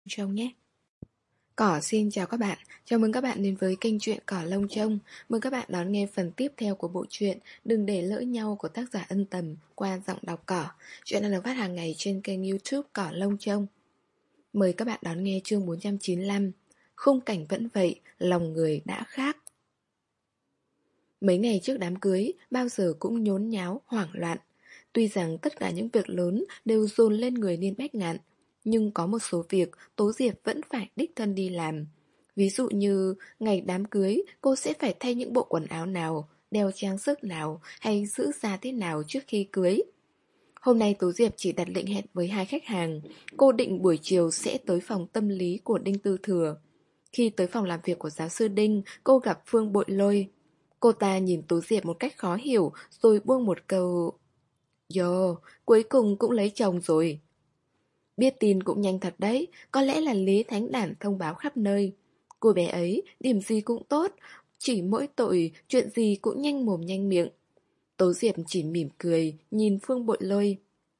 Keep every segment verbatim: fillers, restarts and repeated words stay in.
Trông nhé. Cỏ xin chào các bạn, chào mừng các bạn đến với kênh truyện Cỏ Lông Trông. Mời các bạn đón nghe phần tiếp theo của bộ truyện Đừng để lỡ nhau của tác giả Ân Tầm qua giọng đọc Cỏ. Chuyện đang được phát hàng ngày trên kênh YouTube Cỏ Lông Trông. Mời các bạn đón nghe chương bốn trăm chín mươi lăm. Khung cảnh vẫn vậy, lòng người đã khác. Mấy ngày trước đám cưới, bao giờ cũng nhốn nháo, hoảng loạn. Tuy rằng tất cả những việc lớn đều dồn lên người Niên Bách Ngạn, nhưng có một số việc Tố Diệp vẫn phải đích thân đi làm. Ví dụ như ngày đám cưới cô sẽ phải thay những bộ quần áo nào, đeo trang sức nào hay giữ da thế nào trước khi cưới. Hôm nay Tố Diệp chỉ đặt lệnh hẹn với hai khách hàng. Cô định buổi chiều sẽ tới phòng tâm lý của Đinh Tư Thừa. Khi tới phòng làm việc của giáo sư Đinh, cô gặp Phương Bội Lôi. Cô ta nhìn Tố Diệp một cách khó hiểu rồi buông một câu: Yo, cuối cùng cũng lấy chồng rồi. Biết tin cũng nhanh thật đấy, có lẽ là Lý Thánh Đản thông báo khắp nơi. Cô bé ấy, điểm gì cũng tốt, chỉ mỗi tội chuyện gì cũng nhanh mồm nhanh miệng. Tố Diệp chỉ mỉm cười, nhìn Phương Bội Lôi.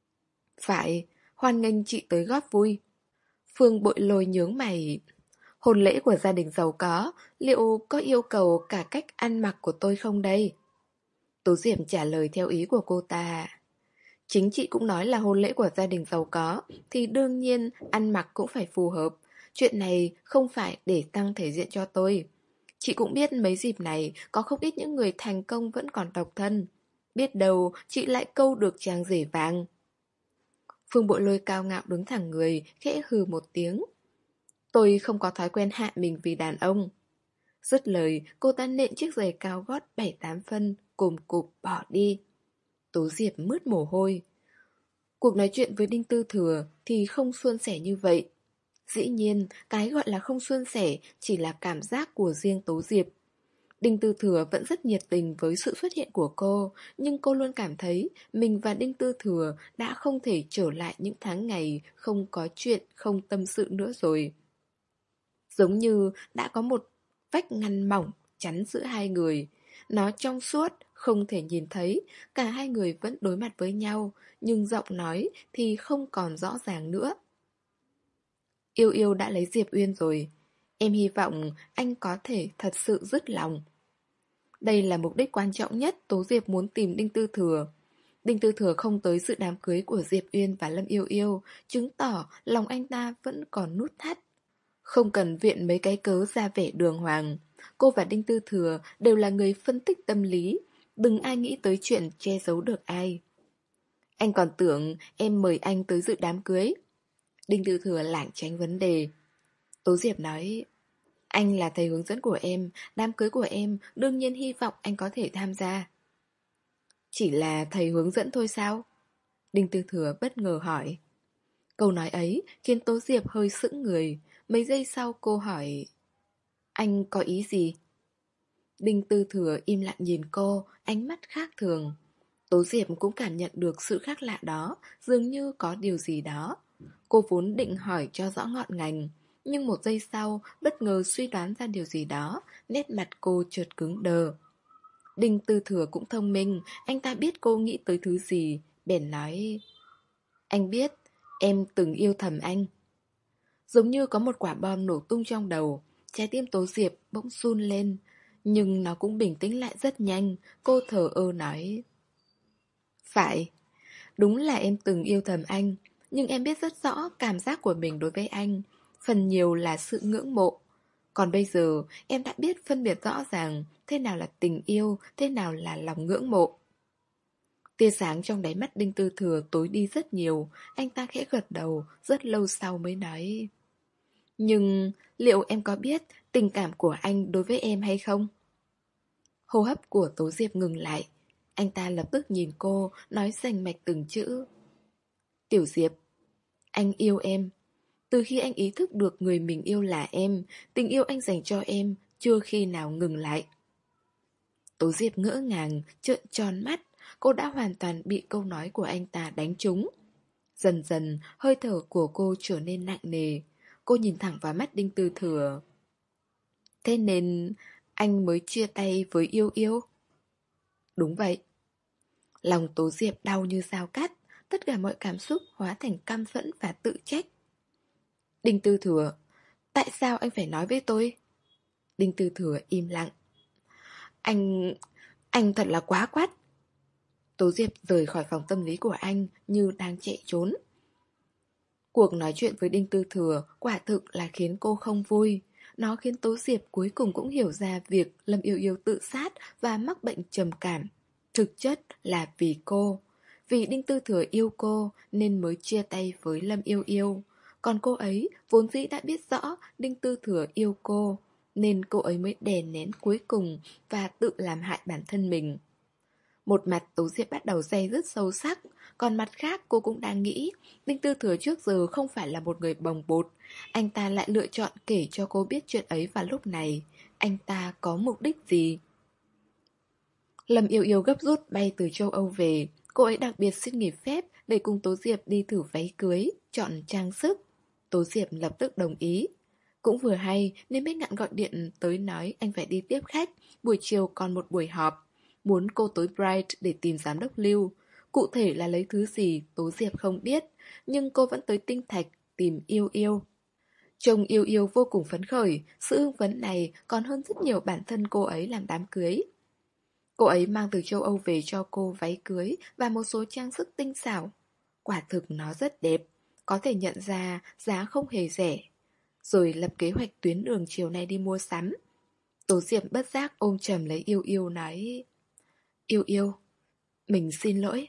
Phải, hoan nghênh chị tới góp vui. Phương Bội Lôi nhướng mày. Hôn lễ của gia đình giàu có, liệu có yêu cầu cả cách ăn mặc của tôi không đây? Tố Diệp trả lời theo ý của cô ta. Chính chị cũng nói là hôn lễ của gia đình giàu có, thì đương nhiên ăn mặc cũng phải phù hợp. Chuyện này không phải để tăng thể diện cho tôi. Chị cũng biết mấy dịp này có không ít những người thành công vẫn còn độc thân. Biết đâu chị lại câu được chàng rể vàng. Phương Bội Lôi cao ngạo đứng thẳng người, khẽ hừ một tiếng. Tôi không có thói quen hạ mình vì đàn ông. Dứt lời, cô ta nện chiếc giày cao gót bảy tám phân, cùm cụp bỏ đi. Tố Diệp mướt mồ hôi. Cuộc nói chuyện với Đinh Tư Thừa thì không suôn sẻ như vậy. Dĩ nhiên, cái gọi là không suôn sẻ chỉ là cảm giác của riêng Tố Diệp. Đinh Tư Thừa vẫn rất nhiệt tình với sự xuất hiện của cô, nhưng cô luôn cảm thấy mình và Đinh Tư Thừa đã không thể trở lại những tháng ngày không có chuyện, không tâm sự nữa rồi. Giống như đã có một vách ngăn mỏng chắn giữa hai người. Nó trong suốt, không thể nhìn thấy, cả hai người vẫn đối mặt với nhau, nhưng giọng nói thì không còn rõ ràng nữa. Yêu yêu đã lấy Diệp Uyên rồi. Em hy vọng anh có thể thật sự dứt lòng. Đây là mục đích quan trọng nhất Tố Diệp muốn tìm Đinh Tư Thừa. Đinh Tư Thừa không tới dự đám cưới của Diệp Uyên và Lâm Yêu Yêu, chứng tỏ lòng anh ta vẫn còn nút thắt. Không cần viện mấy cái cớ ra vẻ đường hoàng. Cô và Đinh Tư Thừa đều là người phân tích tâm lý. Đừng ai nghĩ tới chuyện che giấu được ai. Anh còn tưởng em mời anh tới dự đám cưới. Đinh Tư Thừa lảng tránh vấn đề. Tố Diệp nói, anh là thầy hướng dẫn của em, đám cưới của em đương nhiên hy vọng anh có thể tham gia. Chỉ là thầy hướng dẫn thôi sao? Đinh Tư Thừa bất ngờ hỏi. Câu nói ấy khiến Tố Diệp hơi sững người. Mấy giây sau cô hỏi, anh có ý gì? Đinh Tư Thừa im lặng nhìn cô, ánh mắt khác thường. Tố Diệp cũng cảm nhận được sự khác lạ đó, dường như có điều gì đó. Cô vốn định hỏi cho rõ ngọn ngành, nhưng một giây sau bất ngờ suy đoán ra điều gì đó, nét mặt cô chợt cứng đờ. Đinh Tư Thừa cũng thông minh, anh ta biết cô nghĩ tới thứ gì, bèn nói, anh biết, em từng yêu thầm anh. Giống như có một quả bom nổ tung trong đầu, trái tim Tố Diệp bỗng run lên, nhưng nó cũng bình tĩnh lại rất nhanh. Cô thờ ơ nói, phải, đúng là em từng yêu thầm anh, nhưng em biết rất rõ cảm giác của mình đối với anh, phần nhiều là sự ngưỡng mộ. Còn bây giờ em đã biết phân biệt rõ ràng thế nào là tình yêu, thế nào là lòng ngưỡng mộ. Tia sáng trong đáy mắt Đinh Tư Thừa tối đi rất nhiều. Anh ta khẽ gật đầu, rất lâu sau mới nói, nhưng liệu em có biết tình cảm của anh đối với em hay không? Hô hấp của Tố Diệp ngừng lại. Anh ta lập tức nhìn cô, nói rành mạch từng chữ. Tiểu Diệp, anh yêu em. Từ khi anh ý thức được người mình yêu là em, tình yêu anh dành cho em chưa khi nào ngừng lại. Tố Diệp ngỡ ngàng, trợn tròn mắt. Cô đã hoàn toàn bị câu nói của anh ta đánh trúng. Dần dần, hơi thở của cô trở nên nặng nề. Cô nhìn thẳng vào mắt Đinh Tư Thừa. Thế nên anh mới chia tay với Yêu Yêu? Đúng vậy. Lòng Tố Diệp đau như dao cắt. Tất cả mọi cảm xúc hóa thành căm phẫn và tự trách. Đinh Tư Thừa, tại sao anh phải nói với tôi? Đinh Tư Thừa im lặng. Anh... anh thật là quá quát. Tố Diệp rời khỏi phòng tâm lý của anh như đang chạy trốn. Cuộc nói chuyện với Đinh Tư Thừa quả thực là khiến cô không vui. Nó khiến Tố Diệp cuối cùng cũng hiểu ra việc Lâm Yêu Yêu tự sát và mắc bệnh trầm cảm. Thực chất là vì cô. Vì Đinh Tư Thừa yêu cô nên mới chia tay với Lâm Yêu Yêu. Còn cô ấy vốn dĩ đã biết rõ Đinh Tư Thừa yêu cô, nên cô ấy mới đè nén cuối cùng và tự làm hại bản thân mình. Một mặt Tố Diệp bắt đầu day dứt sâu sắc, còn mặt khác cô cũng đang nghĩ Đinh Tư Thừa trước giờ không phải là một người bồng bột. Anh ta lại lựa chọn kể cho cô biết chuyện ấy vào lúc này. Anh ta có mục đích gì? Lâm Yêu Yêu gấp rút bay từ châu Âu về. Cô ấy đặc biệt xin nghỉ phép để cùng Tố Diệp đi thử váy cưới, chọn trang sức. Tố Diệp lập tức đồng ý. Cũng vừa hay nên Bách Ngạn gọi điện tới nói anh phải đi tiếp khách, buổi chiều còn một buổi họp. Muốn cô tới Bright để tìm giám đốc Lưu. Cụ thể là lấy thứ gì Tố Diệp không biết, nhưng cô vẫn tới Tinh Thạch tìm Yêu Yêu. Trông Yêu Yêu vô cùng phấn khởi, sự hưng phấn này còn hơn rất nhiều bản thân cô ấy làm đám cưới. Cô ấy mang từ châu Âu về cho cô váy cưới và một số trang sức tinh xảo. Quả thực nó rất đẹp, có thể nhận ra giá không hề rẻ. Rồi lập kế hoạch tuyến đường chiều nay đi mua sắm. Tố Diệp bất giác ôm chầm lấy Yêu Yêu nói: Yêu Yêu, mình xin lỗi.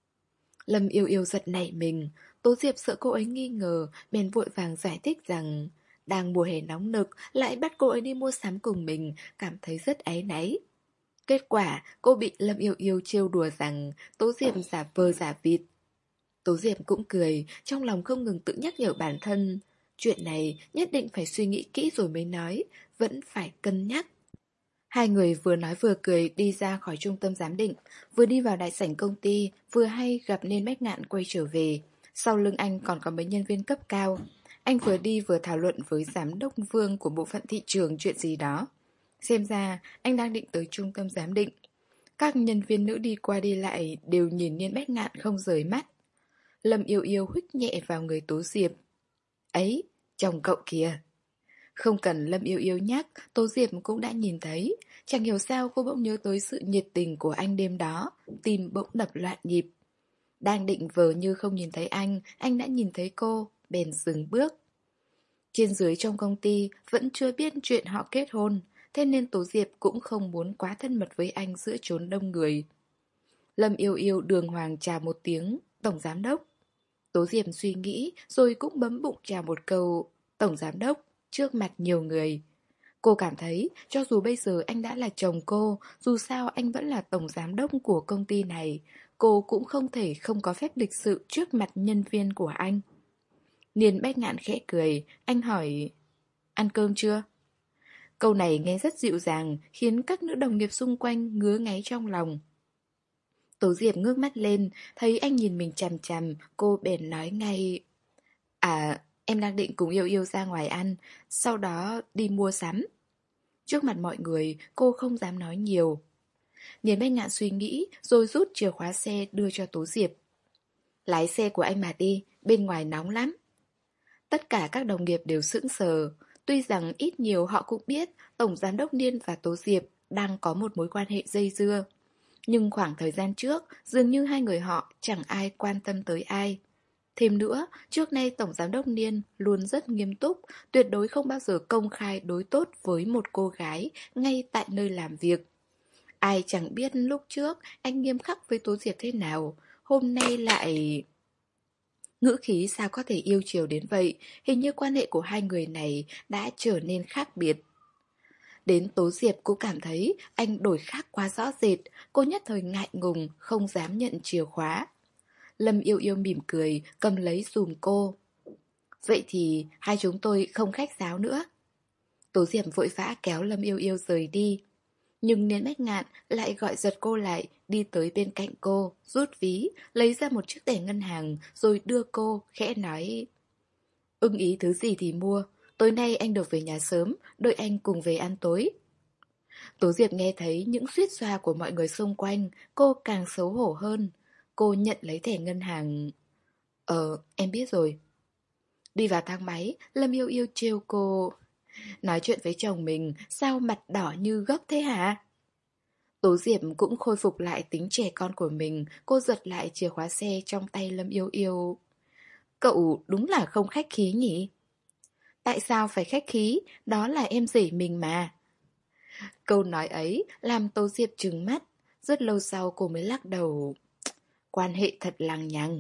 Lâm Yêu Yêu giật nảy mình. Tố Diệp sợ cô ấy nghi ngờ, bèn vội vàng giải thích rằng đang mùa hè nóng nực lại bắt cô ấy đi mua sắm cùng mình, cảm thấy rất áy náy. Kết quả cô bị Lâm Yêu Yêu trêu đùa rằng Tố Diệp giả vờ giả vịt. Tố Diệp cũng cười, trong lòng không ngừng tự nhắc nhở bản thân, chuyện này nhất định phải suy nghĩ kỹ rồi mới nói, vẫn phải cân nhắc. Hai người vừa nói vừa cười đi ra khỏi trung tâm giám định, vừa đi vào đại sảnh công ty, vừa hay gặp nên Bách Ngạn quay trở về. Sau lưng anh còn có mấy nhân viên cấp cao. Anh vừa đi vừa thảo luận với giám đốc Vương của bộ phận thị trường chuyện gì đó. Xem ra anh đang định tới trung tâm giám định. Các nhân viên nữ đi qua đi lại đều nhìn Niên Bách Ngạn không rời mắt. Lâm Yêu Yêu huých nhẹ vào người Tố Diệp. Ấy, chồng cậu kìa. Không cần Lâm Yêu Yêu nhắc, Tố Diệp cũng đã nhìn thấy. Chẳng hiểu sao cô bỗng nhớ tới sự nhiệt tình của anh đêm đó, tim bỗng đập loạn nhịp. Đang định vờ như không nhìn thấy anh, anh đã nhìn thấy cô, bèn dừng bước. Trên dưới trong công ty vẫn chưa biết chuyện họ kết hôn, thế nên Tố Diệp cũng không muốn quá thân mật với anh giữa chốn đông người. Lâm Yêu Yêu đường hoàng chào một tiếng, Tổng Giám Đốc. Tố Diệp suy nghĩ rồi cũng bấm bụng chào một câu, Tổng Giám Đốc, trước mặt nhiều người. Cô cảm thấy cho dù bây giờ anh đã là chồng cô, dù sao anh vẫn là tổng giám đốc của công ty này, cô cũng không thể không có phép lịch sự trước mặt nhân viên của anh. Niên Bách Ngạn khẽ cười, anh hỏi, ăn cơm chưa? Câu này nghe rất dịu dàng, khiến các nữ đồng nghiệp xung quanh ngứa ngáy trong lòng. Tố Diệp ngước mắt lên, thấy anh nhìn mình chằm chằm, cô bèn nói ngay, à, em đang định cùng Yêu Yêu ra ngoài ăn, sau đó đi mua sắm. Trước mặt mọi người, cô không dám nói nhiều. Niên Bách Ngạn suy nghĩ, rồi rút chìa khóa xe đưa cho Tố Diệp. Lái xe của anh mà đi, bên ngoài nóng lắm. Tất cả các đồng nghiệp đều sững sờ. Tuy rằng ít nhiều họ cũng biết Tổng Giám đốc Niên và Tố Diệp đang có một mối quan hệ dây dưa. Nhưng khoảng thời gian trước, dường như hai người họ chẳng ai quan tâm tới ai. Thêm nữa, trước nay Tổng Giám đốc Niên luôn rất nghiêm túc, tuyệt đối không bao giờ công khai đối tốt với một cô gái ngay tại nơi làm việc. Ai chẳng biết lúc trước anh nghiêm khắc với Tố Diệp thế nào, hôm nay lại... Ngữ khí sao có thể yêu chiều đến vậy, hình như quan hệ của hai người này đã trở nên khác biệt. Đến Tố Diệp cũng cảm thấy anh đổi khác quá rõ rệt, cô nhất thời ngại ngùng, không dám nhận chìa khóa. Lâm Yêu Yêu mỉm cười, cầm lấy dùm cô. Vậy thì hai chúng tôi không khách sáo nữa. Tố Diệp vội vã kéo Lâm Yêu Yêu rời đi. Nhưng Niên Bách Ngạn lại gọi giật cô lại, đi tới bên cạnh cô, rút ví, lấy ra một chiếc thẻ ngân hàng, rồi đưa cô, khẽ nói. Ưng ý thứ gì thì mua, tối nay anh được về nhà sớm, đợi anh cùng về ăn tối. Tố Diệp nghe thấy những suýt xoa của mọi người xung quanh, cô càng xấu hổ hơn. Cô nhận lấy thẻ ngân hàng. Ờ, em biết rồi. Đi vào thang máy, Lâm Yêu Yêu trêu cô. Nói chuyện với chồng mình, sao mặt đỏ như gấc thế hả? Tố Diệp cũng khôi phục lại tính trẻ con của mình, cô giật lại chìa khóa xe trong tay Lâm Yêu Yêu. Cậu đúng là không khách khí nhỉ? Tại sao phải khách khí, đó là em rể mình mà. Câu nói ấy làm Tố Diệp trừng mắt, rất lâu sau cô mới lắc đầu. Quan hệ thật lằng nhằng.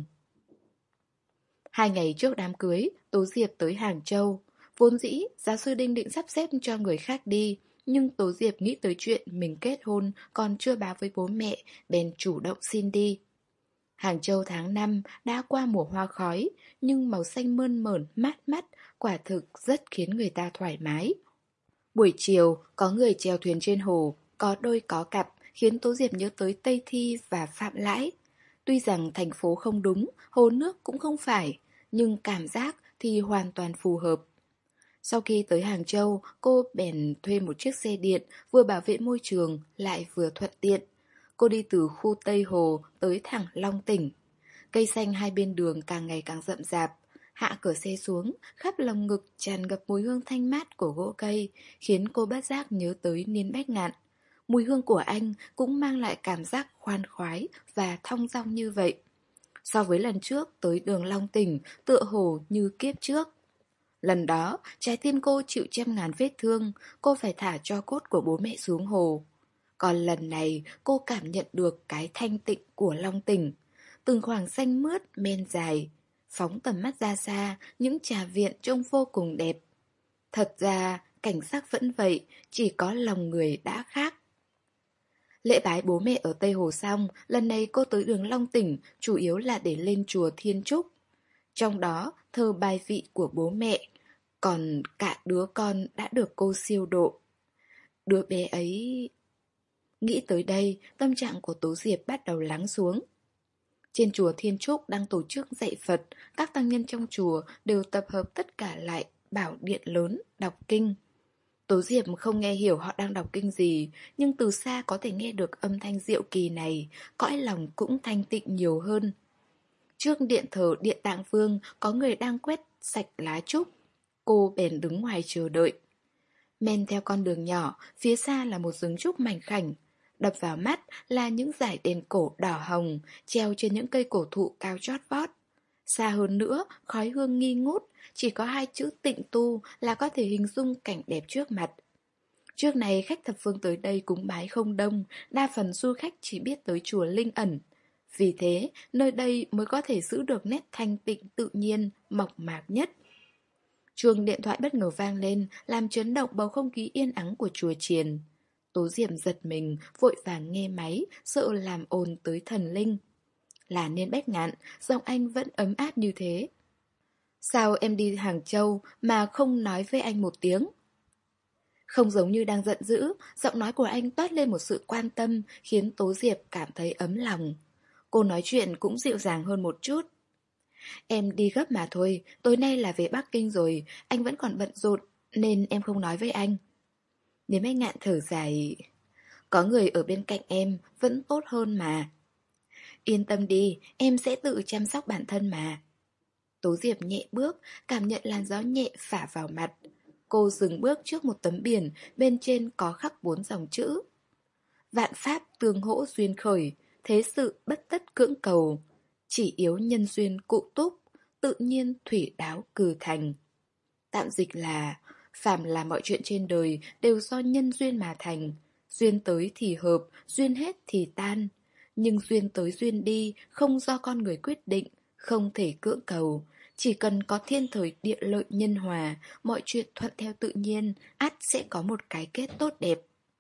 Hai ngày trước đám cưới, Tố Diệp tới Hàng Châu. Vốn dĩ, giáo sư Đinh định sắp xếp cho người khác đi, nhưng Tố Diệp nghĩ tới chuyện mình kết hôn còn chưa báo với bố mẹ, bèn chủ động xin đi. Hàng Châu tháng năm đã qua mùa hoa khói, nhưng màu xanh mơn mởn, mát mắt, quả thực rất khiến người ta thoải mái. Buổi chiều, có người chèo thuyền trên hồ, có đôi có cặp, khiến Tố Diệp nhớ tới Tây Thi và Phạm Lãi. Tuy rằng thành phố không đúng, hồ nước cũng không phải, nhưng cảm giác thì hoàn toàn phù hợp. Sau khi tới Hàng Châu, cô bèn thuê một chiếc xe điện, vừa bảo vệ môi trường, lại vừa thuận tiện. Cô đi từ khu Tây Hồ tới thẳng Long Tỉnh. Cây xanh hai bên đường càng ngày càng rậm rạp. Hạ cửa xe xuống, khắp lồng ngực tràn ngập mùi hương thanh mát của gỗ cây, khiến cô bất giác nhớ tới Niên Bách Ngạn. Mùi hương của anh cũng mang lại cảm giác khoan khoái và thong dong như vậy. So với lần trước tới đường Long Tỉnh, tựa hồ như kiếp trước. Lần đó, trái tim cô chịu trăm ngàn vết thương, cô phải thả tro cốt của bố mẹ xuống hồ. Còn lần này, cô cảm nhận được cái thanh tịnh của Long Tỉnh. Từng khoảng xanh mướt, men dài. Phóng tầm mắt ra xa, những trà viện trông vô cùng đẹp. Thật ra, cảnh sắc vẫn vậy, chỉ có lòng người đã khác. Lễ bái bố mẹ ở Tây Hồ xong, lần này cô tới đường Long Tỉnh chủ yếu là để lên chùa Thiên Trúc. Trong đó, thờ bài vị của bố mẹ, còn cả đứa con đã được cô siêu độ. Đứa bé ấy... Nghĩ tới đây, tâm trạng của Tố Diệp bắt đầu lắng xuống. Trên chùa Thiên Trúc đang tổ chức dạy Phật, các tăng nhân trong chùa đều tập hợp tất cả lại bảo điện lớn, đọc kinh. Tố Diệp không nghe hiểu họ đang đọc kinh gì, nhưng từ xa có thể nghe được âm thanh diệu kỳ này, cõi lòng cũng thanh tịnh nhiều hơn. Trước điện thờ Điện Tạng Vương có người đang quét sạch lá trúc. Cô bèn đứng ngoài chờ đợi. Men theo con đường nhỏ, phía xa là một rừng trúc mảnh khảnh. Đập vào mắt là những dải đèn cổ đỏ hồng treo trên những cây cổ thụ cao chót vót. Xa hơn nữa, khói hương nghi ngút, chỉ có hai chữ tịnh tu là có thể hình dung cảnh đẹp trước mặt. Trước này khách thập phương tới đây cúng bái không đông, đa phần du khách chỉ biết tới chùa Linh Ẩn. Vì thế, nơi đây mới có thể giữ được nét thanh tịnh tự nhiên, mộc mạc nhất. Chuông điện thoại bất ngờ vang lên, làm chấn động bầu không khí yên ắng của chùa chiền. Tố Diệp giật mình, vội vàng nghe máy, sợ làm ồn tới thần linh. Là Niên Bách Ngạn, giọng anh vẫn ấm áp như thế. Sao em đi Hàng Châu mà không nói với anh một tiếng? Không giống như đang giận dữ, giọng nói của anh toát lên một sự quan tâm, khiến Tố Diệp cảm thấy ấm lòng. Cô nói chuyện cũng dịu dàng hơn một chút. Em đi gấp mà thôi, tối nay là về Bắc Kinh rồi, anh vẫn còn bận rộn, nên em không nói với anh. Nếu Bách Ngạn thở dài, có người ở bên cạnh em vẫn tốt hơn mà. Yên tâm đi, em sẽ tự chăm sóc bản thân mà. Tố Diệp nhẹ bước, cảm nhận làn gió nhẹ phả vào mặt. Cô dừng bước trước một tấm biển, bên trên có khắc bốn dòng chữ. Vạn pháp tương hỗ duyên khởi, thế sự bất tất cưỡng cầu. Chỉ yếu nhân duyên cụ túc, tự nhiên thủy đáo cừ thành. Tạm dịch là, phàm là mọi chuyện trên đời đều do nhân duyên mà thành. Duyên tới thì hợp, duyên hết thì tan. Nhưng duyên tới duyên đi không do con người quyết định, không thể cưỡng cầu. Chỉ cần có thiên thời địa lợi nhân hòa, mọi chuyện thuận theo tự nhiên, ắt sẽ có một cái kết tốt đẹp.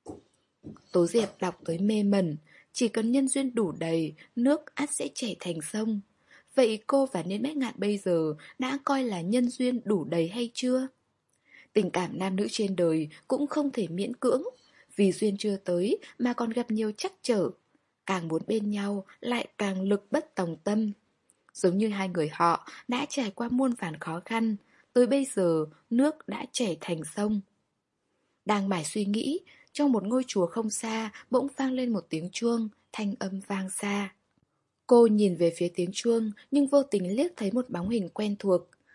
Tố Diệp đọc tới mê mẩn, chỉ cần nhân duyên đủ đầy, nước ắt sẽ chảy thành sông. Vậy cô và Niên Bách Ngạn bây giờ đã coi là nhân duyên đủ đầy hay chưa? Tình cảm nam nữ trên đời cũng không thể miễn cưỡng, vì duyên chưa tới mà còn gặp nhiều trắc trở. Càng muốn bên nhau lại càng lực bất tòng tâm. Giống như hai người họ đã trải qua muôn vàn khó khăn, tới bây giờ nước đã chảy thành sông. Đang mải suy nghĩ, trong một ngôi chùa không xa bỗng vang lên một tiếng chuông, thanh âm vang xa. Cô nhìn về phía tiếng chuông nhưng vô tình liếc thấy một bóng hình quen thuộc.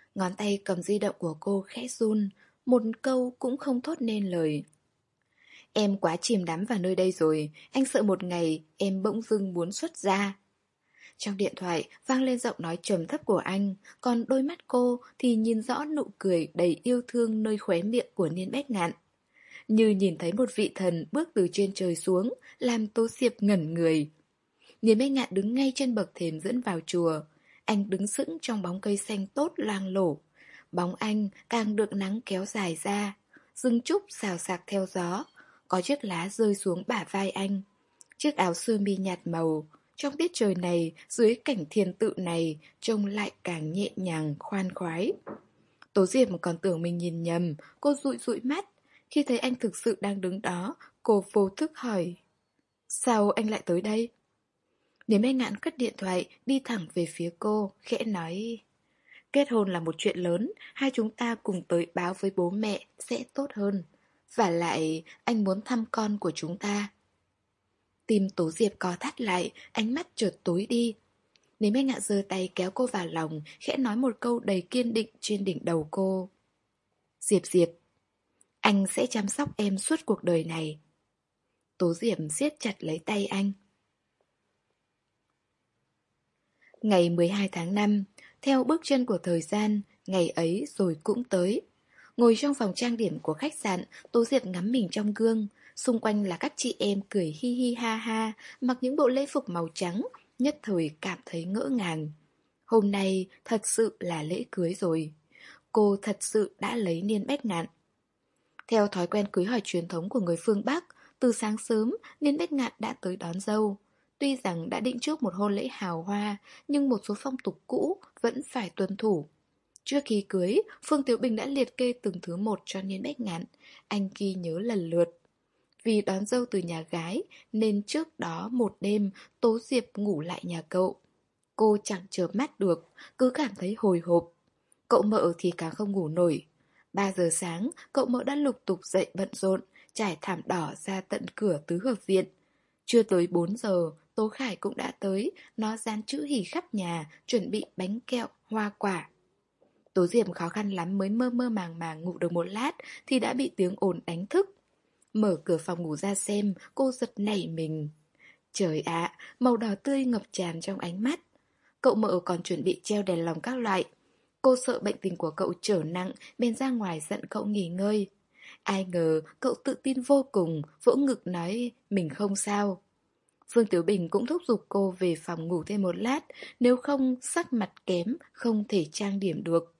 Ngón tay cầm di động của cô khẽ run, một câu cũng không thốt nên lời. Em quá chìm đắm vào nơi đây rồi, anh sợ một ngày em bỗng dưng muốn xuất ra. Trong điện thoại vang lên giọng nói trầm thấp của anh, còn đôi mắt cô thì nhìn rõ nụ cười đầy yêu thương nơi khóe miệng của Niên Bách Ngạn. Như nhìn thấy một vị thần bước từ trên trời xuống, làm Tố Diệp ngẩn người. Niên Bách Ngạn đứng ngay trên bậc thềm dẫn vào chùa. Anh đứng sững trong bóng cây xanh tốt loang lổ. Bóng anh càng được nắng kéo dài ra. Rừng trúc xào xạc theo gió. Có chiếc lá rơi xuống bả vai anh. Chiếc áo sơ mi nhạt màu. Trong tiết trời này, dưới cảnh thiền tự này, trông lại càng nhẹ nhàng, khoan khoái. Tố Diệp còn tưởng mình nhìn nhầm, cô dụi dụi mắt. Khi thấy anh thực sự đang đứng đó, cô vô thức hỏi: sao anh lại tới đây? Niềm Bách Ngạn cất điện thoại, đi thẳng về phía cô, khẽ nói: kết hôn là một chuyện lớn, hai chúng ta cùng tới báo với bố mẹ sẽ tốt hơn. Và lại, anh muốn thăm con của chúng ta. Tim Tố Diệp co thắt lại, ánh mắt chợt tối đi. Niềm Bách Ngạn giơ tay kéo cô vào lòng, khẽ nói một câu đầy kiên định trên đỉnh đầu cô: Diệp Diệp, anh sẽ chăm sóc em suốt cuộc đời này. Tố Diệp siết chặt lấy tay anh. Ngày mười hai tháng năm, theo bước chân của thời gian, ngày ấy rồi cũng tới. Ngồi trong phòng trang điểm của khách sạn, Tố Diệp ngắm mình trong gương. Xung quanh là các chị em cười hi hi ha ha, mặc những bộ lễ phục màu trắng, nhất thời cảm thấy ngỡ ngàng. Hôm nay thật sự là lễ cưới rồi. Cô thật sự đã lấy Niên Bách Ngạn. Theo thói quen cưới hỏi truyền thống của người phương Bắc, từ sáng sớm, Niên Bách Ngạn đã tới đón dâu. Tuy rằng đã định trước một hôn lễ hào hoa, nhưng một số phong tục cũ vẫn phải tuân thủ. Trước khi cưới, Phương Tiểu Bình đã liệt kê từng thứ một cho Niên Bách Ngạn. Anh ghi nhớ lần lượt. Vì đón dâu từ nhà gái, nên trước đó một đêm, Tố Diệp ngủ lại nhà cậu. Cô chẳng chợp mắt được, cứ cảm thấy hồi hộp. Cậu mợ thì càng không ngủ nổi. Ba giờ sáng, cậu mợ đã lục tục dậy bận rộn, trải thảm đỏ ra tận cửa tứ hợp viện. Chưa tới bốn giờ, Tố Khải cũng đã tới, nó dán chữ hỉ khắp nhà, chuẩn bị bánh kẹo, hoa quả. Tố Diệp khó khăn lắm mới mơ mơ màng màng ngủ được một lát thì đã bị tiếng ồn đánh thức. Mở cửa phòng ngủ ra xem, cô giật nảy mình. Trời ạ, màu đỏ tươi ngập tràn trong ánh mắt. Cậu mợ còn chuẩn bị treo đèn lồng các loại. Cô sợ bệnh tình của cậu trở nặng, bèn ra ngoài dặn cậu nghỉ ngơi. Ai ngờ cậu tự tin vô cùng, vỗ ngực nói mình không sao. Phương Tiểu Bình cũng thúc giục cô về phòng ngủ thêm một lát, nếu không sắc mặt kém, không thể trang điểm được.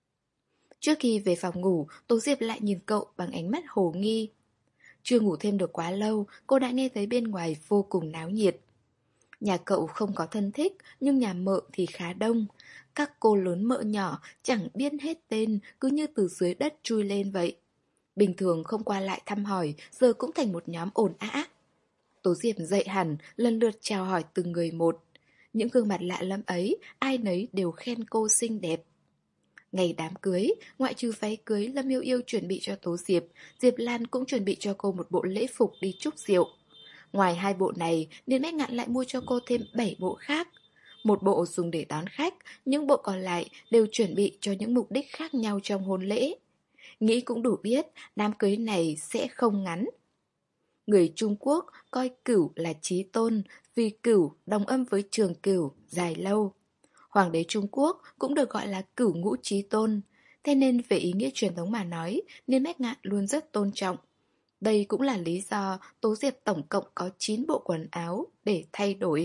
Trước khi về phòng ngủ, Tố Diệp lại nhìn cậu bằng ánh mắt hồ nghi. Chưa ngủ thêm được quá lâu, cô đã nghe thấy bên ngoài vô cùng náo nhiệt. Nhà cậu không có thân thích, nhưng nhà mợ thì khá đông. Các cô lớn mợ nhỏ chẳng biết hết tên, cứ như từ dưới đất chui lên vậy. Bình thường không qua lại thăm hỏi, giờ cũng thành một nhóm ồn ào. Tố Diệp dậy hẳn, lần lượt chào hỏi từng người một. Những gương mặt lạ lẫm ấy, ai nấy đều khen cô xinh đẹp. Ngày đám cưới, ngoại trừ váy cưới Lâm Yêu Yêu chuẩn bị cho Tố Diệp, Diệp Lan cũng chuẩn bị cho cô một bộ lễ phục đi chúc rượu. Ngoài hai bộ này, Niên Bách Ngạn lại mua cho cô thêm bảy bộ khác. Một bộ dùng để đón khách, những bộ còn lại đều chuẩn bị cho những mục đích khác nhau trong hôn lễ. Nghĩ cũng đủ biết, đám cưới này sẽ không ngắn. Người Trung Quốc coi cửu là chí tôn, vì cửu đồng âm với trường cửu, dài lâu. Hoàng đế Trung Quốc cũng được gọi là cửu ngũ chí tôn, thế nên về ý nghĩa truyền thống mà nói, Niên Bách Ngạn luôn rất tôn trọng. Đây cũng là lý do Tố Diệp tổng cộng có chín bộ quần áo để thay đổi.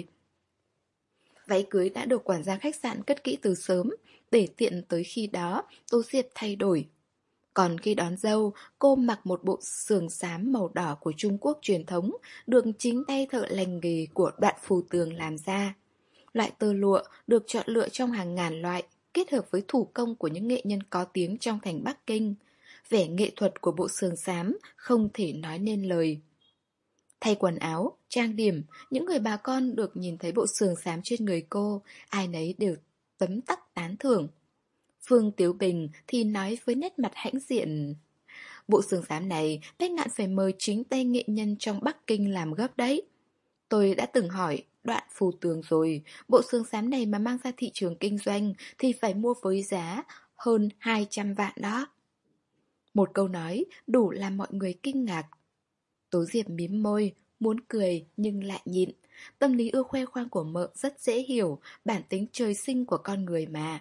Váy cưới đã được quản gia khách sạn cất kỹ từ sớm, để tiện tới khi đó Tố Diệp thay đổi. Còn khi đón dâu, cô mặc một bộ sườn xám màu đỏ của Trung Quốc truyền thống, được chính tay thợ lành nghề của Đoạn Phù Tường làm ra. Loại tơ lụa được chọn lựa trong hàng ngàn loại, kết hợp với thủ công của những nghệ nhân có tiếng trong thành Bắc Kinh. Vẻ nghệ thuật của bộ sườn xám không thể nói nên lời. Thay quần áo, trang điểm, những người bà con được nhìn thấy bộ sườn xám trên người cô, ai nấy đều tấm tắc tán thưởng. Phương Tiểu Bình thì nói với nét mặt hãnh diện: bộ sườn xám này Bách Ngạn phải mời chính tay nghệ nhân trong Bắc Kinh làm gấp đấy. Tôi đã từng hỏi Đoạn Phù Tường rồi, bộ sườn xám này mà mang ra thị trường kinh doanh thì phải mua với giá hơn hai trăm vạn đó. Một câu nói đủ làm mọi người kinh ngạc. Tố Diệp mím môi, muốn cười nhưng lại nhịn. Tâm lý ưa khoe khoang của mợ rất dễ hiểu, bản tính trời sinh của con người mà.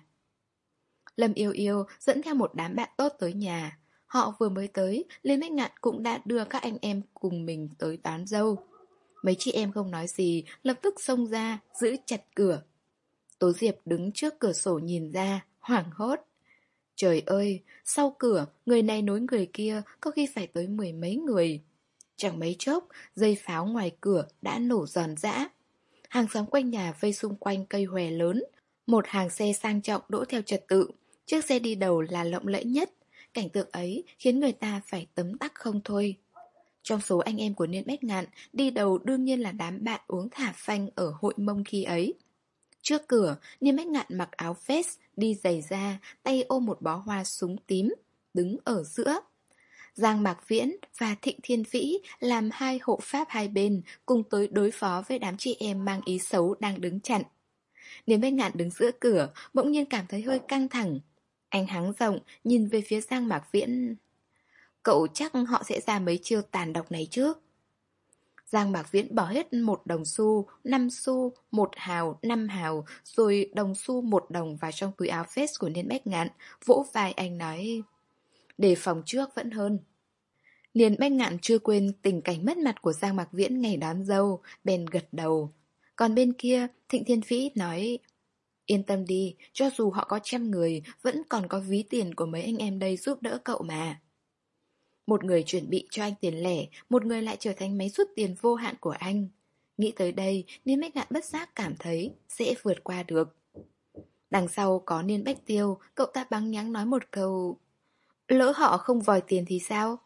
Lâm Yêu Yêu dẫn theo một đám bạn tốt tới nhà. Họ vừa mới tới, Liên Bách Ngạn cũng đã đưa các anh em cùng mình tới đón dâu. Mấy chị em không nói gì, lập tức xông ra, giữ chặt cửa. Tố Diệp đứng trước cửa sổ nhìn ra, hoảng hốt. Trời ơi, sau cửa, người này nối người kia, có khi phải tới mười mấy người. Chẳng mấy chốc, dây pháo ngoài cửa đã nổ giòn giã. Hàng xóm quanh nhà vây xung quanh cây hòe lớn. Một hàng xe sang trọng đỗ theo trật tự. Chiếc xe đi đầu là lộng lẫy nhất. Cảnh tượng ấy khiến người ta phải tấm tắc không thôi. Trong số anh em của Niên Bách Ngạn, đi đầu đương nhiên là đám bạn uống thả phanh ở hội Mông khi ấy. Trước cửa, Niên Bách Ngạn mặc áo vest, đi giày da, tay ôm một bó hoa súng tím, đứng ở giữa. Giang Mạc Viễn và Thịnh Thiên Vĩ làm hai hộ pháp hai bên, cùng tới đối phó với đám chị em mang ý xấu đang đứng chặn. Niên Bách Ngạn đứng giữa cửa, bỗng nhiên cảm thấy hơi căng thẳng. Anh hắng rộng, nhìn về phía Giang Mạc Viễn. Cậu chắc họ sẽ ra mấy chiêu tàn độc này trước. Giang Mạc Viễn bỏ hết một đồng xu, năm xu, một hào, năm hào, rồi đồng xu một đồng vào trong túi áo vest của Niên Bách Ngạn, vỗ vai anh nói, đề phòng trước vẫn hơn. Niên Bách Ngạn chưa quên tình cảnh mất mặt của Giang Mạc Viễn ngày đón dâu, bèn gật đầu. Còn bên kia, Thịnh Thiên Vĩ nói, yên tâm đi, cho dù họ có trăm người, vẫn còn có ví tiền của mấy anh em đây giúp đỡ cậu mà. Một người chuẩn bị cho anh tiền lẻ, một người lại trở thành máy rút tiền vô hạn của anh. Nghĩ tới đây, Niên Bách Ngạn bất giác cảm thấy sẽ vượt qua được. Đằng sau có Niên Bách Tiêu, cậu ta bắn nhắng nói một câu, lỡ họ không vòi tiền thì sao?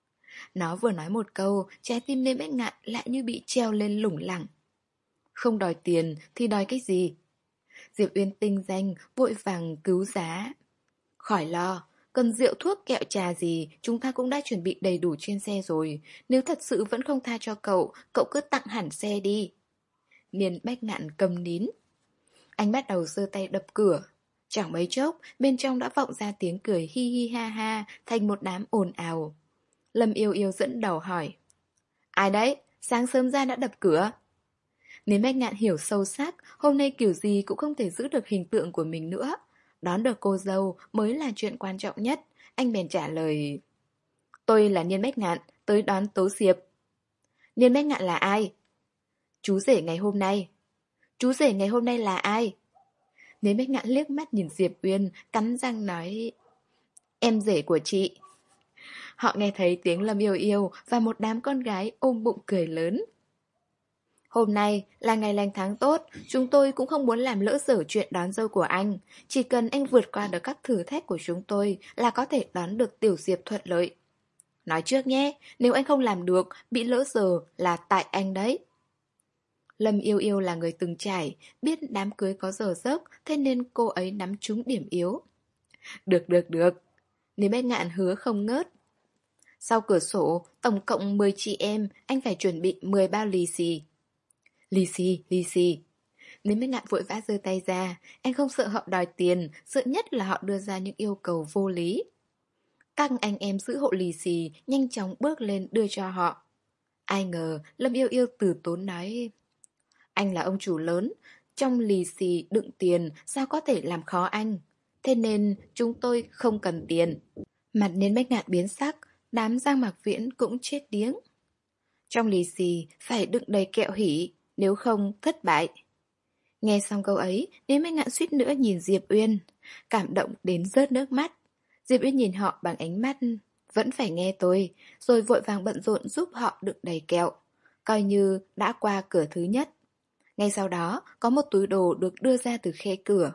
Nó vừa nói một câu, trái tim Niên Bách Ngạn lại như bị treo lên lủng lẳng. Không đòi tiền thì đòi cái gì? Diệp Uyên tinh danh, vội vàng cứu giá. Khỏi lo, cần rượu thuốc kẹo trà gì, chúng ta cũng đã chuẩn bị đầy đủ trên xe rồi. Nếu thật sự vẫn không tha cho cậu, cậu cứ tặng hẳn xe đi. Niên Bách Ngạn cầm nín. Anh bắt đầu giơ tay đập cửa. Chẳng mấy chốc, bên trong đã vọng ra tiếng cười hi hi ha ha, thành một đám ồn ào. Lâm Yêu Yêu dẫn đầu hỏi. Ai đấy? Sáng sớm ra đã đập cửa. Niên Bách Ngạn hiểu sâu sắc, hôm nay kiểu gì cũng không thể giữ được hình tượng của mình nữa. Đón được cô dâu mới là chuyện quan trọng nhất. Anh bèn trả lời, tôi là Niên Bách Ngạn, tới đón Tố Diệp. Niên Bách Ngạn là ai? Chú rể ngày hôm nay. Chú rể ngày hôm nay là ai? Niên Bách Ngạn liếc mắt nhìn Diệp Uyên, cắn răng nói, em rể của chị. Họ nghe thấy tiếng Lâm Yêu Yêu và một đám con gái ôm bụng cười lớn. Hôm nay là ngày lành tháng tốt, chúng tôi cũng không muốn làm lỡ dở chuyện đón dâu của anh. Chỉ cần anh vượt qua được các thử thách của chúng tôi là có thể đón được Tiểu Diệp thuận lợi. Nói trước nhé, nếu anh không làm được, bị lỡ giờ là tại anh đấy. Lâm Yêu Yêu là người từng trải, biết đám cưới có giờ giấc, thế nên cô ấy nắm trúng điểm yếu. Được được được, Niên Bách Ngạn hứa không ngớt. Sau cửa sổ, tổng cộng mười chị em, anh phải chuẩn bị mười bao lì xì. Lì xì, lì xì. Niên Bách Ngạn vội vã giơ tay ra, anh không sợ họ đòi tiền, sợ nhất là họ đưa ra những yêu cầu vô lý. Các anh em giữ hộ lì xì, nhanh chóng bước lên đưa cho họ. Ai ngờ, Lâm Yêu Yêu từ tốn nói, anh là ông chủ lớn, trong lì xì đựng tiền, sao có thể làm khó anh? Thế nên chúng tôi không cần tiền. Mặt Niên Bách Ngạn biến sắc, đám Giang Mạc Viễn cũng chết điếng. Trong lì xì phải đựng đầy kẹo hỉ, nếu không thất bại. Nghe xong câu ấy, Niên Bách Ngạn suýt nữa nhìn Diệp Uyên, cảm động đến rớt nước mắt. Diệp Uyên nhìn họ bằng ánh mắt, vẫn phải nghe tôi, rồi vội vàng bận rộn giúp họ đựng đầy kẹo, coi như đã qua cửa thứ nhất. Ngay sau đó, có một túi đồ được đưa ra từ khe cửa.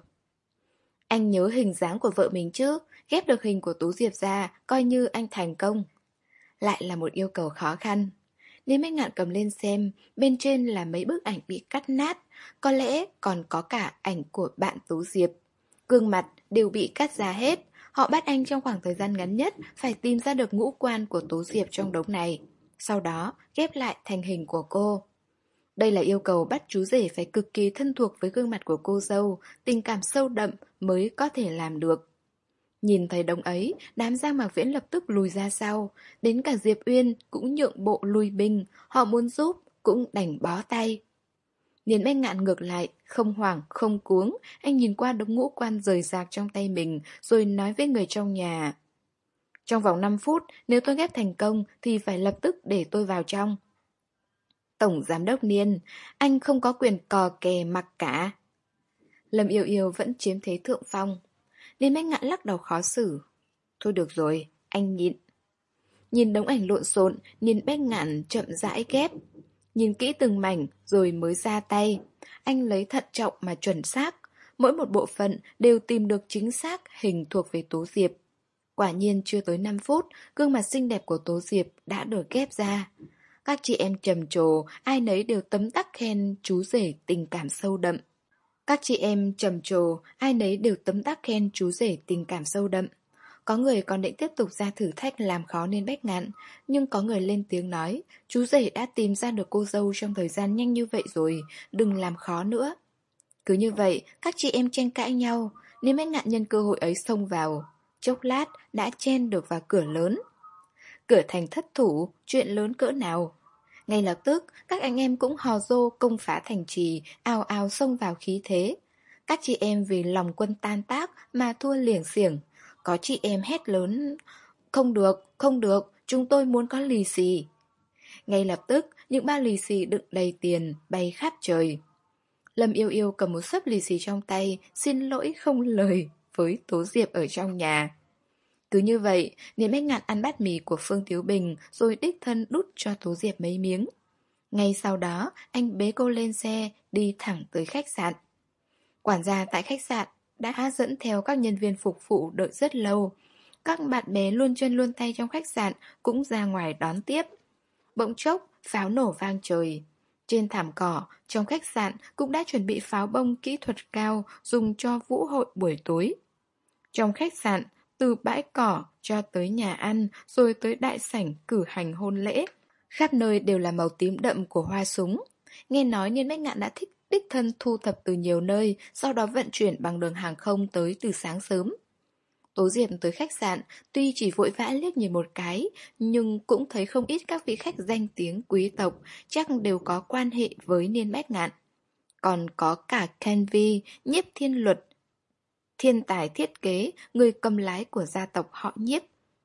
Anh nhớ hình dáng của vợ mình chứ, ghép được hình của Tú Diệp ra, coi như anh thành công. Lại là một yêu cầu khó khăn. Niên Bách Ngạn cầm lên xem, bên trên là mấy bức ảnh bị cắt nát, có lẽ còn có cả ảnh của bạn Tú Diệp. Gương mặt đều bị cắt ra hết, họ bắt anh trong khoảng thời gian ngắn nhất phải tìm ra được ngũ quan của Tú Diệp trong đống này. Sau đó ghép lại thành hình của cô. Đây là yêu cầu bắt chú rể phải cực kỳ thân thuộc với gương mặt của cô dâu, tình cảm sâu đậm mới có thể làm được. Nhìn thấy đống ấy, đám Giang Mạc Viễn lập tức lùi ra sau. Đến cả Diệp Uyên cũng nhượng bộ lùi binh, họ muốn giúp, cũng đành bó tay. Niên Bách Ngạn ngược lại, không hoảng, không cuống, anh nhìn qua đống ngũ quan rời rạc trong tay mình, rồi nói với người trong nhà. Trong vòng năm phút, nếu tôi ghép thành công thì phải lập tức để tôi vào trong. Tổng Giám đốc Niên, anh không có quyền cò kè mặc cả. Lâm Yêu Yêu vẫn chiếm thế thượng phong. Niên Bách Ngạn lắc đầu khó xử. Thôi được rồi, anh nhịn. Nhìn đống ảnh lộn xộn, Niên Bách Ngạn chậm rãi ghép. Nhìn kỹ từng mảnh rồi mới ra tay. Anh lấy thận trọng mà chuẩn xác. Mỗi một bộ phận đều tìm được chính xác hình thuộc về Tố Diệp. Quả nhiên chưa tới năm phút, gương mặt xinh đẹp của Tố Diệp đã được ghép ra. Các chị em trầm trồ, ai nấy đều tấm tắc khen chú rể tình cảm sâu đậm. Các chị em trầm trồ, ai nấy đều tấm tắc khen chú rể tình cảm sâu đậm. Có người còn định tiếp tục ra thử thách làm khó nên Bách Ngạn, nhưng có người lên tiếng nói, chú rể đã tìm ra được cô dâu trong thời gian nhanh như vậy rồi, đừng làm khó nữa. Cứ như vậy, các chị em tranh cãi nhau, nên Bách Ngạn nhân cơ hội ấy xông vào. Chốc lát đã chen được vào cửa lớn. Cửa thành thất thủ, chuyện lớn cỡ nào. Ngay lập tức, các anh em cũng hò rô công phá thành trì, ào ào xông vào khí thế. Các chị em vì lòng quân tan tác mà thua liểng xiểng. Có chị em hét lớn, không được, không được, chúng tôi muốn có lì xì. Ngay lập tức, những bao lì xì đựng đầy tiền bay khắp trời. Lâm Yêu Yêu cầm một xấp lì xì trong tay, xin lỗi không lời với Tố Diệp ở trong nhà. Cứ như vậy, Niên Bách Ngạn ăn bát mì của Phương Thiếu Bình rồi đích thân đút cho Tố Diệp mấy miếng. Ngay sau đó, anh bế cô lên xe, đi thẳng tới khách sạn. Quản gia tại khách sạn đã dẫn theo các nhân viên phục vụ đợi rất lâu. Các bạn bè luôn chân luôn tay trong khách sạn cũng ra ngoài đón tiếp. Bỗng chốc, pháo nổ vang trời. Trên thảm cỏ, trong khách sạn cũng đã chuẩn bị pháo bông kỹ thuật cao dùng cho vũ hội buổi tối. Trong khách sạn, từ bãi cỏ cho tới nhà ăn, rồi tới đại sảnh cử hành hôn lễ. Khắp nơi đều là màu tím đậm của hoa súng. Nghe nói Niên Bách Ngạn đã thích đích thân thu thập từ nhiều nơi, sau đó vận chuyển bằng đường hàng không tới từ sáng sớm. Tố Diệp tới khách sạn, tuy chỉ vội vã liếc nhìn một cái, nhưng cũng thấy không ít các vị khách danh tiếng quý tộc, chắc đều có quan hệ với Niên Bách Ngạn. Còn có cả Ken Vi, Nhiếp Thiên Luật, thiên tài thiết kế, người cầm lái của gia tộc họ Nhiếp.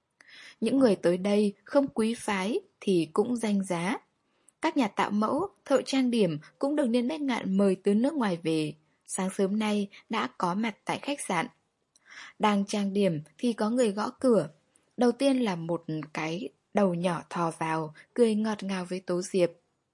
Những người tới đây không quý phái thì cũng danh giá. Các nhà tạo mẫu, thợ trang điểm cũng được Niên Bách Ngạn mời từ nước ngoài về. Sáng sớm nay đã có mặt tại khách sạn. Đang trang điểm thì có người gõ cửa. Đầu tiên là một cái đầu nhỏ thò vào, cười ngọt ngào với Tố Diệp.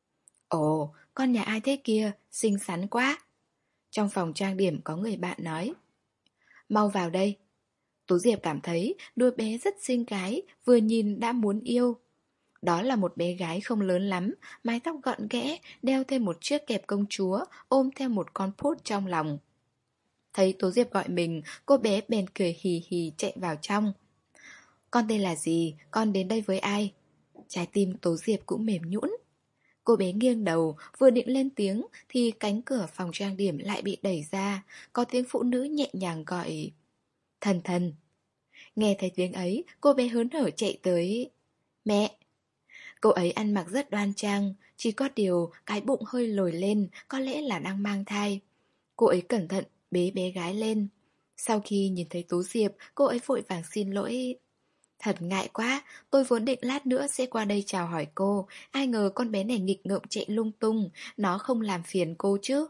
Ồ, con nhà ai thế kia, xinh xắn quá. Trong phòng trang điểm có người bạn nói. Mau vào đây. Tố Diệp cảm thấy đôi bé rất xinh gái, vừa nhìn đã muốn yêu. Đó là một bé gái không lớn lắm, mái tóc gọn ghẽ, đeo thêm một chiếc kẹp công chúa, ôm theo một con pốt trong lòng. Thấy Tố Diệp gọi mình, cô bé bèn cười hì hì chạy vào trong. Con tên là gì? Con đến đây với ai? Trái tim Tố Diệp cũng mềm nhũn. Cô bé nghiêng đầu, vừa định lên tiếng thì cánh cửa phòng trang điểm lại bị đẩy ra, có tiếng phụ nữ nhẹ nhàng gọi Thần Thần. Nghe thấy tiếng ấy, cô bé hớn hở chạy tới. Mẹ! Cô ấy ăn mặc rất đoan trang, chỉ có điều cái bụng hơi lồi lên, có lẽ là đang mang thai. Cô ấy cẩn thận bế bé gái lên. Sau khi nhìn thấy Tố Diệp, cô ấy vội vàng xin lỗi. Thật ngại quá, tôi vốn định lát nữa sẽ qua đây chào hỏi cô, ai ngờ con bé này nghịch ngợm chạy lung tung, nó không làm phiền cô chứ.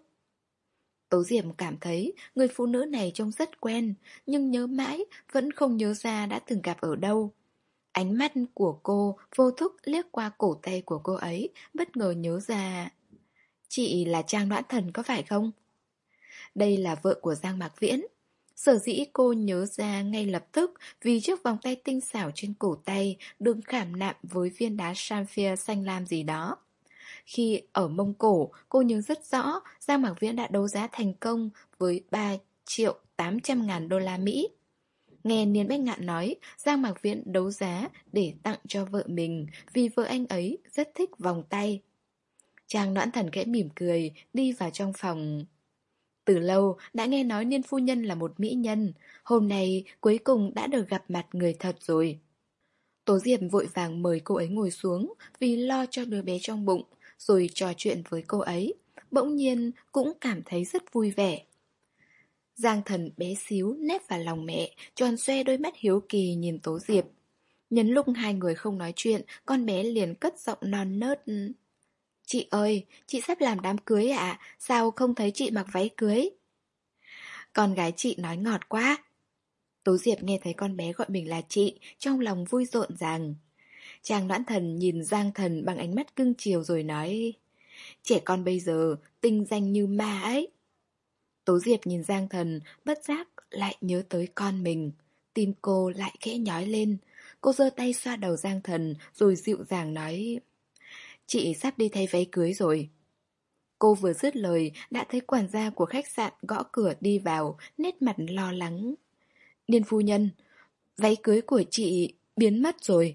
Tố Diệp cảm thấy người phụ nữ này trông rất quen, nhưng nhớ mãi vẫn không nhớ ra đã từng gặp ở đâu. Ánh mắt của cô vô thức liếc qua cổ tay của cô ấy, bất ngờ nhớ ra. Chị là Trang Noãn Thần có phải không? Đây là vợ của Giang Mạc Viễn. Sở dĩ cô nhớ ra ngay lập tức vì chiếc vòng tay tinh xảo trên cổ tay được khảm nạm với viên đá sapphire xanh lam gì đó. Khi ở Mông Cổ, cô nhớ rất rõ Giang Mạc Viễn đã đấu giá thành công với ba triệu tám trăm ngàn đô la Mỹ. Nghe Niên Bách Ngạn nói, Giang Mạc Viễn đấu giá để tặng cho vợ mình vì vợ anh ấy rất thích vòng tay. Trang Noãn Thần khẽ mỉm cười, đi vào trong phòng. Từ lâu đã nghe nói Niên phu nhân là một mỹ nhân, hôm nay cuối cùng đã được gặp mặt người thật rồi. Tố Diệp vội vàng mời cô ấy ngồi xuống vì lo cho đứa bé trong bụng, rồi trò chuyện với cô ấy. Bỗng nhiên cũng cảm thấy rất vui vẻ. Giang Thần bé xíu nép vào lòng mẹ, tròn xoe đôi mắt hiếu kỳ nhìn Tố Diệp. Nhân lúc hai người không nói chuyện, con bé liền cất giọng non nớt. Chị ơi, chị sắp làm đám cưới ạ, à? Sao không thấy chị mặc váy cưới? Con gái chị nói ngọt quá. Tố Diệp nghe thấy con bé gọi mình là chị, trong lòng vui rộn ràng. Trang Noãn Thần nhìn Giang Thần bằng ánh mắt cưng chiều rồi nói, trẻ con bây giờ tinh danh như ma ấy. Tố Diệp nhìn Giang Thần, bất giác lại nhớ tới con mình. Tim cô lại khẽ nhói lên. Cô giơ tay xoa đầu Giang Thần rồi dịu dàng nói, chị sắp đi thay váy cưới rồi. Cô vừa dứt lời đã thấy quản gia của khách sạn gõ cửa đi vào, nét mặt lo lắng. Niên phu nhân, váy cưới của chị biến mất rồi.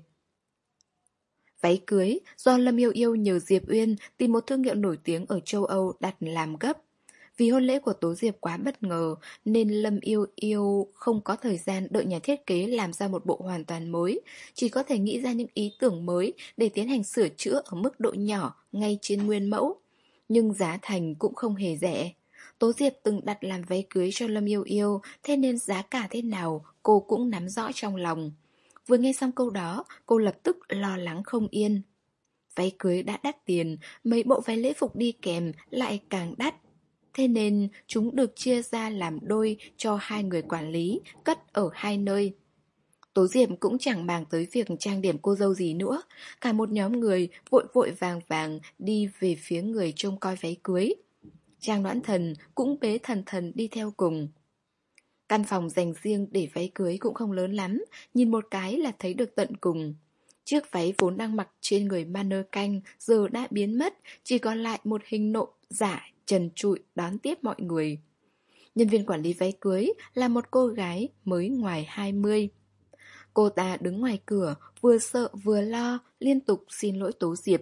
Váy cưới do Lâm Yêu Yêu nhờ Diệp Uyên tìm một thương hiệu nổi tiếng ở châu Âu đặt làm gấp. Vì hôn lễ của Tố Diệp quá bất ngờ nên Lâm Yêu Yêu không có thời gian đợi nhà thiết kế làm ra một bộ hoàn toàn mới, chỉ có thể nghĩ ra những ý tưởng mới để tiến hành sửa chữa ở mức độ nhỏ ngay trên nguyên mẫu. Nhưng giá thành cũng không hề rẻ. Tố Diệp từng đặt làm váy cưới cho Lâm Yêu Yêu, thế nên giá cả thế nào cô cũng nắm rõ trong lòng. Vừa nghe xong câu đó, cô lập tức lo lắng không yên. Váy cưới đã đắt tiền, mấy bộ váy lễ phục đi kèm lại càng đắt. Thế nên chúng được chia ra làm đôi cho hai người quản lý, cất ở hai nơi. Tố Diệp cũng chẳng màng tới việc trang điểm cô dâu gì nữa. Cả một nhóm người vội vội vàng vàng đi về phía người trông coi váy cưới. Trang Noãn Thần cũng bế thần thần đi theo cùng. Căn phòng dành riêng để váy cưới cũng không lớn lắm, nhìn một cái là thấy được tận cùng. Chiếc váy vốn đang mặc trên người mannequin giờ đã biến mất, chỉ còn lại một hình nộm giả trần trụi đón tiếp mọi người. Nhân viên quản lý váy cưới là một cô gái mới ngoài hai mươi. Cô ta đứng ngoài cửa, vừa sợ vừa lo, liên tục xin lỗi Tố Diệp.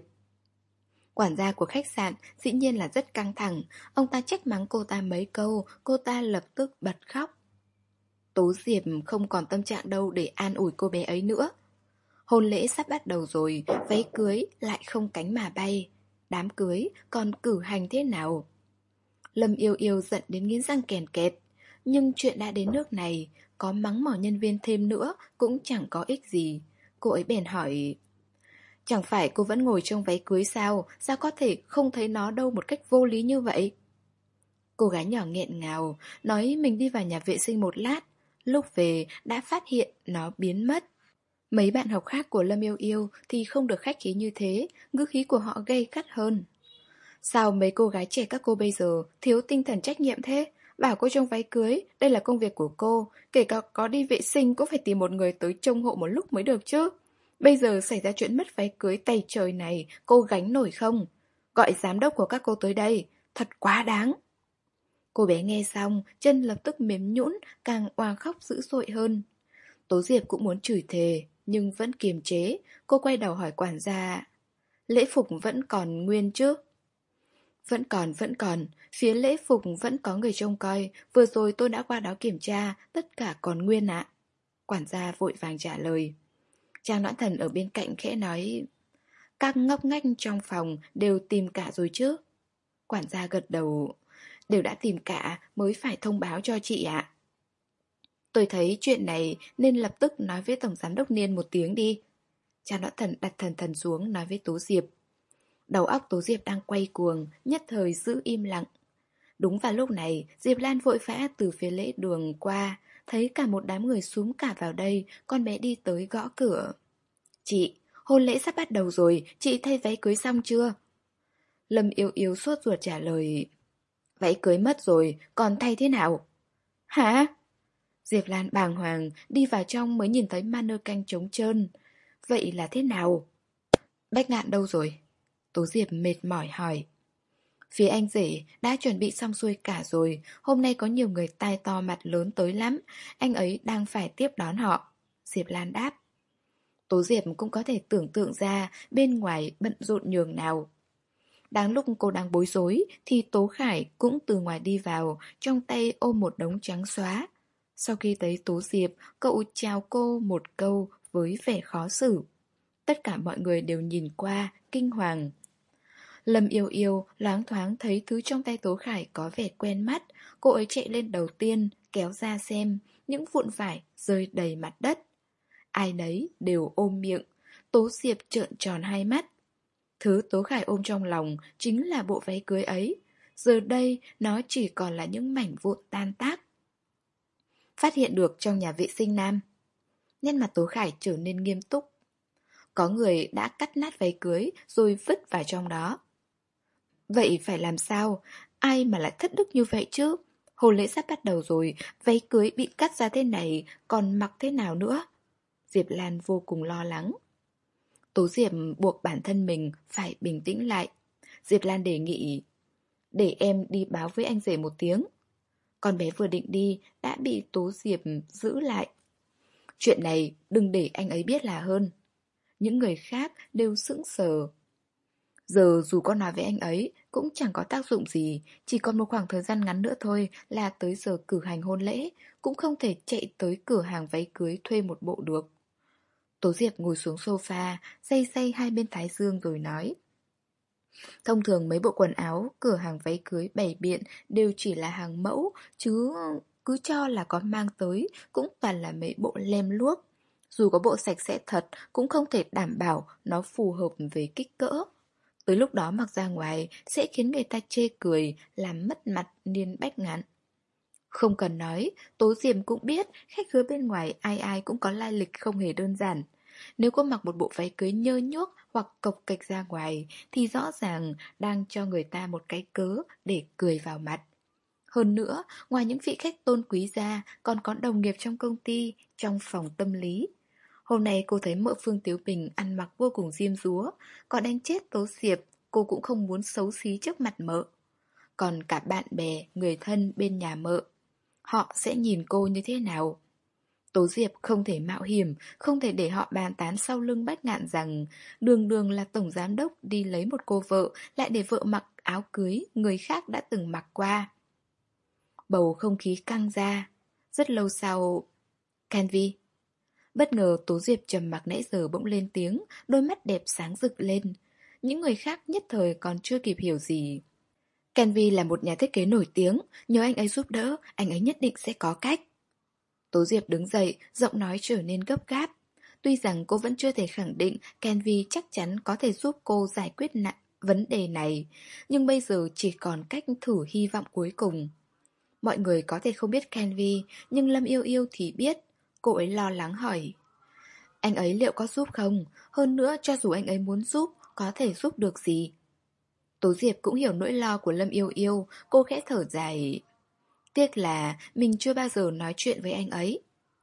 Quản gia của khách sạn dĩ nhiên là rất căng thẳng, ông ta trách mắng cô ta mấy câu, cô ta lập tức bật khóc. Tố Diệp không còn tâm trạng đâu để an ủi cô bé ấy nữa. Hôn lễ sắp bắt đầu rồi, váy cưới lại không cánh mà bay. Đám cưới còn cử hành thế nào? Lâm Yêu Yêu giận đến nghiến răng kèn kẹt. Nhưng chuyện đã đến nước này, có mắng mỏ nhân viên thêm nữa cũng chẳng có ích gì. Cô ấy bèn hỏi, chẳng phải cô vẫn ngồi trong váy cưới sao? Sao có thể không thấy nó đâu một cách vô lý như vậy? Cô gái nhỏ nghẹn ngào, nói mình đi vào nhà vệ sinh một lát. Lúc về đã phát hiện nó biến mất. Mấy bạn học khác của Lâm Yêu Yêu thì không được khách khí như thế, ngữ khí của họ gay gắt hơn. Sao mấy cô gái trẻ các cô bây giờ thiếu tinh thần trách nhiệm thế? Bảo cô trông váy cưới, đây là công việc của cô, kể cả có đi vệ sinh cũng phải tìm một người tới trông hộ một lúc mới được chứ. Bây giờ xảy ra chuyện mất váy cưới tày trời này, cô gánh nổi không? Gọi giám đốc của các cô tới đây, thật quá đáng. Cô bé nghe xong, chân lập tức mềm nhũn, càng oang khóc dữ dội hơn. Tố Diệp cũng muốn chửi thề, nhưng vẫn kiềm chế. Cô quay đầu hỏi quản gia, lễ phục vẫn còn nguyên chứ? Vẫn còn, vẫn còn. Phía lễ phục vẫn có người trông coi. Vừa rồi tôi đã qua đó kiểm tra, tất cả còn nguyên ạ. Quản gia vội vàng trả lời. Trang Noãn Thần ở bên cạnh khẽ nói, các ngóc ngách trong phòng đều tìm cả rồi chứ? Quản gia gật đầu, đều đã tìm cả mới phải thông báo cho chị ạ. Tôi thấy chuyện này nên lập tức nói với Tổng Giám đốc Niên một tiếng đi. Trang Noãn Thần đặt thần thần xuống nói với Tố Diệp. Đầu óc Tố Diệp đang quay cuồng, nhất thời giữ im lặng. Đúng vào lúc này, Diệp Lan vội vã từ phía lễ đường qua, thấy cả một đám người xúm cả vào đây, con bé đi tới gõ cửa. Chị, hôn lễ sắp bắt đầu rồi, chị thay váy cưới xong chưa? Lâm Yêu Yêu sốt ruột trả lời, váy cưới mất rồi, còn thay thế nào? Hả? Diệp Lan bàng hoàng, đi vào trong mới nhìn thấy mannequin trống trơn. Vậy là thế nào? Bách Ngạn đâu rồi? Tố Diệp mệt mỏi hỏi. Phía anh rể đã chuẩn bị xong xuôi cả rồi, hôm nay có nhiều người tai to mặt lớn tới lắm, anh ấy đang phải tiếp đón họ. Diệp Lan đáp. Tố Diệp cũng có thể tưởng tượng ra bên ngoài bận rộn nhường nào. Đáng lúc cô đang bối rối thì Tố Khải cũng từ ngoài đi vào, trong tay ôm một đống trắng xóa. Sau khi thấy Tố Diệp, cậu chào cô một câu với vẻ khó xử. Tất cả mọi người đều nhìn qua, kinh hoàng. Lâm Yêu Yêu loáng thoáng thấy thứ trong tay Tố Khải có vẻ quen mắt. Cô ấy chạy lên đầu tiên, kéo ra xem, những vụn vải rơi đầy mặt đất. Ai nấy đều ôm miệng. Tố Diệp trợn tròn hai mắt. Thứ Tố Khải ôm trong lòng chính là bộ váy cưới ấy. Giờ đây nó chỉ còn là những mảnh vụn tan tác. Phát hiện được trong nhà vệ sinh nam. Nét mặt Tố Khải trở nên nghiêm túc. Có người đã cắt nát váy cưới rồi vứt vào trong đó. Vậy phải làm sao? Ai mà lại thất đức như vậy chứ? Hôn lễ sắp bắt đầu rồi, váy cưới bị cắt ra thế này, còn mặc thế nào nữa? Diệp Lan vô cùng lo lắng. Tố Diệp buộc bản thân mình phải bình tĩnh lại. Diệp Lan đề nghị, để em đi báo với anh rể một tiếng. Con bé vừa định đi, đã bị Tố Diệp giữ lại. Chuyện này đừng để anh ấy biết là hơn. Những người khác đều sững sờ. Giờ dù có nói với anh ấy cũng chẳng có tác dụng gì. Chỉ còn một khoảng thời gian ngắn nữa thôi là tới giờ cử hành hôn lễ. Cũng không thể chạy tới cửa hàng váy cưới thuê một bộ được. Tố Diệp ngồi xuống sofa, day day hai bên thái dương rồi nói. Thông thường mấy bộ quần áo, cửa hàng váy cưới bày biện đều chỉ là hàng mẫu, chứ cứ cho là có mang tới cũng toàn là mấy bộ lem luốc. Dù có bộ sạch sẽ thật cũng không thể đảm bảo nó phù hợp với kích cỡ. Tới lúc đó mặc ra ngoài sẽ khiến người ta chê cười, làm mất mặt Niên Bách Ngạn. Không cần nói, Tố Diệp cũng biết khách khứa bên ngoài ai ai cũng có lai lịch không hề đơn giản. Nếu cô mặc một bộ váy cưới nhơ nhuốc hoặc cộc kệch ra ngoài thì rõ ràng đang cho người ta một cái cớ để cười vào mặt. Hơn nữa, ngoài những vị khách tôn quý ra còn có đồng nghiệp trong công ty, trong phòng tâm lý. Hôm nay cô thấy mợ Phương Tiếu Bình ăn mặc vô cùng diêm dúa, có đánh chết Tố Diệp, cô cũng không muốn xấu xí trước mặt mợ. Còn cả bạn bè, người thân bên nhà mợ, họ sẽ nhìn cô như thế nào? Tố Diệp không thể mạo hiểm, không thể để họ bàn tán sau lưng Bách Ngạn rằng đường đường là tổng giám đốc đi lấy một cô vợ, lại để vợ mặc áo cưới người khác đã từng mặc qua. Bầu không khí căng ra. Rất lâu sau, Canvy. Bất ngờ Tố Diệp trầm mặc nãy giờ bỗng lên tiếng, đôi mắt đẹp sáng rực lên. Những người khác nhất thời còn chưa kịp hiểu gì. Canvy là một nhà thiết kế nổi tiếng, nhờ anh ấy giúp đỡ, anh ấy nhất định sẽ có cách. Tố Diệp đứng dậy, giọng nói trở nên gấp gáp. Tuy rằng cô vẫn chưa thể khẳng định Canvy chắc chắn có thể giúp cô giải quyết nạn vấn đề này, nhưng bây giờ chỉ còn cách thử hy vọng cuối cùng. Mọi người có thể không biết Canvy, nhưng Lâm Yêu Yêu thì biết. Cô ấy lo lắng hỏi. Anh ấy liệu có giúp không? Hơn nữa cho dù anh ấy muốn giúp, có thể giúp được gì? Tố Diệp cũng hiểu nỗi lo của Lâm Yêu Yêu, cô khẽ thở dài. Tiếc là mình chưa bao giờ nói chuyện với anh ấy.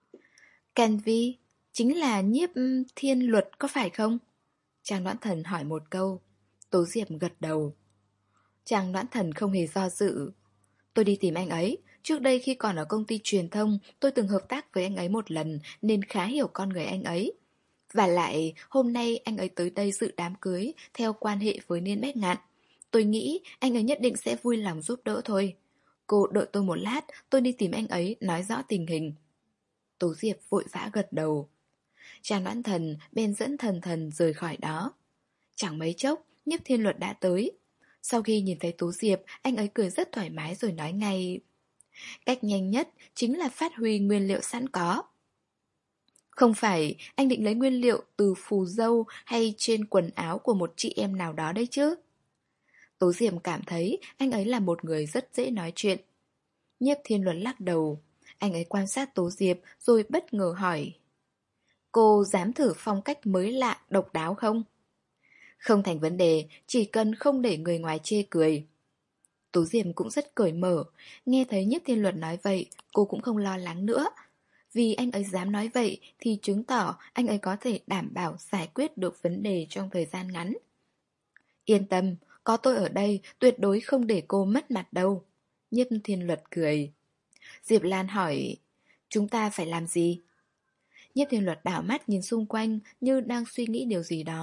Canvy, chính là Nhiếp Thiên Luật có phải không? Trang Noãn Thần hỏi một câu. Tố Diệp gật đầu. Trang Noãn Thần không hề do dự. Tôi đi tìm anh ấy. Trước đây khi còn ở công ty truyền thông, tôi từng hợp tác với anh ấy một lần nên khá hiểu con người anh ấy. Và lại, hôm nay anh ấy tới đây dự đám cưới theo quan hệ với Niên Bách Ngạn. Tôi nghĩ anh ấy nhất định sẽ vui lòng giúp đỡ thôi. Cô đợi tôi một lát, tôi đi tìm anh ấy nói rõ tình hình. Tố Diệp vội vã gật đầu. Trang Noãn Thần bên dẫn thần thần rời khỏi đó. Chẳng mấy chốc, Nhiếp Thiên Luật đã tới. Sau khi nhìn thấy Tố Diệp, anh ấy cười rất thoải mái rồi nói ngay. Cách nhanh nhất chính là phát huy nguyên liệu sẵn có. Không phải anh định lấy nguyên liệu từ phù dâu hay trên quần áo của một chị em nào đó đấy chứ? Tố Diệp cảm thấy anh ấy là một người rất dễ nói chuyện. Nhiếp Thiên Luật lắc đầu. Anh ấy quan sát Tố Diệp rồi bất ngờ hỏi. Cô dám thử phong cách mới lạ, độc đáo không? Không thành vấn đề, chỉ cần không để người ngoài chê cười. Tố Diệp cũng rất cởi mở. Nghe thấy Nhiếp Thiên Luật nói vậy, cô cũng không lo lắng nữa. Vì anh ấy dám nói vậy thì chứng tỏ anh ấy có thể đảm bảo giải quyết được vấn đề trong thời gian ngắn. Yên tâm, có tôi ở đây tuyệt đối không để cô mất mặt đâu. Nhiếp Thiên Luật cười. Diệp Lan hỏi, chúng ta phải làm gì? Nhiếp Thiên Luật đảo mắt nhìn xung quanh như đang suy nghĩ điều gì đó.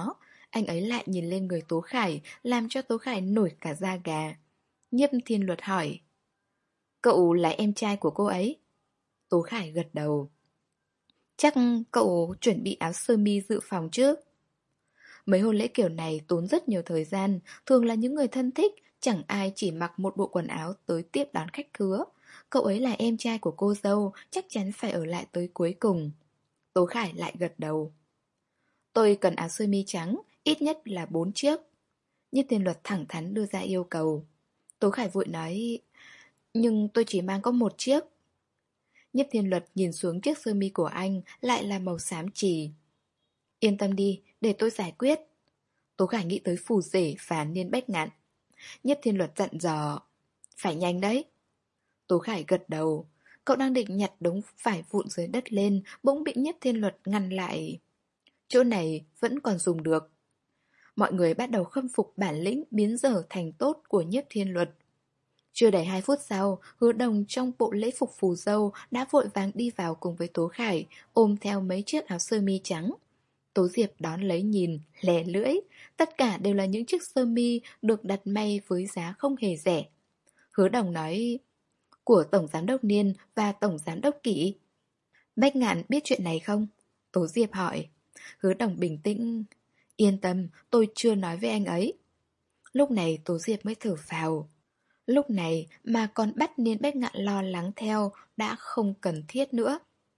Anh ấy lại nhìn lên người Tố Khải, làm cho Tố Khải nổi cả da gà. Nhiếp Thiên Luật hỏi: Cậu là em trai của cô ấy? Tố Khải gật đầu. Chắc cậu chuẩn bị áo sơ mi dự phòng chứ? Mấy hôn lễ kiểu này tốn rất nhiều thời gian, thường là những người thân thích, chẳng ai chỉ mặc một bộ quần áo tới tiếp đón khách khứa. Cậu ấy là em trai của cô dâu, chắc chắn phải ở lại tới cuối cùng. Tố Khải lại gật đầu. Tôi cần áo sơ mi trắng, ít nhất là bốn chiếc. Nhiếp Thiên Luật thẳng thắn đưa ra yêu cầu. Tố Khải vội nói, nhưng tôi chỉ mang có một chiếc. Nhiếp Thiên Luật nhìn xuống chiếc sơ mi của anh, lại là màu xám chì. Yên tâm đi, để tôi giải quyết. Tố Khải nghĩ tới Phù Rể và Niên Bách Ngạn. Nhiếp Thiên Luật dặn dò, phải nhanh đấy. Tố Khải gật đầu. Cậu đang định nhặt đống vải vụn dưới đất lên, bỗng bị Nhiếp Thiên Luật ngăn lại. Chỗ này vẫn còn dùng được. Mọi người bắt đầu khâm phục bản lĩnh biến dở thành tốt của Nhiếp Thiên Luật. Chưa đầy hai phút sau, Hứa Đồng trong bộ lễ phục phù dâu đã vội vàng đi vào cùng với Tố Khải, ôm theo mấy chiếc áo sơ mi trắng. Tố Diệp đón lấy nhìn, lè lưỡi. Tất cả đều là những chiếc sơ mi được đặt may với giá không hề rẻ. Hứa Đồng nói, của Tổng Giám đốc Niên và Tổng Giám đốc Kỷ. Bách Ngạn biết chuyện này không? Tố Diệp hỏi. Hứa Đồng bình tĩnh, yên tâm, tôi chưa nói với anh ấy. Lúc này Tố Diệp mới thở phào. Lúc này mà còn bắt Niên Bách Ngạn lo lắng theo đã không cần thiết nữa.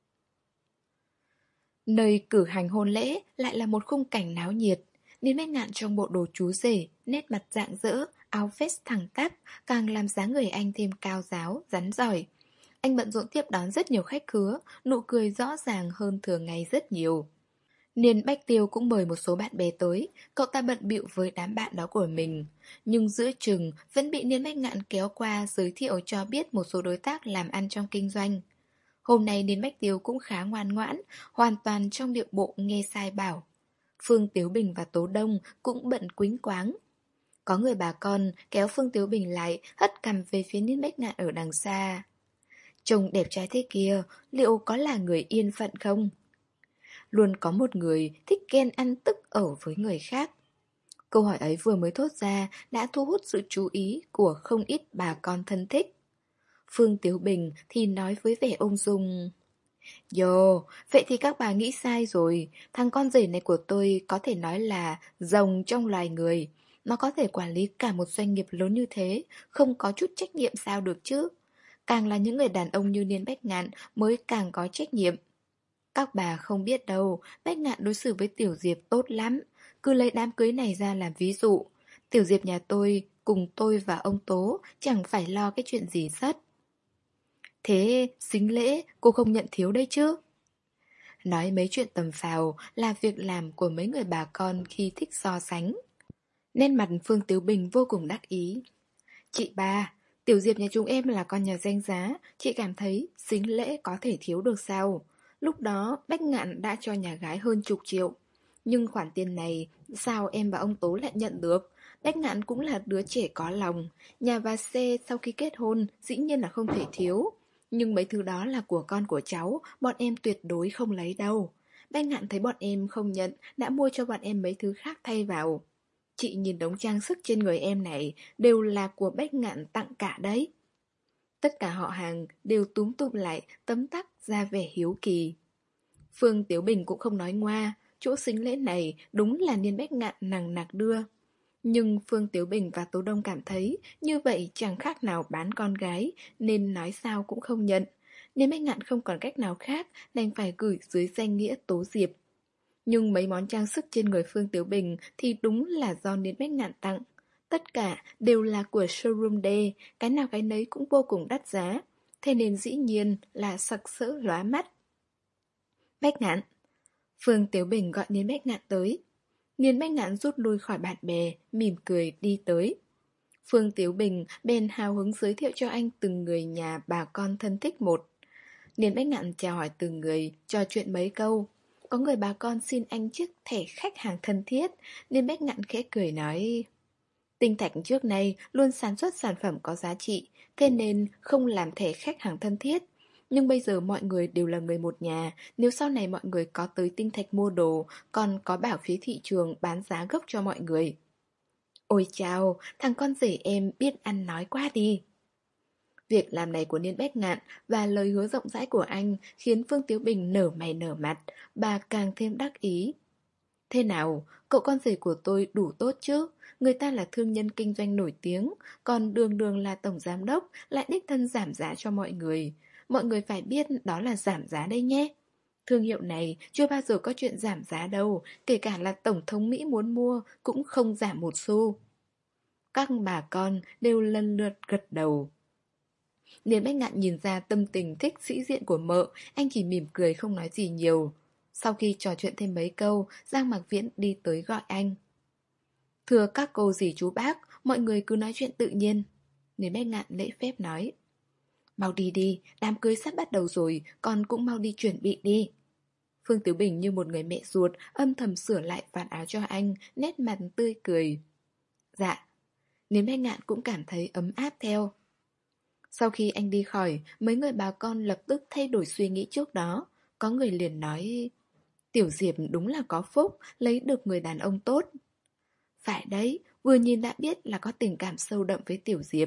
Nơi cử hành hôn lễ lại là một khung cảnh náo nhiệt. Niên Bách Ngạn trong bộ đồ chú rể, nét mặt rạng rỡ, áo vest thẳng tắp, càng làm dáng người anh thêm cao ráo, rắn giỏi. Anh bận rộn tiếp đón rất nhiều khách khứa, nụ cười rõ ràng hơn thường ngày rất nhiều. Niên Bách Tiêu cũng mời một số bạn bè tới, cậu ta bận bịu với đám bạn đó của mình. Nhưng giữa chừng vẫn bị Niên Bách Ngạn kéo qua giới thiệu cho biết một số đối tác làm ăn trong kinh doanh. Hôm nay Niên Bách Tiêu cũng khá ngoan ngoãn, hoàn toàn trong điệu bộ nghe sai bảo. Phương Tiếu Bình và Tố Đông cũng bận quýnh quáng. Có người bà con kéo Phương Tiếu Bình lại, hất cằm về phía Niên Bách Ngạn ở đằng xa. Trông đẹp trai thế kia, liệu có là người yên phận không? Luôn có một người thích ghen ăn tức ở với người khác. Câu hỏi ấy vừa mới thốt ra đã thu hút sự chú ý của không ít bà con thân thích. Phương Tiếu Bình thì nói với vẻ ung dung. Yo, vậy thì các bà nghĩ sai rồi. Thằng con rể này của tôi có thể nói là rồng trong loài người. Nó có thể quản lý cả một doanh nghiệp lớn như thế, không có chút trách nhiệm sao được chứ. Càng là những người đàn ông như Niên Bách Ngạn mới càng có trách nhiệm. Các bà không biết đâu, Bách Ngạn đối xử với Tiểu Diệp tốt lắm. Cứ lấy đám cưới này ra làm ví dụ. Tiểu Diệp nhà tôi, cùng tôi và ông Tố chẳng phải lo cái chuyện gì sất. Thế, sính lễ, cô không nhận thiếu đấy chứ? Nói mấy chuyện tầm phào là việc làm của mấy người bà con khi thích so sánh. Nên mặt Phương Tiếu Bình vô cùng đắc ý. Chị ba, Tiểu Diệp nhà chúng em là con nhà danh giá, chị cảm thấy sính lễ có thể thiếu được sao? Lúc đó Bách Ngạn đã cho nhà gái hơn chục triệu. Nhưng khoản tiền này sao em và ông Tố lại nhận được? Bách Ngạn cũng là đứa trẻ có lòng. Nhà và xe sau khi kết hôn dĩ nhiên là không thể thiếu. Nhưng mấy thứ đó là của con của cháu, bọn em tuyệt đối không lấy đâu. Bách Ngạn thấy bọn em không nhận, đã mua cho bọn em mấy thứ khác thay vào. Chị nhìn đống trang sức trên người em này đều là của Bách Ngạn tặng cả đấy. Tất cả họ hàng đều túm tụm lại tấm tắc ra vẻ hiếu kỳ. Phương Tiếu Bình cũng không nói ngoa, chỗ sính lễ này đúng là Niên Bách Ngạn nằng nặc đưa. Nhưng Phương Tiếu Bình và Tố Đông cảm thấy như vậy chẳng khác nào bán con gái, nên nói sao cũng không nhận. Niên Bách Ngạn không còn cách nào khác, đành phải gửi dưới danh nghĩa Tố Diệp. Nhưng mấy món trang sức trên người Phương Tiếu Bình thì đúng là do Niên Bách Ngạn tặng. Tất cả đều là của showroom D, cái nào cái nấy cũng vô cùng đắt giá. Thế nên dĩ nhiên là sặc sỡ lóa mắt. Bách Ngạn. Phương Tiếu Bình gọi Niên Bách Ngạn tới. Niên Bách Ngạn rút lui khỏi bạn bè, mỉm cười đi tới. Phương Tiếu Bình bèn hào hứng giới thiệu cho anh từng người nhà bà con thân thích một. Niên Bách Ngạn chào hỏi từng người, trò chuyện mấy câu. Có người bà con xin anh chiếc thẻ khách hàng thân thiết, Niên Bách Ngạn khẽ cười nói: Tinh Thạch trước nay luôn sản xuất sản phẩm có giá trị, thế nên không làm thẻ khách hàng thân thiết. Nhưng bây giờ mọi người đều là người một nhà. Nếu sau này mọi người có tới tinh thạch mua đồ, còn có bảo phía thị trường bán giá gốc cho mọi người. Ôi chao, thằng con rể em biết ăn nói quá đi. Việc làm này của Niên Bách Ngạn và lời hứa rộng rãi của anh khiến Phương Tiếu Bình nở mày nở mặt, bà càng thêm đắc ý. Thế nào, cậu con rể của tôi đủ tốt chứ? Người ta là thương nhân kinh doanh nổi tiếng, còn Đường Đường là tổng giám đốc, lại đích thân giảm giá cho mọi người. Mọi người phải biết đó là giảm giá đây nhé. Thương hiệu này chưa bao giờ có chuyện giảm giá đâu, kể cả là Tổng thống Mỹ muốn mua cũng không giảm một xu. Các bà con đều lần lượt gật đầu. Niên Bách Ngạn nhìn ra tâm tình thích sĩ diện của mợ, anh chỉ mỉm cười không nói gì nhiều. Sau khi trò chuyện thêm mấy câu, Giang Mạc Viễn đi tới gọi anh. Thưa các cô dì chú bác, mọi người cứ nói chuyện tự nhiên. Niên Bách Ngạn lễ phép nói. Mau đi đi, đám cưới sắp bắt đầu rồi, con cũng mau đi chuẩn bị đi. Phương Tiểu Bình như một người mẹ ruột, âm thầm sửa lại vạt áo cho anh, nét mặt tươi cười. Dạ. Niên Bách Ngạn cũng cảm thấy ấm áp theo. Sau khi anh đi khỏi, mấy người bà con lập tức thay đổi suy nghĩ trước đó. Có người liền nói, Tiểu Diệp đúng là có phúc, lấy được người đàn ông tốt. Phải đấy, vừa nhìn đã biết là có tình cảm sâu đậm với Tiểu Diệp.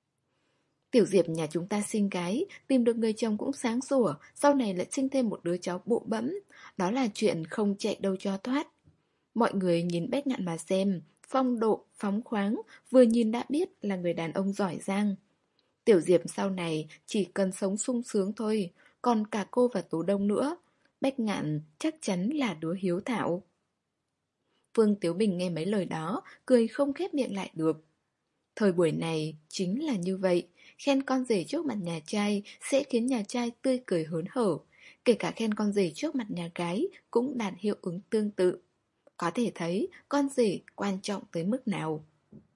Tiểu Diệp nhà chúng ta sinh gái, tìm được người chồng cũng sáng sủa, sau này lại sinh thêm một đứa cháu bụ bẫm. Đó là chuyện không chạy đâu cho thoát. Mọi người nhìn Bách Ngạn mà xem, phong độ, phóng khoáng, vừa nhìn đã biết là người đàn ông giỏi giang. Tiểu Diệp sau này chỉ cần sống sung sướng thôi, còn cả cô và Tú Đông nữa. Bách Ngạn chắc chắn là đứa hiếu thảo. Phương Tiếu Bình nghe mấy lời đó, cười không khép miệng lại được. Thời buổi này chính là như vậy, khen con rể trước mặt nhà trai sẽ khiến nhà trai tươi cười hớn hở. Kể cả khen con rể trước mặt nhà gái cũng đạt hiệu ứng tương tự. Có thể thấy con rể quan trọng tới mức nào.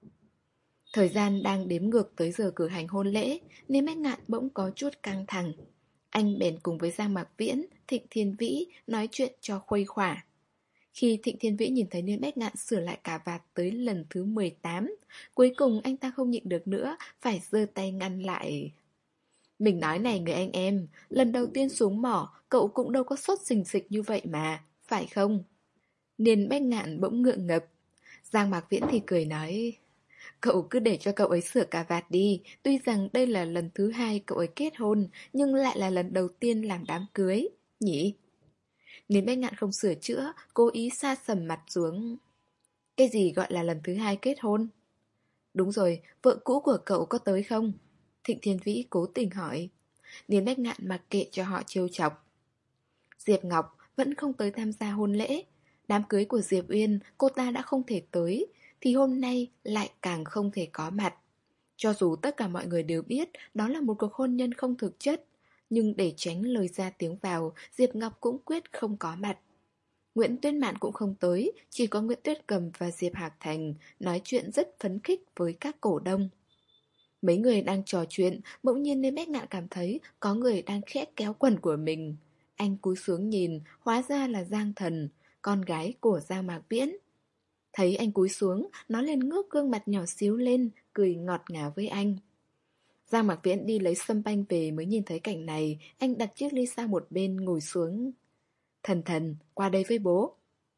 Thời gian đang đếm ngược tới giờ cử hành hôn lễ, nên Bách Ngạn bỗng có chút căng thẳng. Anh bèn cùng với Giang Mạc Viễn, Thịnh Thiên Vĩ nói chuyện cho khuây khỏa. Khi Thịnh Thiên Vĩ nhìn thấy Niên Bách Ngạn sửa lại cà vạt tới lần thứ mười tám, cuối cùng anh ta không nhịn được nữa, phải giơ tay ngăn lại. Mình nói này người anh em, lần đầu tiên xuống mỏ, cậu cũng đâu có sốt sình sịch như vậy mà, phải không? Niên Bách Ngạn bỗng ngượng ngập. Giang Mạc Viễn thì cười nói, cậu cứ để cho cậu ấy sửa cà vạt đi, tuy rằng đây là lần thứ hai cậu ấy kết hôn, nhưng lại là lần đầu tiên làm đám cưới, nhỉ? Niên Bách Ngạn không sửa chữa, cố ý sa sầm mặt xuống. Cái gì gọi là lần thứ hai kết hôn? Đúng rồi, vợ cũ của cậu có tới không? Thịnh Thiên Vĩ cố tình hỏi. Niên Bách Ngạn mặc kệ cho họ trêu chọc. Diệp Ngọc vẫn không tới tham gia hôn lễ. Đám cưới của Diệp Uyên cô ta đã không thể tới, thì hôm nay lại càng không thể có mặt. Cho dù tất cả mọi người đều biết đó là một cuộc hôn nhân không thực chất, nhưng để tránh lời ra tiếng vào, Diệp Ngọc cũng quyết không có mặt. Nguyễn Tuyết Mạn cũng không tới, chỉ có Nguyễn Tuyết Cầm và Diệp Hạc Thành nói chuyện rất phấn khích với các cổ đông. Mấy người đang trò chuyện, bỗng nhiên Lê Bách Ngạn cảm thấy có người đang khẽ kéo quần của mình. Anh cúi xuống nhìn, hóa ra là Giang Thần, con gái của Giang Mạc Viễn. Thấy anh cúi xuống, nó liền ngước gương mặt nhỏ xíu lên, cười ngọt ngào với anh. Giang Mạc Viễn đi lấy sâm panh về mới nhìn thấy cảnh này, anh đặt chiếc ly sang một bên ngồi xuống. Thần Thần, qua đây với bố.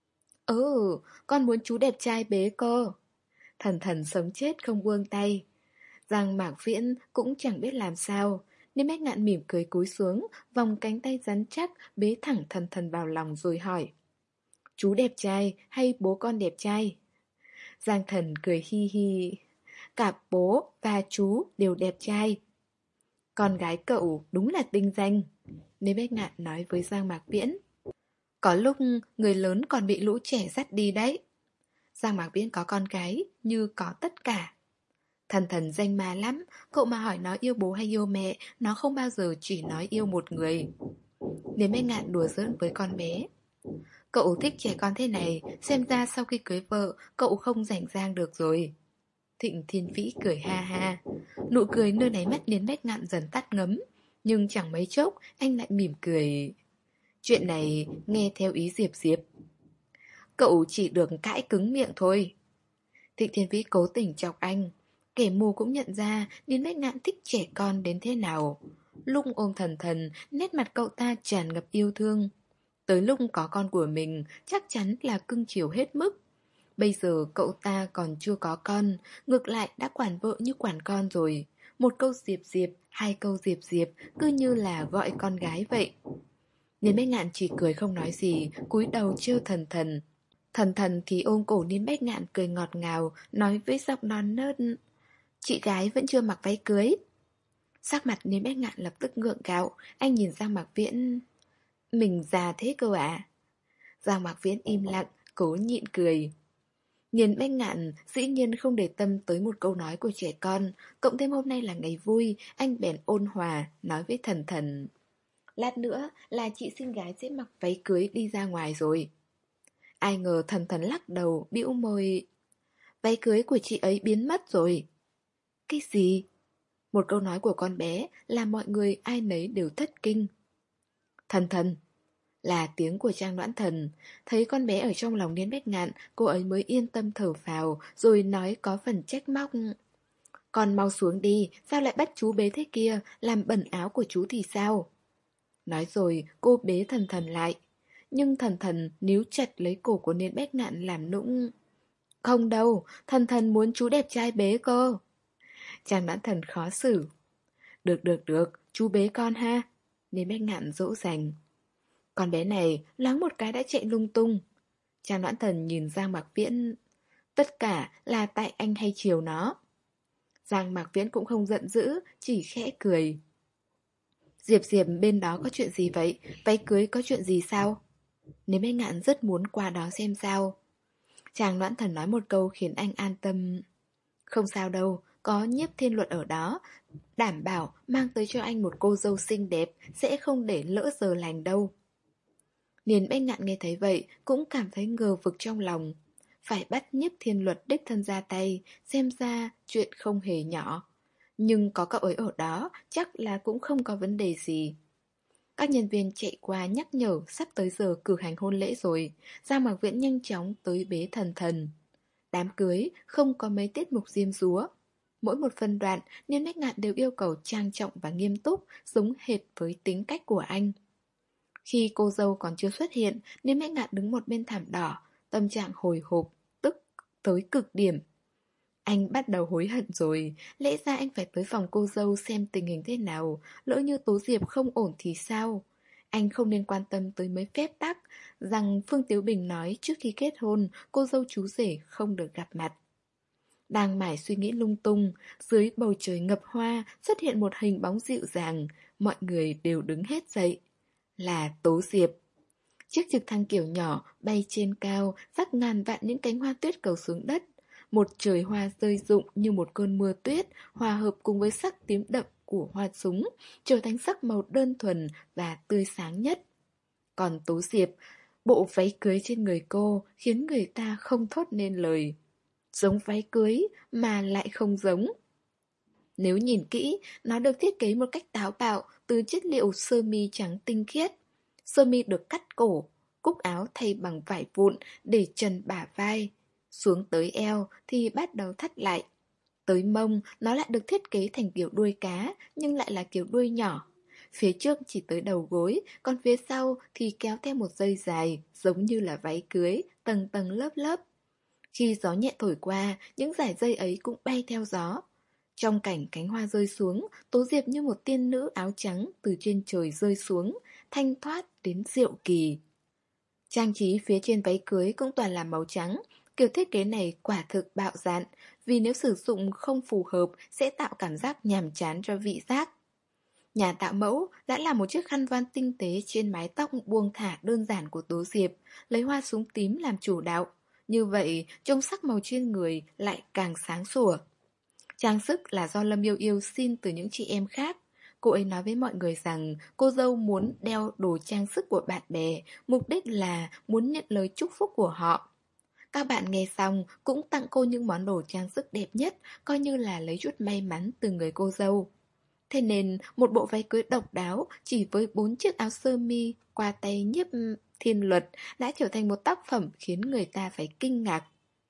Ừ, con muốn chú đẹp trai bế cơ. Thần Thần sống chết không buông tay. Giang Mạc Viễn cũng chẳng biết làm sao, nên Bách Ngạn mỉm cười cúi xuống, vòng cánh tay rắn chắc, bế thẳng Thần Thần vào lòng rồi hỏi. Chú đẹp trai hay bố con đẹp trai? Giang Thần cười hi hi. Cả bố và chú đều đẹp trai. Con gái cậu đúng là tinh danh, nên Bách Ngạn nói với Giang Mạc Viễn. Có lúc người lớn còn bị lũ trẻ dắt đi đấy. Giang Mạc Viễn có con gái như có tất cả. Thần Thần danh ma lắm, cậu mà hỏi nó yêu bố hay yêu mẹ, nó không bao giờ chỉ nói yêu một người. Nên Bách Ngạn đùa giỡn với con bé. Cậu thích trẻ con thế này, xem ra sau khi cưới vợ, cậu không rảnh rang được rồi. Thịnh Thiên Vĩ cười ha ha. Nụ cười nơi đáy mắt Liên Bách Ngạn dần tắt ngấm. Nhưng chẳng mấy chốc, anh lại mỉm cười. Chuyện này nghe theo ý Diệp Diệp. Cậu chỉ được cãi cứng miệng thôi. Thịnh Thiên Vĩ cố tình chọc anh. Kẻ mù cũng nhận ra Liên Bách Ngạn thích trẻ con đến thế nào. Lúc ôm Thần Thần, nét mặt cậu ta tràn ngập yêu thương. Tới lúc có con của mình, chắc chắn là cưng chiều hết mức. Bây giờ cậu ta còn chưa có con, ngược lại đã quản vợ như quản con rồi. Một câu diệp diệp, hai câu diệp diệp, cứ như là gọi con gái vậy. Niên Bách Ngạn chỉ cười không nói gì, cúi đầu trêu Thần Thần. Thần Thần thì ôm cổ Niên Bách Ngạn cười ngọt ngào, nói với giọng non nớt: "Chị gái vẫn chưa mặc váy cưới." Sắc mặt Niên Bách Ngạn lập tức gượng gạo, anh nhìn Giang Mặc Viễn: "Mình già thế cơ à?" Giang Mặc Viễn im lặng, cố nhịn cười. Niên Bách Ngạn dĩ nhiên không để tâm tới một câu nói của trẻ con, cộng thêm hôm nay là ngày vui, anh bèn ôn hòa, nói với Thần Thần: "Lát nữa là chị xinh gái sẽ mặc váy cưới đi ra ngoài rồi." Ai ngờ Thần Thần lắc đầu, bĩu môi: "Váy cưới của chị ấy biến mất rồi." Cái gì? Một câu nói của con bé làm mọi người ai nấy đều thất kinh. "Thần Thần!" Là tiếng của Trang Noãn Thần. Thấy con bé ở trong lòng Niên Bách Ngạn, cô ấy mới yên tâm thở phào, rồi nói có phần trách móc: "Con mau xuống đi, sao lại bắt chú bế thế kia, làm bẩn áo của chú thì sao?" Nói rồi cô bế Thần Thần lại. Nhưng Thần Thần níu chặt lấy cổ của Niên Bách Ngạn làm nũng: "Không đâu, Thần Thần muốn chú đẹp trai bế cơ." Trang Noãn Thần khó xử: "Được được được, chú bế con ha." Niên Bách Ngạn dỗ dành. Con bé này loáng một cái đã chạy lung tung. Trang Noãn Thần nhìn Giang Mặc Viễn: "Tất cả là tại anh hay chiều nó." Giang Mặc Viễn cũng không giận dữ, chỉ khẽ cười. "Diệp Diệp bên đó có chuyện gì vậy? Váy cưới có chuyện gì sao?" Nếu Bách Ngạn rất muốn qua đó xem sao. Trang Noãn Thần nói một câu khiến anh an tâm: "Không sao đâu, có Nhiếp Thiên Luật ở đó, đảm bảo mang tới cho anh một cô dâu xinh đẹp, sẽ không để lỡ giờ lành đâu." Niên Bách Ngạn nghe thấy vậy cũng cảm thấy ngờ vực trong lòng. Phải bắt Nhiếp Thiên Luật đích thân ra tay, xem ra chuyện không hề nhỏ. Nhưng có cậu ấy ở đó chắc là cũng không có vấn đề gì. Các nhân viên chạy qua nhắc nhở sắp tới giờ cử hành hôn lễ rồi. Giang Mặc Viễn nhanh chóng tới bế Thần Thần. Đám cưới không có mấy tiết mục diêm dúa. Mỗi một phân đoạn, Niên Bách Ngạn đều yêu cầu trang trọng và nghiêm túc, giống hệt với tính cách của anh. Khi cô dâu còn chưa xuất hiện, Niên Bách Ngạn đứng một bên thảm đỏ, tâm trạng hồi hộp, tức tới cực điểm. Anh bắt đầu hối hận rồi, lẽ ra anh phải tới phòng cô dâu xem tình hình thế nào, lỡ như Tố Diệp không ổn thì sao? Anh không nên quan tâm tới mấy phép tắc, rằng Phương Tiếu Bình nói trước khi kết hôn, cô dâu chú rể không được gặp mặt. Đang mải suy nghĩ lung tung, dưới bầu trời ngập hoa xuất hiện một hình bóng dịu dàng, mọi người đều đứng hết dậy. Là Tố Diệp. Chiếc trực thăng kiểu nhỏ bay trên cao, rắc ngàn vạn những cánh hoa tuyết cầu xuống đất. Một trời hoa rơi rụng như một cơn mưa tuyết, hòa hợp cùng với sắc tím đậm của hoa súng, trở thành sắc màu đơn thuần và tươi sáng nhất. Còn Tố Diệp, bộ váy cưới trên người cô khiến người ta không thốt nên lời. Giống váy cưới mà lại không giống. Nếu nhìn kỹ, nó được thiết kế một cách táo bạo từ chất liệu sơ mi trắng tinh khiết. Sơ mi được cắt cổ, cúc áo thay bằng vải vụn để trần bả vai. Xuống tới eo thì bắt đầu thắt lại. Tới mông, nó lại được thiết kế thành kiểu đuôi cá, nhưng lại là kiểu đuôi nhỏ. Phía trước chỉ tới đầu gối, còn phía sau thì kéo theo một dây dài, giống như là váy cưới, tầng tầng lớp lớp. Khi gió nhẹ thổi qua, những dải dây ấy cũng bay theo gió. Trong cảnh cánh hoa rơi xuống, Tố Diệp như một tiên nữ áo trắng từ trên trời rơi xuống, thanh thoát đến diệu kỳ. Trang trí phía trên váy cưới cũng toàn là màu trắng, kiểu thiết kế này quả thực bạo dạn, vì nếu sử dụng không phù hợp sẽ tạo cảm giác nhàm chán cho vị giác. Nhà tạo mẫu đã làm một chiếc khăn voan tinh tế trên mái tóc buông thả đơn giản của Tố Diệp, lấy hoa súng tím làm chủ đạo. Như vậy, trông sắc màu trên người lại càng sáng sủa. Trang sức là do Lâm Yêu Yêu xin từ những chị em khác. Cô ấy nói với mọi người rằng cô dâu muốn đeo đồ trang sức của bạn bè, mục đích là muốn nhận lời chúc phúc của họ. Các bạn nghe xong cũng tặng cô những món đồ trang sức đẹp nhất, coi như là lấy chút may mắn từ người cô dâu. Thế nên một bộ váy cưới độc đáo chỉ với bốn chiếc áo sơ mi qua tay Nhiếp Thiên Luật đã trở thành một tác phẩm khiến người ta phải kinh ngạc.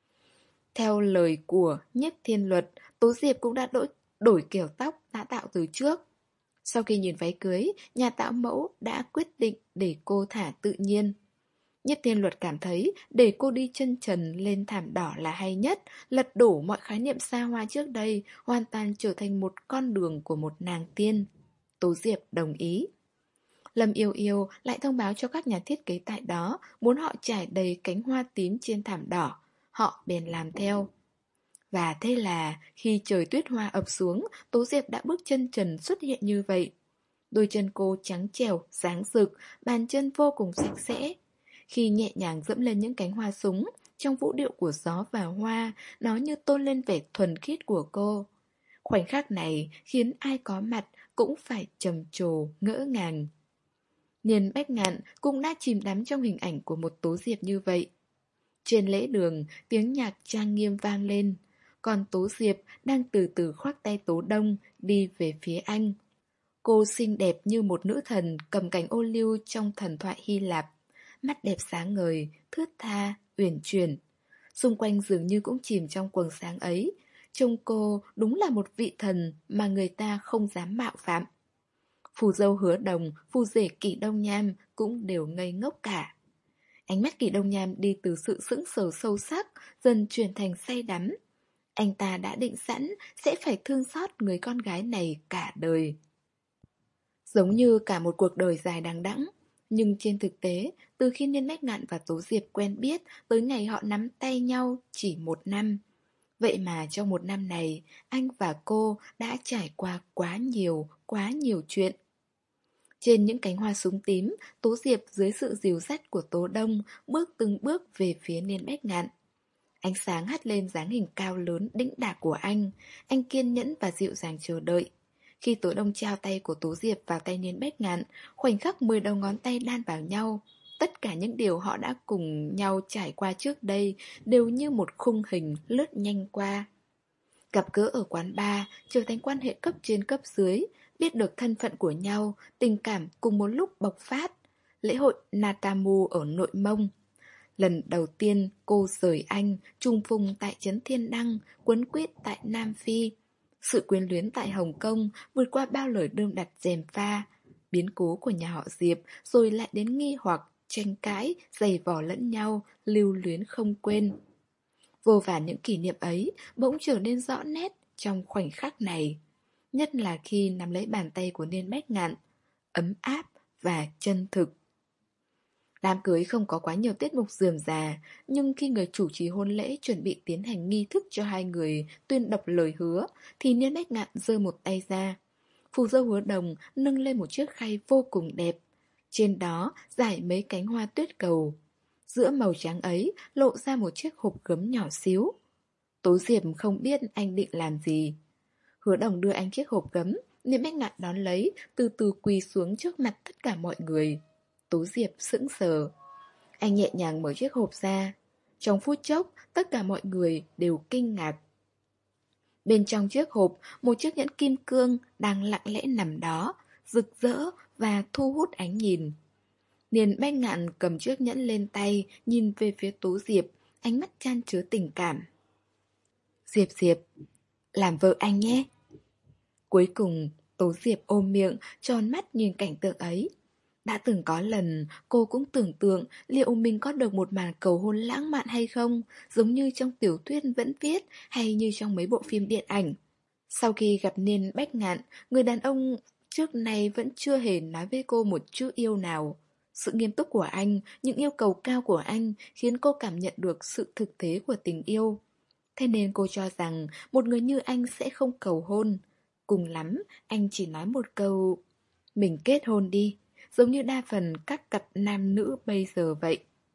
Theo lời của Nhiếp Thiên Luật, Tố Diệp cũng đã đổi, đổi kiểu tóc đã tạo từ trước. Sau khi nhìn váy cưới, nhà tạo mẫu đã quyết định để cô thả tự nhiên. Nhất Thiên Luật cảm thấy để cô đi chân trần lên thảm đỏ là hay nhất, lật đổ mọi khái niệm xa hoa trước đây, hoàn toàn trở thành một con đường của một nàng tiên. Tố Diệp đồng ý. Lâm Yêu Yêu lại thông báo cho các nhà thiết kế tại đó muốn họ trải đầy cánh hoa tím trên thảm đỏ. Họ bèn làm theo. Và thế là khi trời tuyết hoa ập xuống, Tố Diệp đã bước chân trần xuất hiện như vậy. Đôi chân cô trắng trẻo, sáng rực, bàn chân vô cùng sạch sẽ. Khi nhẹ nhàng dẫm lên những cánh hoa súng, trong vũ điệu của gió và hoa, nó như tôn lên vẻ thuần khiết của cô. Khoảnh khắc này khiến ai có mặt cũng phải trầm trồ, ngỡ ngàng. Niên Bách Ngạn cũng đã chìm đắm trong hình ảnh của một Tố Diệp như vậy. Trên lễ đường, tiếng nhạc trang nghiêm vang lên, còn Tố Diệp đang từ từ khoác tay Tố Đông đi về phía anh. Cô xinh đẹp như một nữ thần cầm cành ô liu trong thần thoại Hy Lạp, mắt đẹp sáng ngời, thướt tha, uyển chuyển. Xung quanh dường như cũng chìm trong quầng sáng ấy. Trông cô đúng là một vị thần mà người ta không dám mạo phạm. Phù dâu Hứa Đồng, phù rể Kỷ Đông Nham cũng đều ngây ngốc cả. Ánh mắt Kỷ Đông Nham đi từ sự sững sờ sâu sắc, dần chuyển thành say đắm. Anh ta đã định sẵn sẽ phải thương xót người con gái này cả đời. Giống như cả một cuộc đời dài đằng đẵng. Nhưng trên thực tế, từ khi Niên Bách Ngạn và Tố Diệp quen biết tới ngày họ nắm tay nhau chỉ một năm. Vậy mà trong một năm này, anh và cô đã trải qua quá nhiều, quá nhiều chuyện. Trên những cánh hoa súng tím, Tố Diệp dưới sự dìu dắt của Tố Đông bước từng bước về phía Niên Bách Ngạn. Ánh sáng hắt lên dáng hình cao lớn đĩnh đạc của anh. Anh kiên nhẫn và dịu dàng chờ đợi. Khi Tố Đông trao tay của Tố Diệp vào tay Niên Bách Ngạn, khoảnh khắc mười đầu ngón tay đan vào nhau. Tất cả những điều họ đã cùng nhau trải qua trước đây đều như một khung hình lướt nhanh qua. Gặp gỡ ở quán bar, trở thành quan hệ cấp trên cấp dưới, biết được thân phận của nhau, tình cảm cùng một lúc bộc phát. Lễ hội Natamu ở Nội Mông. Lần đầu tiên cô rời anh, trùng phùng tại Trấn Thiên Đăng, quấn quýt tại Nam Phi. Sự quyến luyến tại Hồng Kông vượt qua bao lời đơm đặt gièm pha. Biến cố của nhà họ Diệp, rồi lại đến nghi hoặc, tranh cãi, giày vò lẫn nhau, lưu luyến không quên. Vô vàn những kỷ niệm ấy bỗng trở nên rõ nét trong khoảnh khắc này. Nhất là khi nắm lấy bàn tay của Niên Bách Ngạn, ấm áp và chân thực. Đám cưới không có quá nhiều tiết mục rườm rà, nhưng khi người chủ trì hôn lễ chuẩn bị tiến hành nghi thức cho hai người tuyên đọc lời hứa, thì Niên Bách Ngạn giơ một tay ra. Phù dâu Hứa Đồng nâng lên một chiếc khay vô cùng đẹp. Trên đó rải mấy cánh hoa tuyết cầu. Giữa màu trắng ấy lộ ra một chiếc hộp gấm nhỏ xíu. Tố Diệp không biết anh định làm gì. Hứa Đồng đưa anh chiếc hộp gấm, Niên Bách Ngạn đón lấy, từ từ quỳ xuống trước mặt tất cả mọi người. Tố Diệp sững sờ. Anh nhẹ nhàng mở chiếc hộp ra. Trong phút chốc, tất cả mọi người đều kinh ngạc. Bên trong chiếc hộp, một chiếc nhẫn kim cương đang lặng lẽ nằm đó, rực rỡ và thu hút ánh nhìn. Niên Bách Ngạn cầm chiếc nhẫn lên tay, nhìn về phía Tố Diệp, ánh mắt chan chứa tình cảm. Diệp Diệp, làm vợ anh nhé. Cuối cùng, Tố Diệp ôm miệng, tròn mắt nhìn cảnh tượng ấy. Đã từng có lần, cô cũng tưởng tượng liệu mình có được một màn cầu hôn lãng mạn hay không, giống như trong tiểu thuyết vẫn viết hay như trong mấy bộ phim điện ảnh. Sau khi gặp Niên Bách Ngạn, người đàn ông trước nay vẫn chưa hề nói với cô một chữ yêu nào. Sự nghiêm túc của anh, những yêu cầu cao của anh khiến cô cảm nhận được sự thực tế của tình yêu. Thế nên cô cho rằng một người như anh sẽ không cầu hôn. Cùng lắm, anh chỉ nói một câu: mình kết hôn đi. Giống như đa phần các cặp nam nữ bây giờ vậy.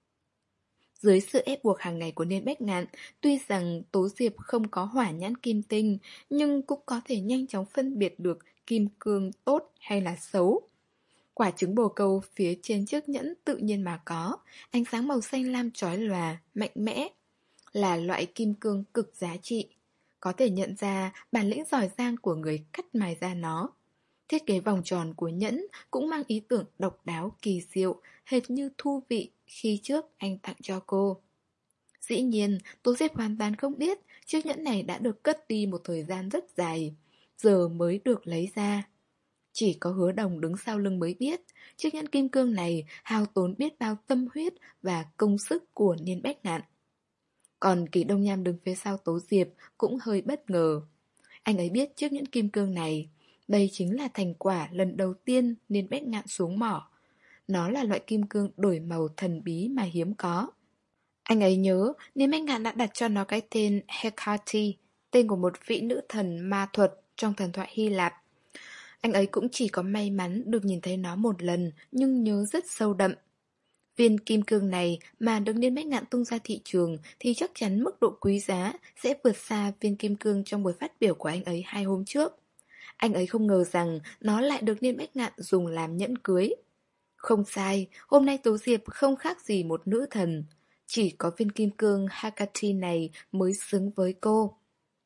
Dưới sự ép buộc hàng ngày của Niên Bách Ngạn, tuy rằng Tố Diệp không có hỏa nhãn kim tinh, nhưng cũng có thể nhanh chóng phân biệt được kim cương tốt hay là xấu. Quả trứng bồ câu phía trên chiếc nhẫn tự nhiên mà có, ánh sáng màu xanh lam chói lòa, mạnh mẽ, là loại kim cương cực giá trị. Có thể nhận ra bản lĩnh giỏi giang của người cắt mài ra nó. Thiết kế vòng tròn của nhẫn cũng mang ý tưởng độc đáo kỳ diệu, hệt như thu vị khi trước anh tặng cho cô. Dĩ nhiên, Tố Diệp hoàn toàn không biết chiếc nhẫn này đã được cất đi một thời gian rất dài, giờ mới được lấy ra. Chỉ có Hứa Đồng đứng sau lưng mới biết, chiếc nhẫn kim cương này hao tốn biết bao tâm huyết và công sức của Niên Bách Ngạn. Còn Kỳ Đông Nham đứng phía sau Tố Diệp cũng hơi bất ngờ. Anh ấy biết chiếc nhẫn kim cương này, đây chính là thành quả lần đầu tiên Niên Bách Ngạn xuống mỏ. Nó là loại kim cương đổi màu thần bí mà hiếm có. Anh ấy nhớ Niên Bách Ngạn đã đặt cho nó cái tên Hecate, tên của một vị nữ thần ma thuật trong thần thoại Hy Lạp. Anh ấy cũng chỉ có may mắn được nhìn thấy nó một lần, nhưng nhớ rất sâu đậm. Viên kim cương này mà được Niên Bách Ngạn tung ra thị trường thì chắc chắn mức độ quý giá sẽ vượt xa viên kim cương trong buổi phát biểu của anh ấy hai hôm trước. Anh ấy không ngờ rằng nó lại được Niên Bách Ngạn dùng làm nhẫn cưới. Không sai, hôm nay Tố Diệp không khác gì một nữ thần. Chỉ có viên kim cương Hecate này mới xứng với cô.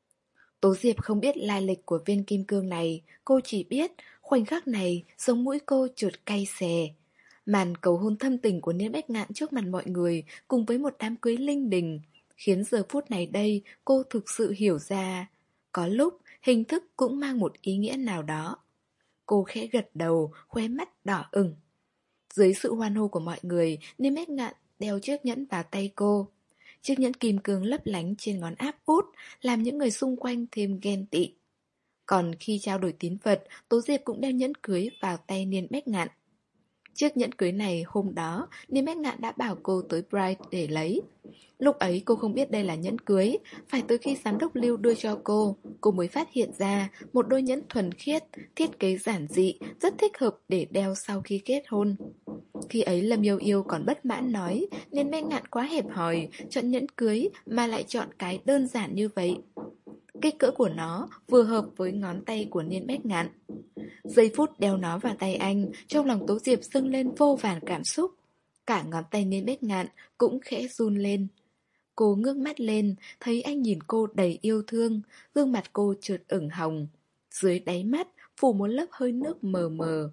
Tố Diệp không biết lai lịch của viên kim cương này, cô chỉ biết khoảnh khắc này sống mũi cô trượt cay xè. Màn cầu hôn thâm tình của Niên Bách Ngạn trước mặt mọi người cùng với một đám cưới linh đình, khiến giờ phút này đây cô thực sự hiểu ra. Có lúc hình thức cũng mang một ý nghĩa nào đó. Cô khẽ gật đầu, khóe mắt đỏ ửng. Dưới sự hoan hô của mọi người, Niên Bách Ngạn đeo chiếc nhẫn vào tay cô. Chiếc nhẫn kim cương lấp lánh trên ngón áp út, làm những người xung quanh thêm ghen tị. Còn khi trao đổi tín vật, Tố Diệp cũng đeo nhẫn cưới vào tay Niên Bách Ngạn. Chiếc nhẫn cưới này hôm đó, Niên Bách Ngạn đã bảo cô tới Bright để lấy. Lúc ấy cô không biết đây là nhẫn cưới, phải tới khi giám đốc Lưu đưa cho cô, cô mới phát hiện ra một đôi nhẫn thuần khiết, thiết kế giản dị, rất thích hợp để đeo sau khi kết hôn. Khi ấy Lâm Yêu Yêu còn bất mãn nói, Niên Bách Ngạn quá hẹp hòi, chọn nhẫn cưới mà lại chọn cái đơn giản như vậy. Kích cỡ của nó vừa hợp với ngón tay của Niên Bách Ngạn. Giây phút đeo nó vào tay anh, trong lòng Tố Diệp dâng lên vô vàn cảm xúc. Cả ngón tay Niên Bách Ngạn cũng khẽ run lên. Cô ngước mắt lên, thấy anh nhìn cô đầy yêu thương, gương mặt cô chợt ửng hồng. Dưới đáy mắt phủ một lớp hơi nước mờ mờ.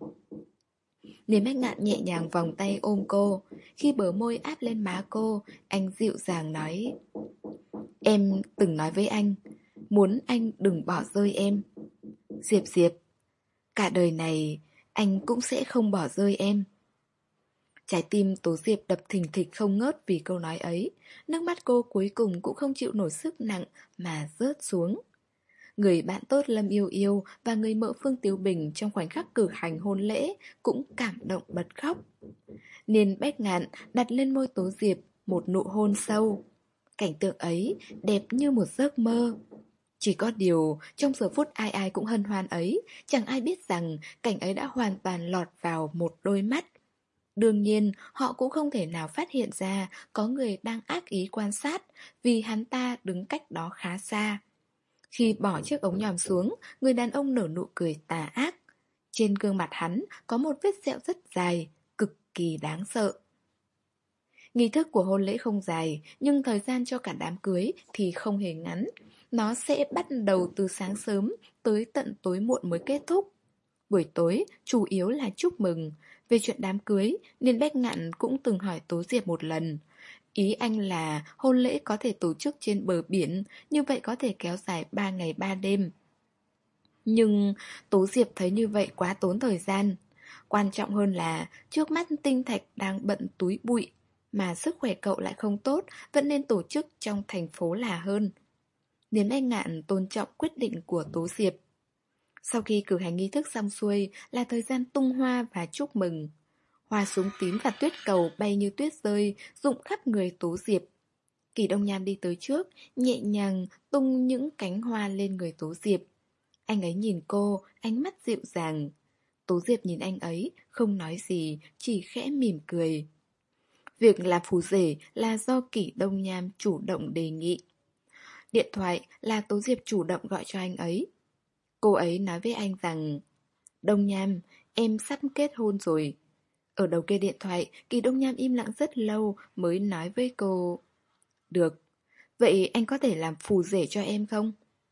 Niên Bách Ngạn nhẹ nhàng vòng tay ôm cô. Khi bờ môi áp lên má cô, anh dịu dàng nói: Em từng nói với anh, muốn anh đừng bỏ rơi em. Diệp Diệp, cả đời này anh cũng sẽ không bỏ rơi em. Trái tim Tố Diệp đập thình thịch không ngớt vì câu nói ấy. Nước mắt cô cuối cùng cũng không chịu nổi sức nặng mà rớt xuống. Người bạn tốt Lâm Yêu Yêu và người mợ Phương Tiếu Bình trong khoảnh khắc cử hành hôn lễ cũng cảm động bật khóc. Niên Bách Ngạn đặt lên môi Tố Diệp một nụ hôn sâu. Cảnh tượng ấy đẹp như một giấc mơ. Chỉ có điều, trong giờ phút ai ai cũng hân hoan ấy, chẳng ai biết rằng cảnh ấy đã hoàn toàn lọt vào một đôi mắt. Đương nhiên, họ cũng không thể nào phát hiện ra có người đang ác ý quan sát, vì hắn ta đứng cách đó khá xa. Khi bỏ chiếc ống nhòm xuống, người đàn ông nở nụ cười tà ác. Trên gương mặt hắn có một vết sẹo rất dài, cực kỳ đáng sợ. Nghi thức của hôn lễ không dài, nhưng thời gian cho cả đám cưới thì không hề ngắn. Nó sẽ bắt đầu từ sáng sớm tới tận tối muộn mới kết thúc. Buổi tối chủ yếu là chúc mừng. Về chuyện đám cưới, Niên Bách Ngạn cũng từng hỏi Tố Diệp một lần. Ý anh là hôn lễ có thể tổ chức trên bờ biển, như vậy có thể kéo dài ba ngày ba đêm. Nhưng Tố Diệp thấy như vậy quá tốn thời gian. Quan trọng hơn là trước mắt Tinh Thạch đang bận túi bụi, mà sức khỏe cậu lại không tốt, vẫn nên tổ chức trong thành phố là hơn. Niên Bách Ngạn tôn trọng quyết định của Tố Diệp. Sau khi cử hành nghi thức xong xuôi là thời gian tung hoa và chúc mừng. Hoa súng tím và tuyết cầu bay như tuyết rơi, rụng khắp người Tố Diệp. Kỳ Đông Nham đi tới trước, nhẹ nhàng tung những cánh hoa lên người Tố Diệp. Anh ấy nhìn cô, ánh mắt dịu dàng. Tố Diệp nhìn anh ấy, không nói gì, chỉ khẽ mỉm cười. Việc làm phù rể là do Kỳ Đông Nham chủ động đề nghị. Điện thoại là Tố Diệp chủ động gọi cho anh ấy. Cô ấy nói với anh rằng: Đông Nham, em sắp kết hôn rồi. Ở đầu kia điện thoại, Kỳ Đông Nham im lặng rất lâu mới nói với cô: Được, vậy anh có thể làm phù rể cho em không?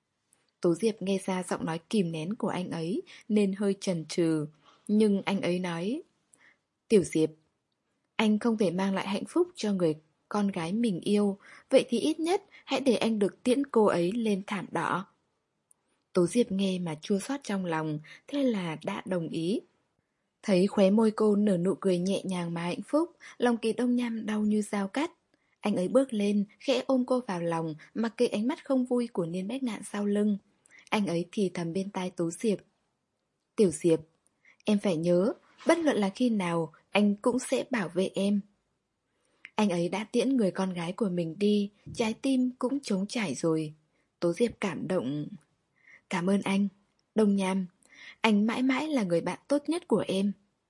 Tố Diệp nghe ra giọng nói kìm nén của anh ấy nên hơi chần chừ. Nhưng anh ấy nói: Tiểu Diệp, anh không thể mang lại hạnh phúc cho người con gái mình yêu, vậy thì ít nhất hãy để anh được tiễn cô ấy lên thảm đỏ. Tố Diệp nghe mà chua xót trong lòng, thế là đã đồng ý. Thấy khóe môi cô nở nụ cười nhẹ nhàng mà hạnh phúc, lòng Kỳ Đông Nham đau như dao cắt. Anh ấy bước lên, khẽ ôm cô vào lòng, mặc kệ ánh mắt không vui của Niên Bách Ngạn sau lưng. Anh ấy thì thầm bên tai Tố Diệp. Tiểu Diệp, em phải nhớ, bất luận là khi nào, anh cũng sẽ bảo vệ em. Anh ấy đã tiễn người con gái của mình đi, trái tim cũng trống trải rồi. Tố Diệp cảm động. Cảm ơn anh, Đông Nham. Anh mãi mãi là người bạn tốt nhất của em.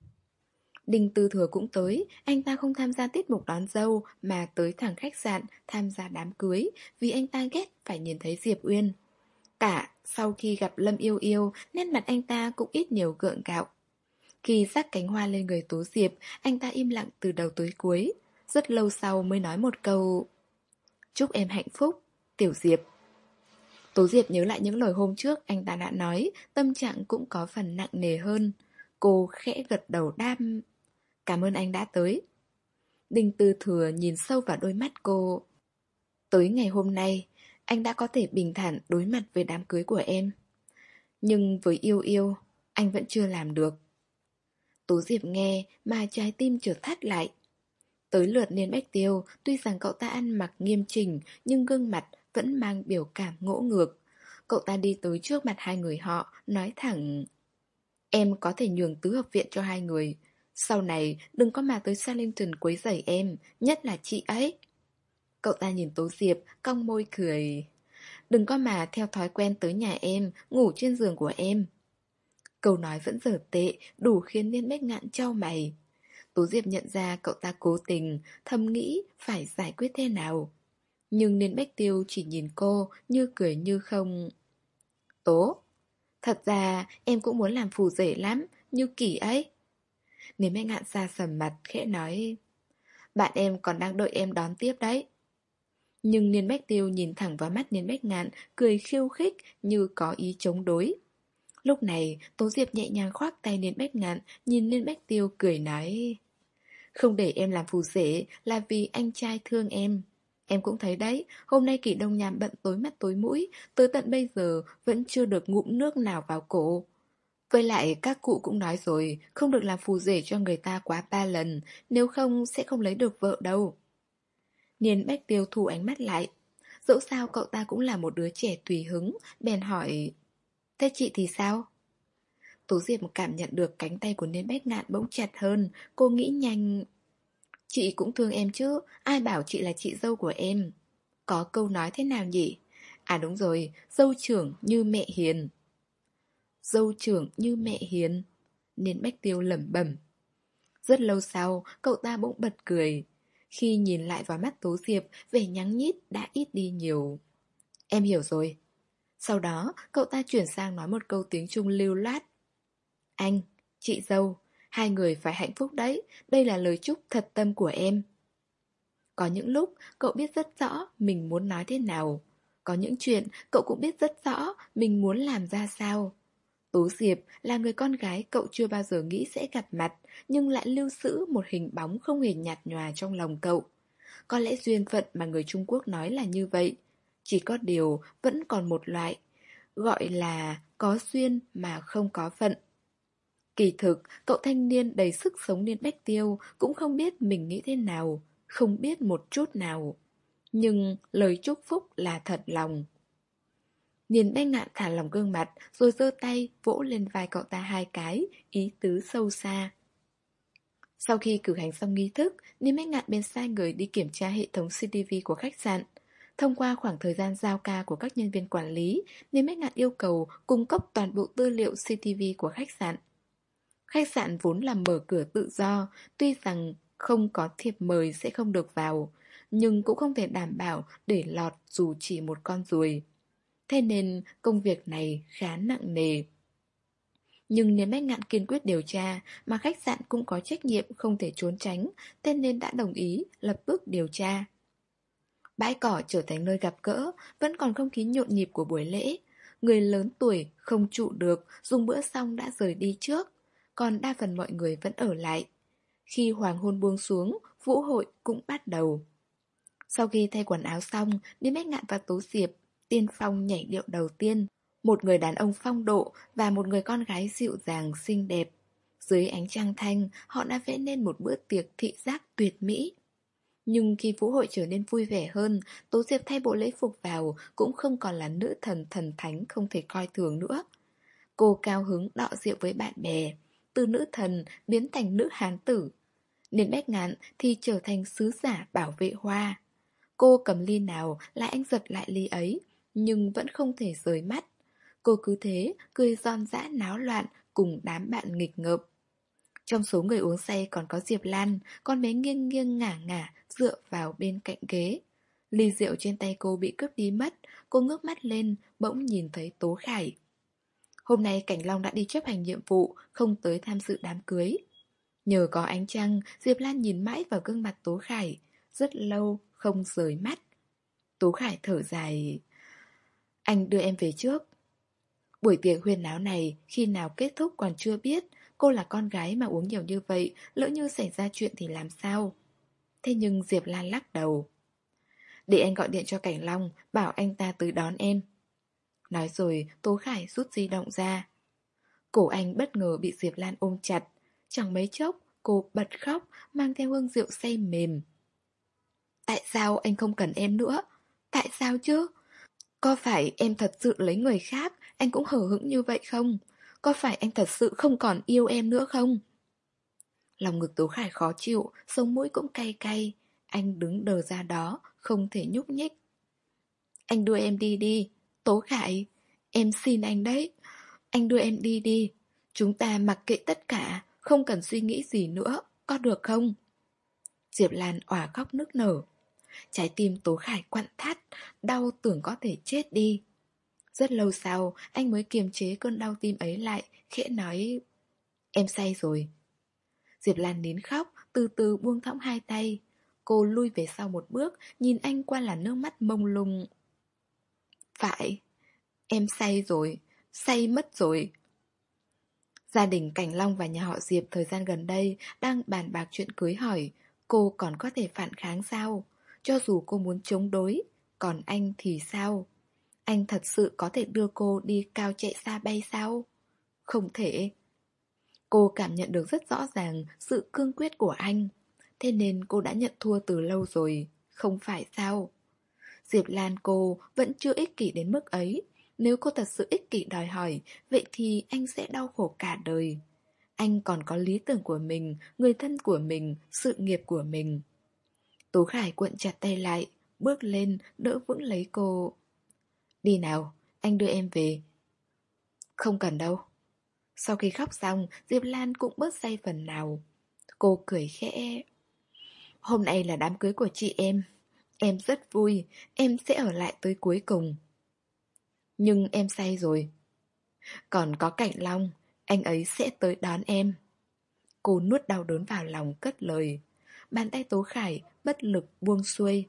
Đinh Tư Thừa cũng tới, anh ta không tham gia tiết mục đón dâu mà tới thẳng khách sạn tham gia đám cưới vì anh ta ghét phải nhìn thấy Diệp Uyên. Cả sau khi gặp Lâm Yêu Yêu, nét mặt anh ta cũng ít nhiều gượng gạo. Khi rắc cánh hoa lên người Tố Diệp, anh ta im lặng từ đầu tới cuối. Rất lâu sau mới nói một câu: chúc em hạnh phúc, Tiểu Diệp. Tố Diệp nhớ lại những lời hôm trước anh ta đã nói, tâm trạng cũng có phần nặng nề hơn. Cô khẽ gật đầu đáp: cảm ơn anh đã tới. Đinh Tư Thừa nhìn sâu vào đôi mắt cô. Tới ngày hôm nay, anh đã có thể bình thản đối mặt với đám cưới của em. Nhưng với Yêu Yêu, anh vẫn chưa làm được. Tố Diệp nghe mà trái tim chợt thắt lại. Tới lượt Niên Bách Tiêu, tuy rằng cậu ta ăn mặc nghiêm chỉnh nhưng gương mặt vẫn mang biểu cảm ngỗ ngược. Cậu ta đi tới trước mặt hai người họ, nói thẳng: em có thể nhường tứ hợp viện cho hai người. Sau này đừng có mà tới Salington quấy rầy em, nhất là chị ấy. Cậu ta nhìn Tố Diệp, cong môi cười. Đừng có mà theo thói quen tới nhà em, ngủ trên giường của em. Câu nói vẫn dở tệ, đủ khiến Niên Bách Ngạn chau mày. Tố Diệp nhận ra cậu ta cố tình, thầm nghĩ phải giải quyết thế nào. Nhưng Niên Bách Tiêu chỉ nhìn cô, như cười như không. Tố, thật ra em cũng muốn làm phù rể lắm, như Kỳ ấy. Niên Bách Ngạn xa sầm mặt, khẽ nói: bạn em còn đang đợi em đón tiếp đấy. Nhưng Niên Bách Tiêu nhìn thẳng vào mắt Niên Bách Ngạn, cười khiêu khích như có ý chống đối. Lúc này, Tố Diệp nhẹ nhàng khoác tay Niên Bách Ngạn, nhìn Niên Bách Tiêu cười nói: không để em làm phù rể là vì anh trai thương em. Em cũng thấy đấy, hôm nay Kỷ Đông Nham bận tối mắt tối mũi, tới tận bây giờ vẫn chưa được ngụm nước nào vào cổ. Với lại các cụ cũng nói rồi, không được làm phù rể cho người ta quá ba lần, nếu không sẽ không lấy được vợ đâu. Niên Bách Tiêu thu ánh mắt lại. Dẫu sao cậu ta cũng là một đứa trẻ tùy hứng, bèn hỏi: thế chị thì sao? Tố Diệp cảm nhận được cánh tay của Niên Bách Ngạn bỗng chặt hơn, cô nghĩ nhanh: chị cũng thương em chứ, ai bảo chị là chị dâu của em. Có câu nói thế nào nhỉ? À đúng rồi, dâu trưởng như mẹ hiền. Dâu trưởng như mẹ hiền. Niên Bách Tiêu lẩm bẩm. Rất lâu sau, cậu ta bỗng bật cười. Khi nhìn lại vào mắt Tố Diệp, vẻ nhắng nhít đã ít đi nhiều. Em hiểu rồi. Sau đó, cậu ta chuyển sang nói một câu tiếng Trung lưu loát. Anh, chị dâu, hai người phải hạnh phúc đấy, đây là lời chúc thật tâm của em. Có những lúc cậu biết rất rõ mình muốn nói thế nào. Có những chuyện cậu cũng biết rất rõ mình muốn làm ra sao. Tố Diệp là người con gái cậu chưa bao giờ nghĩ sẽ gặp mặt, nhưng lại lưu giữ một hình bóng không hề nhạt nhòa trong lòng cậu. Có lẽ duyên phận mà người Trung Quốc nói là như vậy. Chỉ có điều vẫn còn một loại, gọi là có duyên mà không có phận. Kỳ thực, cậu thanh niên đầy sức sống Niên Bách Tiêu cũng không biết mình nghĩ thế nào, không biết một chút nào. Nhưng lời chúc phúc là thật lòng. Niên Bách Ngạn thả lỏng gương mặt, rồi giơ tay vỗ lên vai cậu ta hai cái, ý tứ sâu xa. Sau khi cử hành xong nghi thức, Niên Bách Ngạn bên sai người đi kiểm tra hệ thống xê tê vê của khách sạn. Thông qua khoảng thời gian giao ca của các nhân viên quản lý, Niên Bách Ngạn yêu cầu cung cấp toàn bộ tư liệu xê tê vê của khách sạn. Khách sạn vốn là mở cửa tự do, tuy rằng không có thiệp mời sẽ không được vào, nhưng cũng không thể đảm bảo để lọt dù chỉ một con ruồi. Thế nên công việc này khá nặng nề. Nhưng Niên Bách Ngạn kiên quyết điều tra, mà khách sạn cũng có trách nhiệm không thể trốn tránh, thế nên đã đồng ý lập tức điều tra. Bãi cỏ trở thành nơi gặp gỡ, vẫn còn không khí nhộn nhịp của buổi lễ. Người lớn tuổi không trụ được, dùng bữa xong đã rời đi trước, còn đa phần mọi người vẫn ở lại. Khi hoàng hôn buông xuống, vũ hội cũng bắt đầu. Sau khi thay quần áo xong, Niên Bách Ngạn và Tố Diệp tiên phong nhảy điệu đầu tiên. Một người đàn ông phong độ và một người con gái dịu dàng xinh đẹp. Dưới ánh trăng thanh, họ đã vẽ nên một bữa tiệc thị giác tuyệt mỹ. Nhưng khi vũ hội trở nên vui vẻ hơn, Tố Diệp thay bộ lễ phục vào cũng không còn là nữ thần thần thánh không thể coi thường nữa. Cô cao hứng đọ rượu với bạn bè, từ nữ thần biến thành nữ hán tử. Nên Bách Ngạn thì trở thành sứ giả bảo vệ hoa. Cô cầm ly nào là anh giật lại ly ấy, nhưng vẫn không thể rời mắt. Cô cứ thế, cười giòn giã náo loạn cùng đám bạn nghịch ngợm. Trong số người uống say còn có Diệp Lan, con bé nghiêng nghiêng ngả ngả dựa vào bên cạnh ghế. Ly rượu trên tay cô bị cướp đi mất, cô ngước mắt lên, bỗng nhìn thấy Tố Khải. Hôm nay Cảnh Long đã đi chấp hành nhiệm vụ, không tới tham dự đám cưới. Nhờ có ánh trăng, Diệp Lan nhìn mãi vào gương mặt Tố Khải, rất lâu không rời mắt. Tố Khải thở dài. Anh đưa em về trước. Buổi tiệc huyên náo này khi nào kết thúc còn chưa biết. Cô là con gái mà uống nhiều như vậy, lỡ như xảy ra chuyện thì làm sao? Thế nhưng Diệp Lan lắc đầu. Để anh gọi điện cho Cảnh Long, bảo anh ta tới đón em. Nói rồi Tố Khải rút di động ra. Cổ anh bất ngờ bị Diệp Lan ôm chặt. Chẳng mấy chốc cô bật khóc, mang theo hương rượu say mềm. Tại sao anh không cần em nữa? Tại sao chứ? Có phải em thật sự lấy người khác, anh cũng hờ hững như vậy không? Có phải anh thật sự không còn yêu em nữa không? Lòng ngực Tố Khải khó chịu, sống mũi cũng cay cay. Anh đứng đờ ra đó, không thể nhúc nhích. Anh đưa em đi đi. Tố Khải, em xin anh đấy. Anh đưa em đi đi. Chúng ta mặc kệ tất cả, không cần suy nghĩ gì nữa, có được không? Diệp Lan òa khóc nức nở. Trái tim Tố Khải quặn thắt, đau tưởng có thể chết đi. Rất lâu sau, anh mới kiềm chế cơn đau tim ấy lại, khẽ nói: Em say rồi. Diệp Lan nín khóc, từ từ buông thõng hai tay. Cô lui về sau một bước, nhìn anh qua làn nước mắt mông lung. Phải, em say rồi, say mất rồi. Gia đình Cảnh Long và nhà họ Diệp thời gian gần đây đang bàn bạc chuyện cưới hỏi. Cô còn có thể phản kháng sao? Cho dù cô muốn chống đối, còn anh thì sao? Anh thật sự có thể đưa cô đi cao chạy xa bay sao? Không thể. Cô cảm nhận được rất rõ ràng sự cương quyết của anh. Thế nên cô đã nhận thua từ lâu rồi, không phải sao? Diệp Lan cô vẫn chưa ích kỷ đến mức ấy. Nếu cô thật sự ích kỷ đòi hỏi, vậy thì anh sẽ đau khổ cả đời. Anh còn có lý tưởng của mình, người thân của mình, sự nghiệp của mình. Tố Khải cuộn chặt tay lại, bước lên, đỡ vững lấy cô. Đi nào, anh đưa em về. Không cần đâu. Sau khi khóc xong, Diệp Lan cũng bớt say phần nào. Cô cười khẽ. Hôm nay là đám cưới của chị em. Em rất vui, em sẽ ở lại tới cuối cùng. Nhưng em say rồi. Còn có Cảnh Long, anh ấy sẽ tới đón em. Cô nuốt đau đớn vào lòng cất lời. Bàn tay Tố Khải bất lực buông xuôi.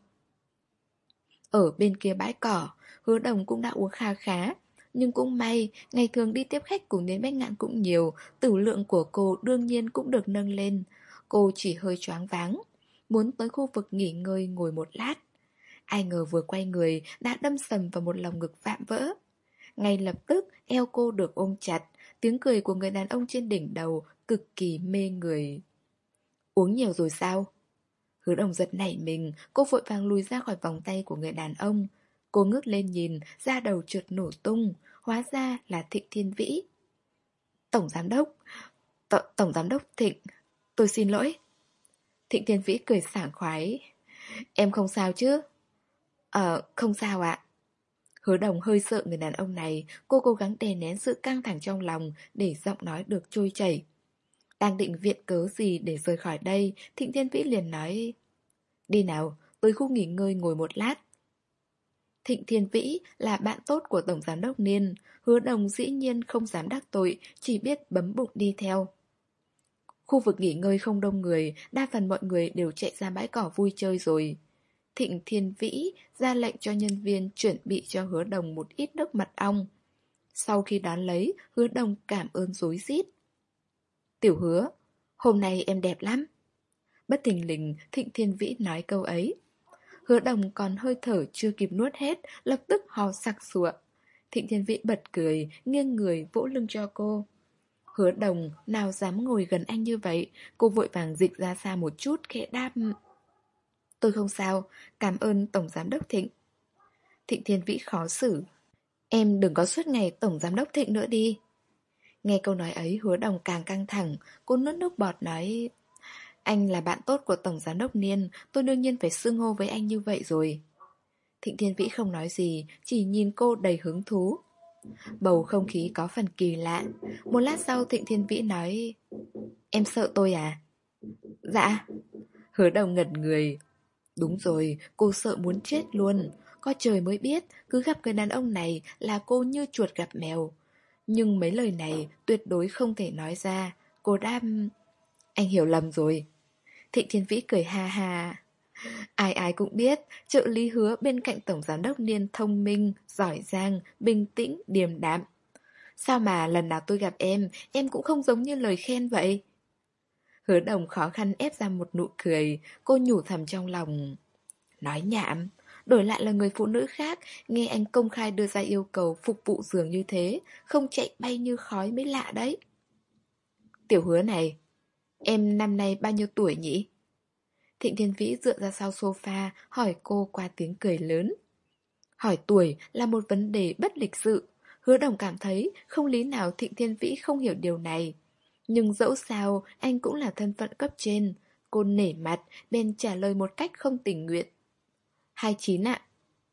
Ở bên kia bãi cỏ, Hứa Đồng cũng đã uống kha khá. Nhưng cũng may, ngày thường đi tiếp khách cùng đến Bách Ngạn cũng nhiều, tửu lượng của cô đương nhiên cũng được nâng lên. Cô chỉ hơi choáng váng, muốn tới khu vực nghỉ ngơi ngồi một lát. Ai ngờ vừa quay người đã đâm sầm vào một lồng ngực vạm vỡ. Ngay lập tức eo cô được ôm chặt, tiếng cười của người đàn ông trên đỉnh đầu cực kỳ mê người. Uống nhiều rồi sao? Hứa Đồng giật nảy mình, cô vội vàng lùi ra khỏi vòng tay của người đàn ông. Cô ngước lên nhìn, da đầu trượt nổ tung, hóa ra là Thịnh Thiên Vĩ. Tổng giám đốc, T Tổng giám đốc Thịnh, tôi xin lỗi. Thịnh Thiên Vĩ cười sảng khoái. Em không sao chứ? Ờ, không sao ạ. Hứa Đồng hơi sợ người đàn ông này, cô cố gắng đè nén sự căng thẳng trong lòng để giọng nói được trôi chảy. Đang định viện cớ gì để rời khỏi đây, Thịnh Thiên Vĩ liền nói: Đi nào, tới khu nghỉ ngơi ngồi một lát. Thịnh Thiên Vĩ là bạn tốt của Tổng Giám đốc Niên, Hứa Đồng dĩ nhiên không dám đắc tội, chỉ biết bấm bụng đi theo. Khu vực nghỉ ngơi không đông người, đa phần mọi người đều chạy ra bãi cỏ vui chơi rồi. Thịnh Thiên Vĩ ra lệnh cho nhân viên chuẩn bị cho Hứa Đồng một ít nước mật ong. Sau khi đón lấy, Hứa Đồng cảm ơn rối rít. Tiểu Hứa, hôm nay em đẹp lắm. Bất thình lình, Thịnh Thiên Vĩ nói câu ấy. Hứa Đồng còn hơi thở chưa kịp nuốt hết, lập tức ho sặc sụa. Thịnh Thiên Vĩ bật cười, nghiêng người vỗ lưng cho cô. Hứa Đồng nào dám ngồi gần anh như vậy. Cô vội vàng dịch ra xa một chút, khẽ đáp: Tôi không sao, cảm ơn Tổng Giám đốc Thịnh. Thịnh Thiên Vĩ khó xử: Em đừng có suốt ngày Tổng Giám đốc Thịnh nữa đi. Nghe câu nói ấy, Hứa Đồng càng căng thẳng. Cô nuốt nước bọt nói: Anh là bạn tốt của Tổng Giám đốc Niên, tôi đương nhiên phải xưng hô với anh như vậy rồi. Thịnh Thiên Vĩ không nói gì, chỉ nhìn cô đầy hứng thú. Bầu không khí có phần kỳ lạ. Một lát sau Thịnh Thiên Vĩ nói: Em sợ tôi à? Dạ. Hứa Đồng ngẩn người. Đúng rồi, cô sợ muốn chết luôn. Có trời mới biết, cứ gặp người đàn ông này là cô như chuột gặp mèo. Nhưng mấy lời này tuyệt đối không thể nói ra. Cô đáp: Anh hiểu lầm rồi. Thịnh Thiên Vĩ cười ha ha. Ai ai cũng biết, trợ lý Hứa bên cạnh Tổng Giám đốc Niên thông minh, giỏi giang, bình tĩnh, điềm đạm. Sao mà lần nào tôi gặp em, em cũng không giống như lời khen vậy? Hứa Đồng khó khăn ép ra một nụ cười, cô nhủ thầm trong lòng. Nói nhảm, đổi lại là người phụ nữ khác, nghe anh công khai đưa ra yêu cầu phục vụ giường như thế, không chạy bay như khói mới lạ đấy. Tiểu Hứa này, em năm nay bao nhiêu tuổi nhỉ? Thịnh Thiên Vĩ dựa ra sau sofa, hỏi cô qua tiếng cười lớn. Hỏi tuổi là một vấn đề bất lịch sự. Hứa Đồng cảm thấy không lý nào Thịnh Thiên Vĩ không hiểu điều này. Nhưng dẫu sao, anh cũng là thân phận cấp trên. Cô nể mặt, bên trả lời một cách không tình nguyện. hai mươi chín ạ.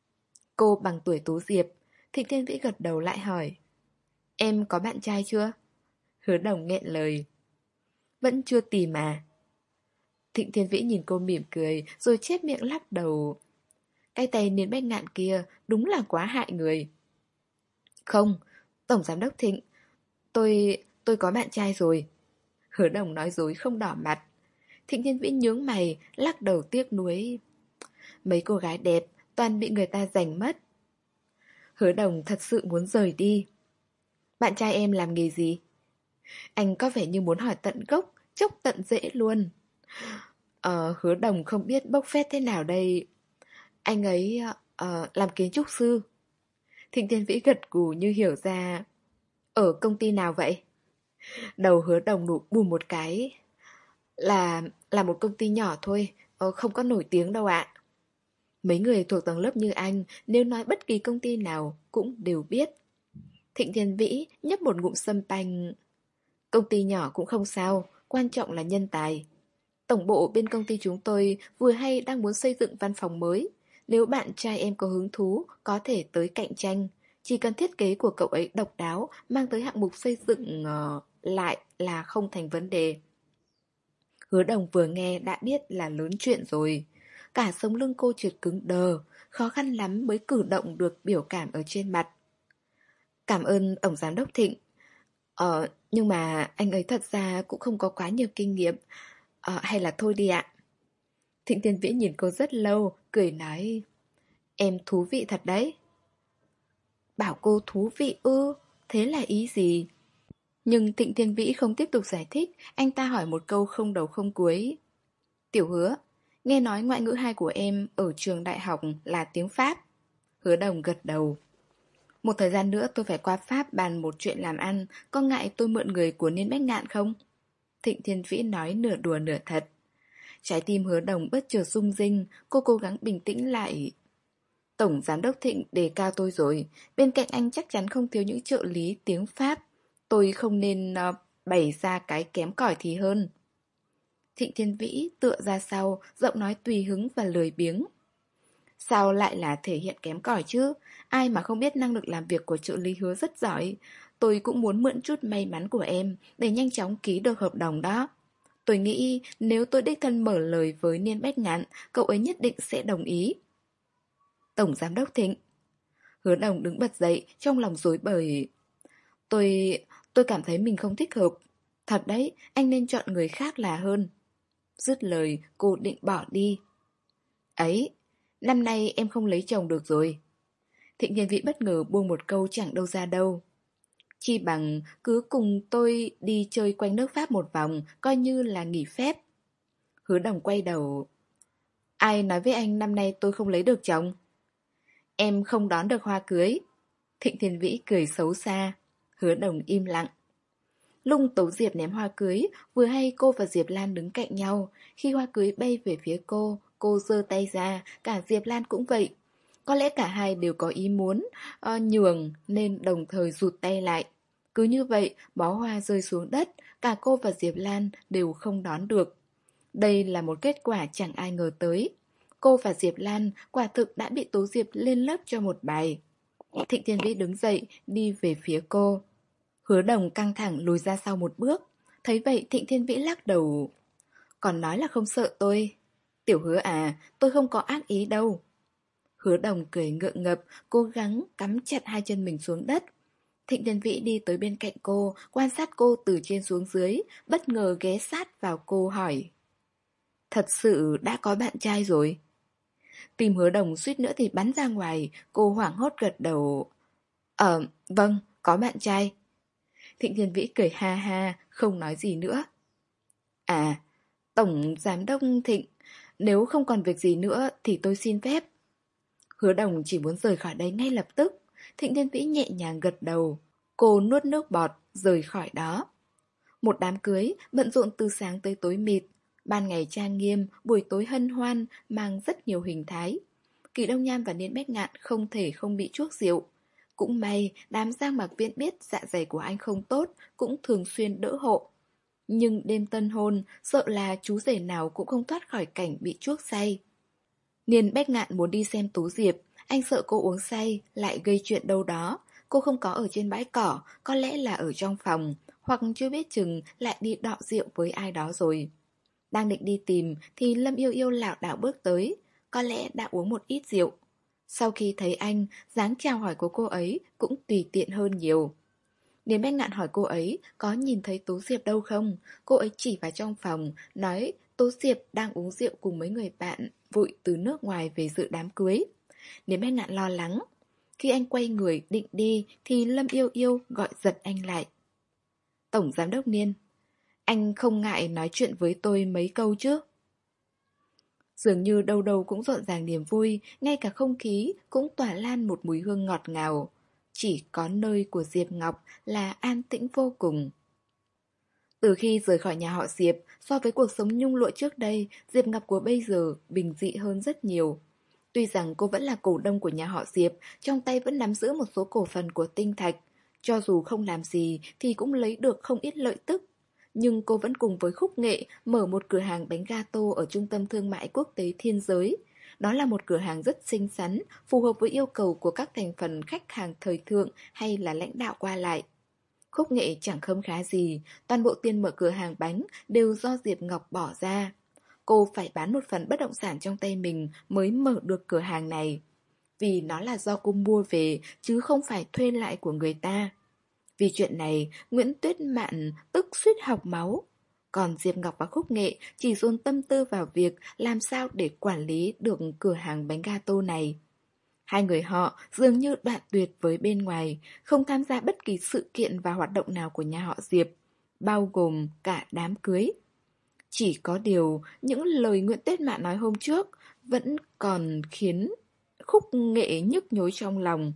Cô bằng tuổi Tú Diệp. Thịnh Thiên Vĩ gật đầu lại hỏi. Em có bạn trai chưa? Hứa Đồng nghẹn lời. Vẫn chưa tìm à? Thịnh Thiên Vĩ nhìn cô mỉm cười, rồi chép miệng lắc đầu. Cái tay Niên Bách Ngạn kia đúng là quá hại người. Không, Tổng Giám đốc Thịnh, tôi... tôi có bạn trai rồi. Hứa Đồng nói dối không đỏ mặt. Thịnh Thiên Vĩ nhướng mày, lắc đầu tiếc nuối. Mấy cô gái đẹp toàn bị người ta giành mất. Hứa Đồng thật sự muốn rời đi. Bạn trai em làm nghề gì? Anh có vẻ như muốn hỏi tận gốc, chốc tận rễ luôn. Ờ, Hứa Đồng không biết bốc phét thế nào đây. Anh ấy uh, làm kiến trúc sư. Thịnh Thiên Vĩ gật gù như hiểu ra. Ở công ty nào vậy? Đầu Hứa Đồng nụ bùm một cái. Là là một công ty nhỏ thôi, ờ, không có nổi tiếng đâu ạ. Mấy người thuộc tầng lớp như anh, nếu nói bất kỳ công ty nào cũng đều biết. Thịnh Thiên Vĩ nhấp một ngụm sâm panh. Công ty nhỏ cũng không sao, quan trọng là nhân tài. Tổng bộ bên công ty chúng tôi vừa hay đang muốn xây dựng văn phòng mới. Nếu bạn trai em có hứng thú, có thể tới cạnh tranh. Chỉ cần thiết kế của cậu ấy độc đáo, mang tới hạng mục xây dựng uh, lại là không thành vấn đề. Hứa Đồng vừa nghe đã biết là lớn chuyện rồi. Cả sống lưng cô trượt cứng đờ, khó khăn lắm mới cử động được biểu cảm ở trên mặt. Cảm ơn Tổng Giám đốc Thịnh. Ờ, nhưng mà anh ấy thật ra cũng không có quá nhiều kinh nghiệm. Ờ, hay là thôi đi ạ. Thịnh Thiên Vĩ nhìn cô rất lâu, cười nói. Em thú vị thật đấy. Bảo cô thú vị ư, thế là ý gì? Nhưng Thịnh Thiên Vĩ không tiếp tục giải thích, anh ta hỏi một câu không đầu không cuối. Tiểu Hứa, nghe nói ngoại ngữ hai của em ở trường đại học là tiếng Pháp. Hứa Đồng gật đầu. Một thời gian nữa tôi phải qua Pháp bàn một chuyện làm ăn, có ngại tôi mượn người của Niên Bách Ngạn không? Thịnh Thiên Vĩ nói nửa đùa nửa thật. Trái tim Hứa Đồng bất chợt rung rinh, cô cố gắng bình tĩnh lại. Tổng Giám đốc Thịnh đề cao tôi rồi, bên cạnh anh chắc chắn không thiếu những trợ lý tiếng Pháp. Tôi không nên uh, bày ra cái kém cỏi thì hơn. Thịnh Thiên Vĩ tựa ra sau, giọng nói tùy hứng và lười biếng. Sao lại là thể hiện kém cỏi chứ? Ai mà không biết năng lực làm việc của trợ lý Hứa rất giỏi. Tôi cũng muốn mượn chút may mắn của em để nhanh chóng ký được hợp đồng đó. Tôi nghĩ nếu tôi đích thân mở lời với Niên Bách Ngạn, cậu ấy nhất định sẽ đồng ý. Tổng Giám đốc Thịnh. Hứa Đồng đứng bật dậy, trong lòng rối bời. Tôi... tôi cảm thấy mình không thích hợp. Thật đấy, anh nên chọn người khác là hơn. Dứt lời, cô định bỏ đi. Ấy, năm nay em không lấy chồng được rồi. Thịnh Thiên Vĩ bất ngờ buông một câu chẳng đâu ra đâu. Chi bằng cứ cùng tôi đi chơi quanh nước Pháp một vòng, coi như là nghỉ phép. Hứa Đồng quay đầu. Ai nói với anh năm nay tôi không lấy được chồng? Em không đón được hoa cưới. Thịnh Thiên Vĩ cười xấu xa. Hứa Đồng im lặng. Lung Tố Diệp ném hoa cưới, vừa hay cô và Diệp Lan đứng cạnh nhau. Khi hoa cưới bay về phía cô, cô giơ tay ra, cả Diệp Lan cũng vậy. Có lẽ cả hai đều có ý muốn uh, nhường nên đồng thời rụt tay lại. Cứ như vậy, bó hoa rơi xuống đất, cả cô và Diệp Lan đều không đón được. Đây là một kết quả chẳng ai ngờ tới. Cô và Diệp Lan quả thực đã bị Tố Diệp lên lớp cho một bài. Thịnh Thiên Vĩ đứng dậy, đi về phía cô. Hứa Đồng căng thẳng lùi ra sau một bước. Thấy vậy Thịnh Thiên Vĩ lắc đầu. Còn nói là không sợ tôi. Tiểu Hứa à, tôi không có ác ý đâu. Hứa Đồng cười ngượng ngập, cố gắng cắm chặt hai chân mình xuống đất. Thịnh Thiên Vĩ đi tới bên cạnh cô, quan sát cô từ trên xuống dưới, bất ngờ ghé sát vào cô hỏi. Thật sự đã có bạn trai rồi? Tim Hứa Đồng suýt nữa thì bắn ra ngoài, cô hoảng hốt gật đầu. Ờ, vâng, có bạn trai. Thịnh Thiên Vĩ cười ha ha, không nói gì nữa. À, Tổng Giám đốc Thịnh, nếu không còn việc gì nữa thì tôi xin phép. Hứa Đồng chỉ muốn rời khỏi đây ngay lập tức. Thịnh Thiên Vĩ nhẹ nhàng gật đầu. Cô nuốt nước bọt, rời khỏi đó. Một đám cưới, bận rộn từ sáng tới tối mịt. Ban ngày trang nghiêm, buổi tối hân hoan, mang rất nhiều hình thái. Kỳ Đông Nham và Niên Bách Ngạn không thể không bị chuốc rượu. Cũng may, đám Giang Mạc Viễn biết dạ dày của anh không tốt, cũng thường xuyên đỡ hộ. Nhưng đêm tân hôn, sợ là chú rể nào cũng không thoát khỏi cảnh bị chuốc say. Niên Bách Ngạn muốn đi xem Tú Diệp, anh sợ cô uống say, lại gây chuyện đâu đó. Cô không có ở trên bãi cỏ, có lẽ là ở trong phòng, hoặc chưa biết chừng lại đi đọ rượu với ai đó rồi. Đang định đi tìm thì Lâm Yêu Yêu lảo đảo bước tới, có lẽ đã uống một ít rượu. Sau khi thấy anh, dáng chào hỏi của cô ấy cũng tùy tiện hơn nhiều. Niên Bách Ngạn hỏi cô ấy có nhìn thấy Tú Diệp đâu không. Cô ấy chỉ vào trong phòng, nói Tú Diệp đang uống rượu cùng mấy người bạn vội từ nước ngoài về dự đám cưới. Niên Bách Ngạn lo lắng. Khi anh quay người định đi thì Lâm Yêu Yêu gọi giật anh lại. Tổng Giám đốc Niên, anh không ngại nói chuyện với tôi mấy câu chứ? Dường như đâu đâu cũng rộn ràng niềm vui, ngay cả không khí cũng tỏa lan một mùi hương ngọt ngào. Chỉ có nơi của Diệp Ngọc là an tĩnh vô cùng. Từ khi rời khỏi nhà họ Diệp, so với cuộc sống nhung lụa trước đây, Diệp Ngọc của bây giờ bình dị hơn rất nhiều. Tuy rằng cô vẫn là cổ đông của nhà họ Diệp, trong tay vẫn nắm giữ một số cổ phần của Tinh Thạch. Cho dù không làm gì thì cũng lấy được không ít lợi tức. Nhưng cô vẫn cùng với Khúc Nghệ mở một cửa hàng bánh gato ở trung tâm thương mại quốc tế Thiên Giới. Đó là một cửa hàng rất xinh xắn, phù hợp với yêu cầu của các thành phần khách hàng thời thượng hay là lãnh đạo qua lại. Khúc Nghệ chẳng khấm khá gì, toàn bộ tiền mở cửa hàng bánh đều do Diệp Ngọc bỏ ra. Cô phải bán một phần bất động sản trong tay mình mới mở được cửa hàng này. Vì nó là do cô mua về chứ không phải thuê lại của người ta. Vì chuyện này, Nguyễn Tuyết Mạn tức suýt học máu. Còn Diệp Ngọc và Khúc Nghệ chỉ dồn tâm tư vào việc làm sao để quản lý được cửa hàng bánh gato này. Hai người họ dường như đoạn tuyệt với bên ngoài, không tham gia bất kỳ sự kiện và hoạt động nào của nhà họ Diệp, bao gồm cả đám cưới. Chỉ có điều, những lời Nguyễn Tuyết Mạn nói hôm trước vẫn còn khiến Khúc Nghệ nhức nhối trong lòng.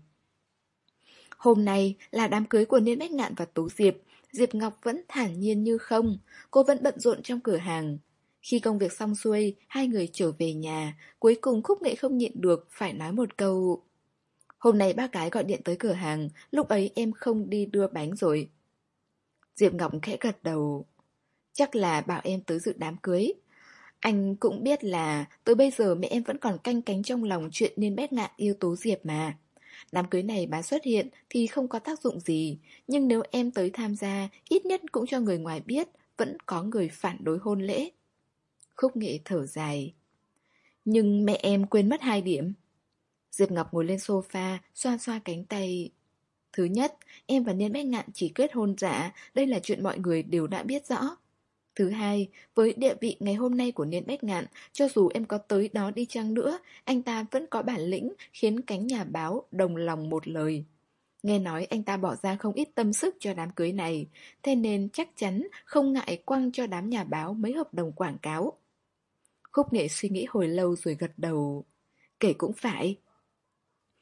Hôm nay là đám cưới của Niên Bách Ngạn và Tú Diệp, Diệp Ngọc vẫn thản nhiên như không, cô vẫn bận rộn trong cửa hàng. Khi công việc xong xuôi, hai người trở về nhà, cuối cùng Khúc Nghệ không nhịn được phải nói một câu. Hôm nay bác gái gọi điện tới cửa hàng, lúc ấy em không đi đưa bánh rồi. Diệp Ngọc khẽ gật đầu. Chắc là bảo em tới dự đám cưới. Anh cũng biết là tới bây giờ mẹ em vẫn còn canh cánh trong lòng chuyện Niên Bách Ngạn yêu Tú Diệp mà. Đám cưới này bà xuất hiện thì không có tác dụng gì, nhưng nếu em tới tham gia, ít nhất cũng cho người ngoài biết vẫn có người phản đối hôn lễ. Khúc Nghệ thở dài. Nhưng mẹ em quên mất hai điểm. Diệp Ngọc ngồi lên sofa, xoa xoa cánh tay. Thứ nhất, em và Niên Bách Ngạn chỉ kết hôn giả, đây là chuyện mọi người đều đã biết rõ. Thứ hai, với địa vị ngày hôm nay của Niên Bách Ngạn, cho dù em có tới đó đi chăng nữa, anh ta vẫn có bản lĩnh khiến cánh nhà báo đồng lòng một lời. Nghe nói anh ta bỏ ra không ít tâm sức cho đám cưới này, thế nên chắc chắn không ngại quăng cho đám nhà báo mấy hợp đồng quảng cáo. Khúc Nghệ suy nghĩ hồi lâu rồi gật đầu. Kể cũng phải.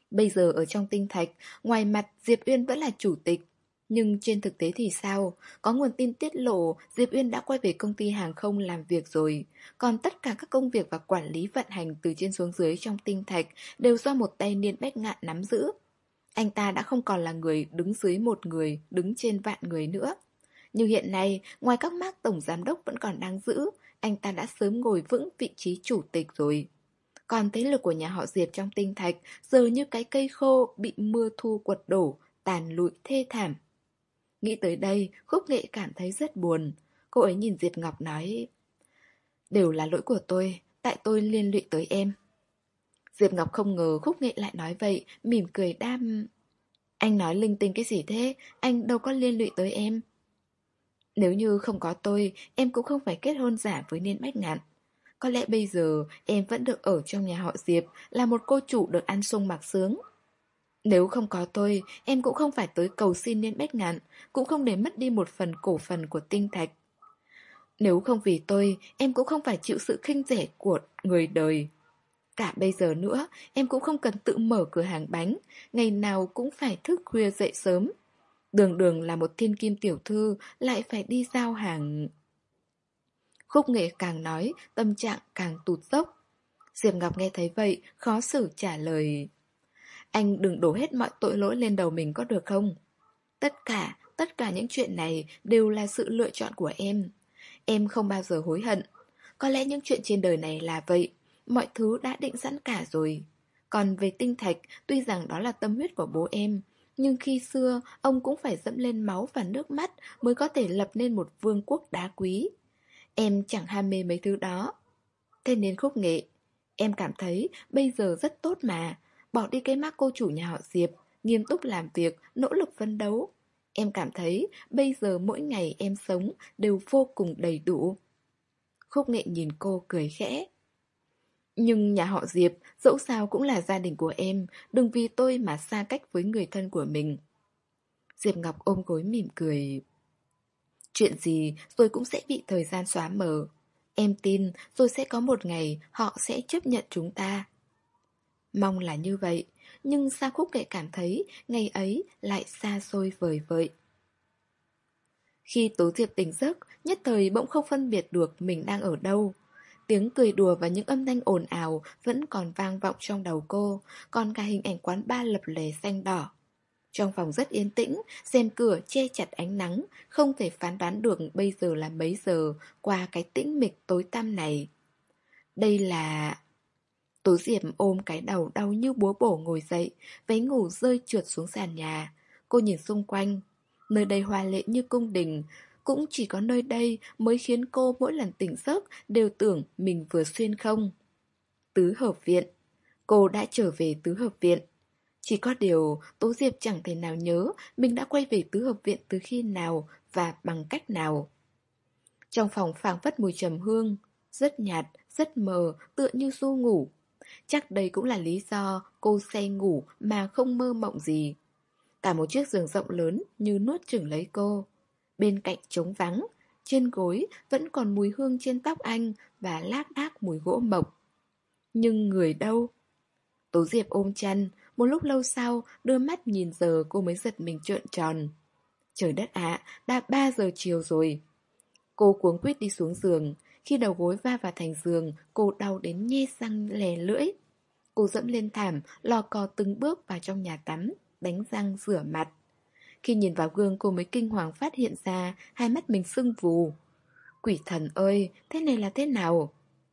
Bây giờ ở trong tinh thạch, ngoài mặt Diệp Uyên vẫn là chủ tịch. Nhưng trên thực tế thì sao? Có nguồn tin tiết lộ Diệp Uyên đã quay về công ty hàng không làm việc rồi. Còn tất cả các công việc và quản lý vận hành từ trên xuống dưới trong tinh thạch đều do một tay Niên Bách Ngạn nắm giữ. Anh ta đã không còn là người đứng dưới một người, đứng trên vạn người nữa. Nhưng hiện nay, ngoài các mác tổng giám đốc vẫn còn đang giữ, anh ta đã sớm ngồi vững vị trí chủ tịch rồi. Còn thế lực của nhà họ Diệp trong tinh thạch giờ như cái cây khô bị mưa thu quật đổ, tàn lụi thê thảm. Nghĩ tới đây, Khúc Nghệ cảm thấy rất buồn. Cô ấy nhìn Diệp Ngọc nói: đều là lỗi của tôi, tại tôi liên lụy tới em. Diệp Ngọc không ngờ Khúc Nghệ lại nói vậy, mỉm cười đam: anh nói linh tinh cái gì thế, anh đâu có liên lụy tới em. Nếu như không có tôi, em cũng không phải kết hôn giả với Niên Bách Ngạn. Có lẽ bây giờ em vẫn được ở trong nhà họ Diệp, là một cô chủ được ăn sung mặc sướng. Nếu không có tôi, em cũng không phải tới cầu xin Niên Bách Ngạn, cũng không để mất đi một phần cổ phần của tinh thạch. Nếu không vì tôi, em cũng không phải chịu sự khinh rẻ của người đời. Cả bây giờ nữa, em cũng không cần tự mở cửa hàng bánh, ngày nào cũng phải thức khuya dậy sớm. Đường đường là một thiên kim tiểu thư, lại phải đi giao hàng. Khúc Nghệ càng nói, tâm trạng càng tụt dốc. Diệp Ngọc nghe thấy vậy, khó xử trả lời: anh đừng đổ hết mọi tội lỗi lên đầu mình có được không? Tất cả, tất cả những chuyện này đều là sự lựa chọn của em. Em không bao giờ hối hận. Có lẽ những chuyện trên đời này là vậy, mọi thứ đã định sẵn cả rồi. Còn về tinh thạch, tuy rằng đó là tâm huyết của bố em, nhưng khi xưa ông cũng phải dẫm lên máu và nước mắt mới có thể lập nên một vương quốc đá quý. Em chẳng ham mê mấy thứ đó. Thế nên Khúc Nghệ, em cảm thấy bây giờ rất tốt mà. Bỏ đi cái mác cô chủ nhà họ Diệp, nghiêm túc làm việc, nỗ lực phấn đấu. Em cảm thấy bây giờ mỗi ngày em sống đều vô cùng đầy đủ. Khúc Nghệ nhìn cô cười khẽ. Nhưng nhà họ Diệp dẫu sao cũng là gia đình của em, đừng vì tôi mà xa cách với người thân của mình. Diệp Ngọc ôm gối mỉm cười. Chuyện gì rồi cũng sẽ bị thời gian xóa mờ. Em tin rồi sẽ có một ngày họ sẽ chấp nhận chúng ta. Mong là như vậy, nhưng sao Khúc Nghệ cảm thấy ngày ấy lại xa xôi vời vợi. Khi Tố Diệp tỉnh giấc, nhất thời bỗng không phân biệt được mình đang ở đâu. Tiếng cười đùa và những âm thanh ồn ào vẫn còn vang vọng trong đầu cô, còn cả hình ảnh quán bar lập lè xanh đỏ. Trong phòng rất yên tĩnh, rèm cửa che chặt ánh nắng, không thể phán đoán được bây giờ là mấy giờ qua cái tĩnh mịch tối tăm này. Đây là... Tố Diệp ôm cái đầu đau như búa bổ ngồi dậy, váy ngủ rơi trượt xuống sàn nhà. Cô nhìn xung quanh, nơi đây hoa lệ như cung đình, cũng chỉ có nơi đây mới khiến cô mỗi lần tỉnh giấc đều tưởng mình vừa xuyên không. Tứ hợp viện. Cô đã trở về tứ hợp viện. Chỉ có điều Tố Diệp chẳng thể nào nhớ mình đã quay về tứ hợp viện từ khi nào và bằng cách nào. Trong phòng phảng phất mùi trầm hương, rất nhạt, rất mờ, tựa như du ngủ. Chắc đây cũng là lý do cô say ngủ mà không mơ mộng gì. Cả một chiếc giường rộng lớn như nuốt chửng lấy cô. Bên cạnh trống vắng, trên gối vẫn còn mùi hương trên tóc anh và lác đác mùi gỗ mộc. Nhưng người đâu? Tố Diệp ôm chăn, một lúc lâu sau đưa mắt nhìn giờ cô mới giật mình trợn tròn. Trời đất ạ, đã ba giờ chiều rồi. Cô cuống quýt đi xuống giường. Khi đầu gối va vào thành giường, cô đau đến nhe răng lè lưỡi. Cô dẫm lên thảm, lò cò từng bước vào trong nhà tắm, đánh răng rửa mặt. Khi nhìn vào gương cô mới kinh hoàng phát hiện ra hai mắt mình sưng vù. Quỷ thần ơi, thế này là thế nào?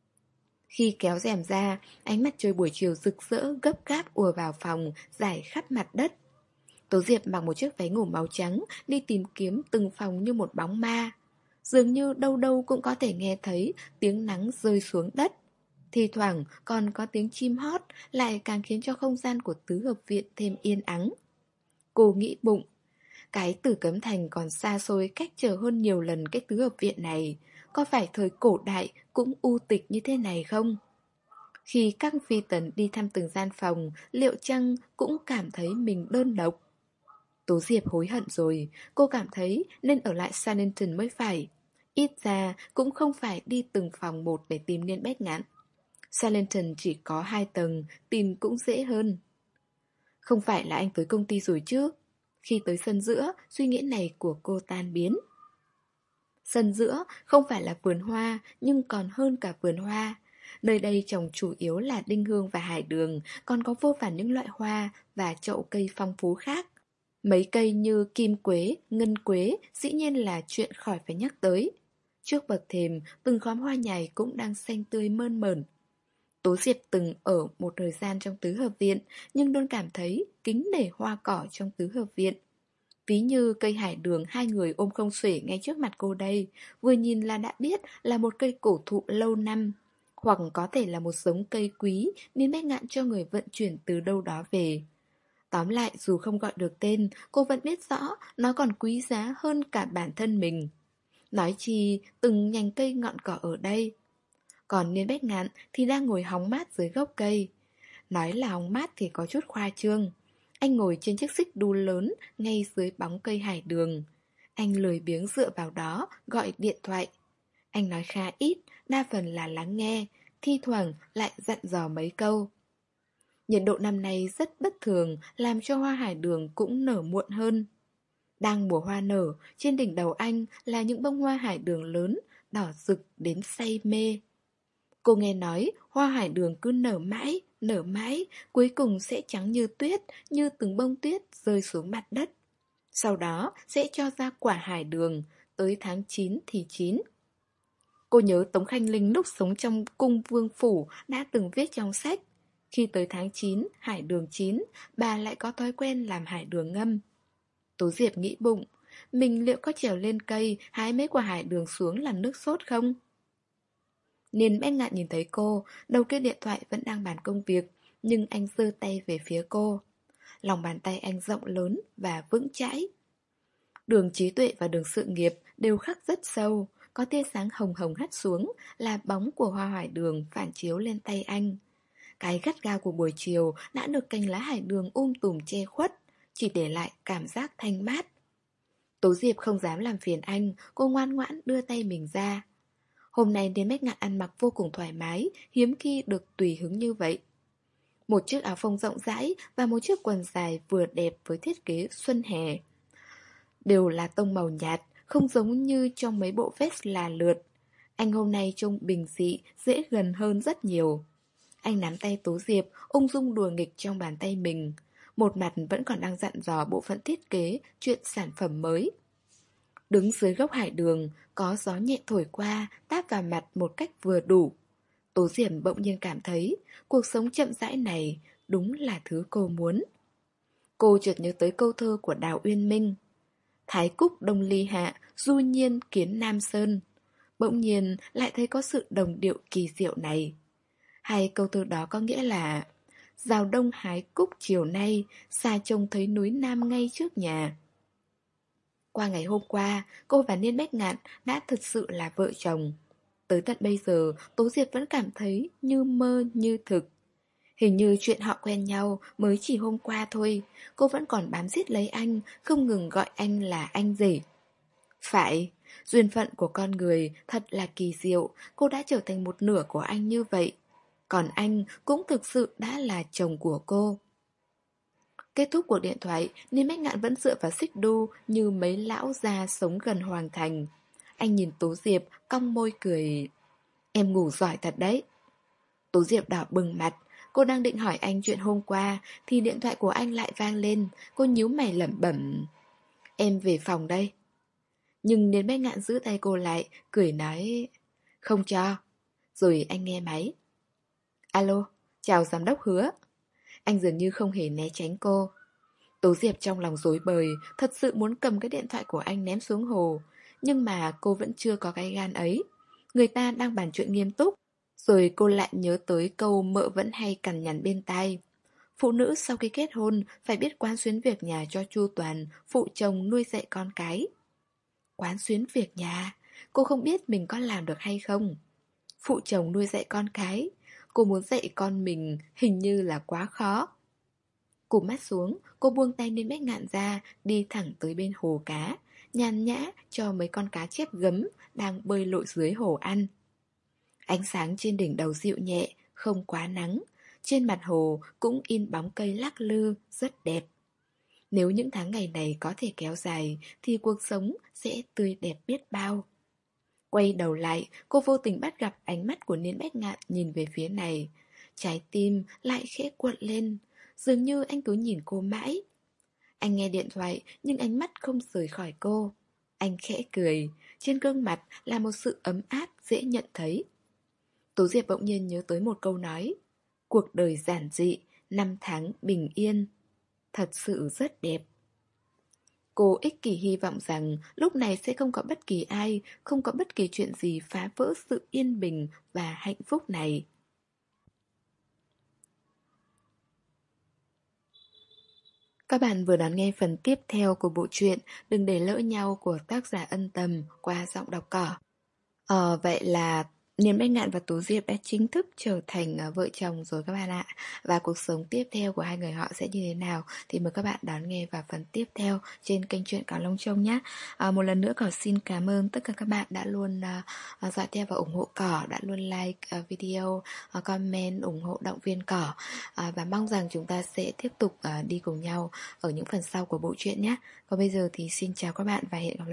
Khi kéo rèm ra, ánh mặt trời buổi chiều rực rỡ gấp gáp ùa vào phòng, rải khắp mặt đất. Tố Diệp mặc một chiếc váy ngủ màu trắng, đi tìm kiếm từng phòng như một bóng ma. Dường như đâu đâu cũng có thể nghe thấy tiếng nắng rơi xuống đất. Thì thoảng còn có tiếng chim hót, lại càng khiến cho không gian của tứ hợp viện thêm yên ắng. Cô nghĩ bụng, cái Tử Cấm Thành còn xa xôi cách trở hơn nhiều lần cái tứ hợp viện này. Có phải thời cổ đại cũng u tịch như thế này không? Khi các phi tần đi thăm từng gian phòng, liệu chăng cũng cảm thấy mình đơn độc? Tố Diệp hối hận rồi, cô cảm thấy nên ở lại Sanditon mới phải. Ít ra cũng không phải đi từng phòng một để tìm Niên Bách Ngạn. Sanditon chỉ có hai tầng, tìm cũng dễ hơn. Không phải là anh tới công ty rồi chứ? Khi tới sân giữa, suy nghĩ này của cô tan biến. Sân giữa không phải là vườn hoa, nhưng còn hơn cả vườn hoa. Nơi đây trồng chủ yếu là đinh hương và hải đường, còn có vô vàn những loại hoa và chậu cây phong phú khác. Mấy cây như kim quế, ngân quế dĩ nhiên là chuyện khỏi phải nhắc tới. Trước bậc thềm, từng khóm hoa nhài cũng đang xanh tươi mơn mởn. Tố Diệp từng ở một thời gian trong tứ hợp viện, nhưng luôn cảm thấy kính nể hoa cỏ trong tứ hợp viện. Ví như cây hải đường hai người ôm không xuể ngay trước mặt cô đây, vừa nhìn là đã biết là một cây cổ thụ lâu năm, hoặc có thể là một giống cây quý nên Bách Ngạn cho người vận chuyển từ đâu đó về. Tóm lại, dù không gọi được tên, cô vẫn biết rõ nó còn quý giá hơn cả bản thân mình. Nói chi từng nhành cây ngọn cỏ ở đây. Còn Niên Bách Ngạn thì đang ngồi hóng mát dưới gốc cây. Nói là hóng mát thì có chút khoa trương. Anh ngồi trên chiếc xích đu lớn ngay dưới bóng cây hải đường. Anh lười biếng dựa vào đó gọi điện thoại. Anh nói khá ít, đa phần là lắng nghe, thi thoảng lại dặn dò mấy câu. Nhiệt độ năm nay rất bất thường, làm cho hoa hải đường cũng nở muộn hơn. Đang mùa hoa nở, trên đỉnh đầu anh là những bông hoa hải đường lớn, đỏ rực đến say mê. Cô nghe nói hoa hải đường cứ nở mãi, nở mãi, cuối cùng sẽ trắng như tuyết, như từng bông tuyết rơi xuống mặt đất. Sau đó sẽ cho ra quả hải đường, tới tháng chín thì chín. Cô nhớ Tống Khanh Linh lúc sống trong cung vương phủ đã từng viết trong sách. Khi tới tháng chín, hải đường chín, bà lại có thói quen làm hải đường ngâm. Tố Diệp nghĩ bụng, mình liệu có trèo lên cây hái mấy quả hải đường xuống làm nước sốt không? Niên Bách Ngạn nhìn thấy cô, đầu kia điện thoại vẫn đang bàn công việc, nhưng anh giơ tay về phía cô. Lòng bàn tay anh rộng lớn và vững chãi. Đường trí tuệ và đường sự nghiệp đều khắc rất sâu, có tia sáng hồng hồng hắt xuống là bóng của hoa hải đường phản chiếu lên tay anh. Cái gắt gao của buổi chiều đã được cành lá hải đường um tùm che khuất, chỉ để lại cảm giác thanh mát. Tố Diệp không dám làm phiền anh, cô ngoan ngoãn đưa tay mình ra. Hôm nay Niên Bách Ngạn ăn mặc vô cùng thoải mái, hiếm khi được tùy hứng như vậy. Một chiếc áo phông rộng rãi và một chiếc quần dài vừa đẹp với thiết kế xuân hè. Đều là tông màu nhạt, không giống như trong mấy bộ vest là lượt. Anh hôm nay trông bình dị, dễ gần hơn rất nhiều. Anh nắm tay Tố Diệp, ung dung đùa nghịch trong bàn tay mình. Một mặt vẫn còn đang dặn dò bộ phận thiết kế chuyện sản phẩm mới. Đứng dưới gốc hải đường, có gió nhẹ thổi qua, táp vào mặt một cách vừa đủ. Tố Diệp bỗng nhiên cảm thấy cuộc sống chậm rãi này đúng là thứ cô muốn. Cô chợt nhớ tới câu thơ của Đào Uyên Minh. Thái Cúc Đông Ly Hạ, du nhiên kiến Nam Sơn. Bỗng nhiên lại thấy có sự đồng điệu kỳ diệu này. Hai câu thơ đó có nghĩa là: rào đông hái cúc chiều nay, xa trông thấy núi Nam ngay trước nhà. Qua ngày hôm qua, cô và Niên Bách Ngạn đã thực sự là vợ chồng. Tới tận bây giờ, Tố Diệp vẫn cảm thấy như mơ như thực. Hình như chuyện họ quen nhau mới chỉ hôm qua thôi, cô vẫn còn bám giết lấy anh, không ngừng gọi anh là anh rể. Phải, duyên phận của con người thật là kỳ diệu, cô đã trở thành một nửa của anh như vậy. Còn anh cũng thực sự đã là chồng của cô. Kết thúc cuộc điện thoại, Niên Bách Ngạn vẫn dựa vào xích đu như mấy lão già sống gần hoàng thành. Anh nhìn Tố Diệp, cong môi cười. Em ngủ giỏi thật đấy. Tố Diệp đỏ bừng mặt. Cô đang định hỏi anh chuyện hôm qua thì điện thoại của anh lại vang lên. Cô nhíu mày lẩm bẩm. Em về phòng đây. Nhưng Niên Bách Ngạn giữ tay cô lại, cười nói. Không cho. Rồi anh nghe máy. Alo, chào giám đốc Hứa. Anh dường như không hề né tránh cô. Tố Diệp trong lòng rối bời, thật sự muốn cầm cái điện thoại của anh ném xuống hồ. Nhưng mà cô vẫn chưa có cái gan ấy. Người ta đang bàn chuyện nghiêm túc. Rồi cô lại nhớ tới câu mợ vẫn hay cằn nhằn bên tai. Phụ nữ sau khi kết hôn phải biết quán xuyến việc nhà cho chu toàn, phụ chồng nuôi dạy con cái. Quán xuyến việc nhà, cô không biết mình có làm được hay không. Phụ chồng nuôi dạy con cái, cô muốn dạy con mình hình như là quá khó. Cụp mắt xuống, cô buông tay Niên Bách Ngạn ra, đi thẳng tới bên hồ cá, nhàn nhã cho mấy con cá chép gấm đang bơi lội dưới hồ ăn. Ánh sáng trên đỉnh đầu dịu nhẹ, không quá nắng. trên mặt hồ cũng in bóng cây lắc lư, rất đẹp. Nếu những tháng ngày này có thể kéo dài thì cuộc sống sẽ tươi đẹp biết bao. Quay đầu lại, cô vô tình bắt gặp ánh mắt của Niên Bách Ngạn nhìn về phía này. Trái tim lại khẽ cuộn lên, dường như anh cứ nhìn cô mãi. Anh nghe điện thoại nhưng ánh mắt không rời khỏi cô. Anh khẽ cười, trên gương mặt là một sự ấm áp dễ nhận thấy. Tố Diệp bỗng nhiên nhớ tới một câu nói: cuộc đời giản dị, năm tháng bình yên. Thật sự rất đẹp. Cô ích kỷ hy vọng rằng lúc này sẽ không có bất kỳ ai, không có bất kỳ chuyện gì phá vỡ sự yên bình và hạnh phúc này. Các bạn vừa đón nghe phần tiếp theo của bộ truyện Đừng để lỡ nhau của tác giả Ân Tầm qua giọng đọc cỏ. Ờ, vậy là Niên Bách Ngạn và Tú Diệp đã chính thức trở thành uh, vợ chồng rồi các bạn ạ. Và cuộc sống tiếp theo của hai người họ sẽ như thế nào thì mời các bạn đón nghe vào phần tiếp theo trên kênh truyện Cỏ Lông Trông nhé. À, một lần nữa Cỏ xin cảm ơn tất cả các bạn đã luôn uh, uh, dõi theo và ủng hộ Cỏ, đã luôn like uh, video, uh, comment, ủng hộ động viên Cỏ. uh, Và mong rằng chúng ta sẽ tiếp tục uh, đi cùng nhau ở những phần sau của bộ truyện nhé. Còn bây giờ thì xin chào các bạn và hẹn gặp lại.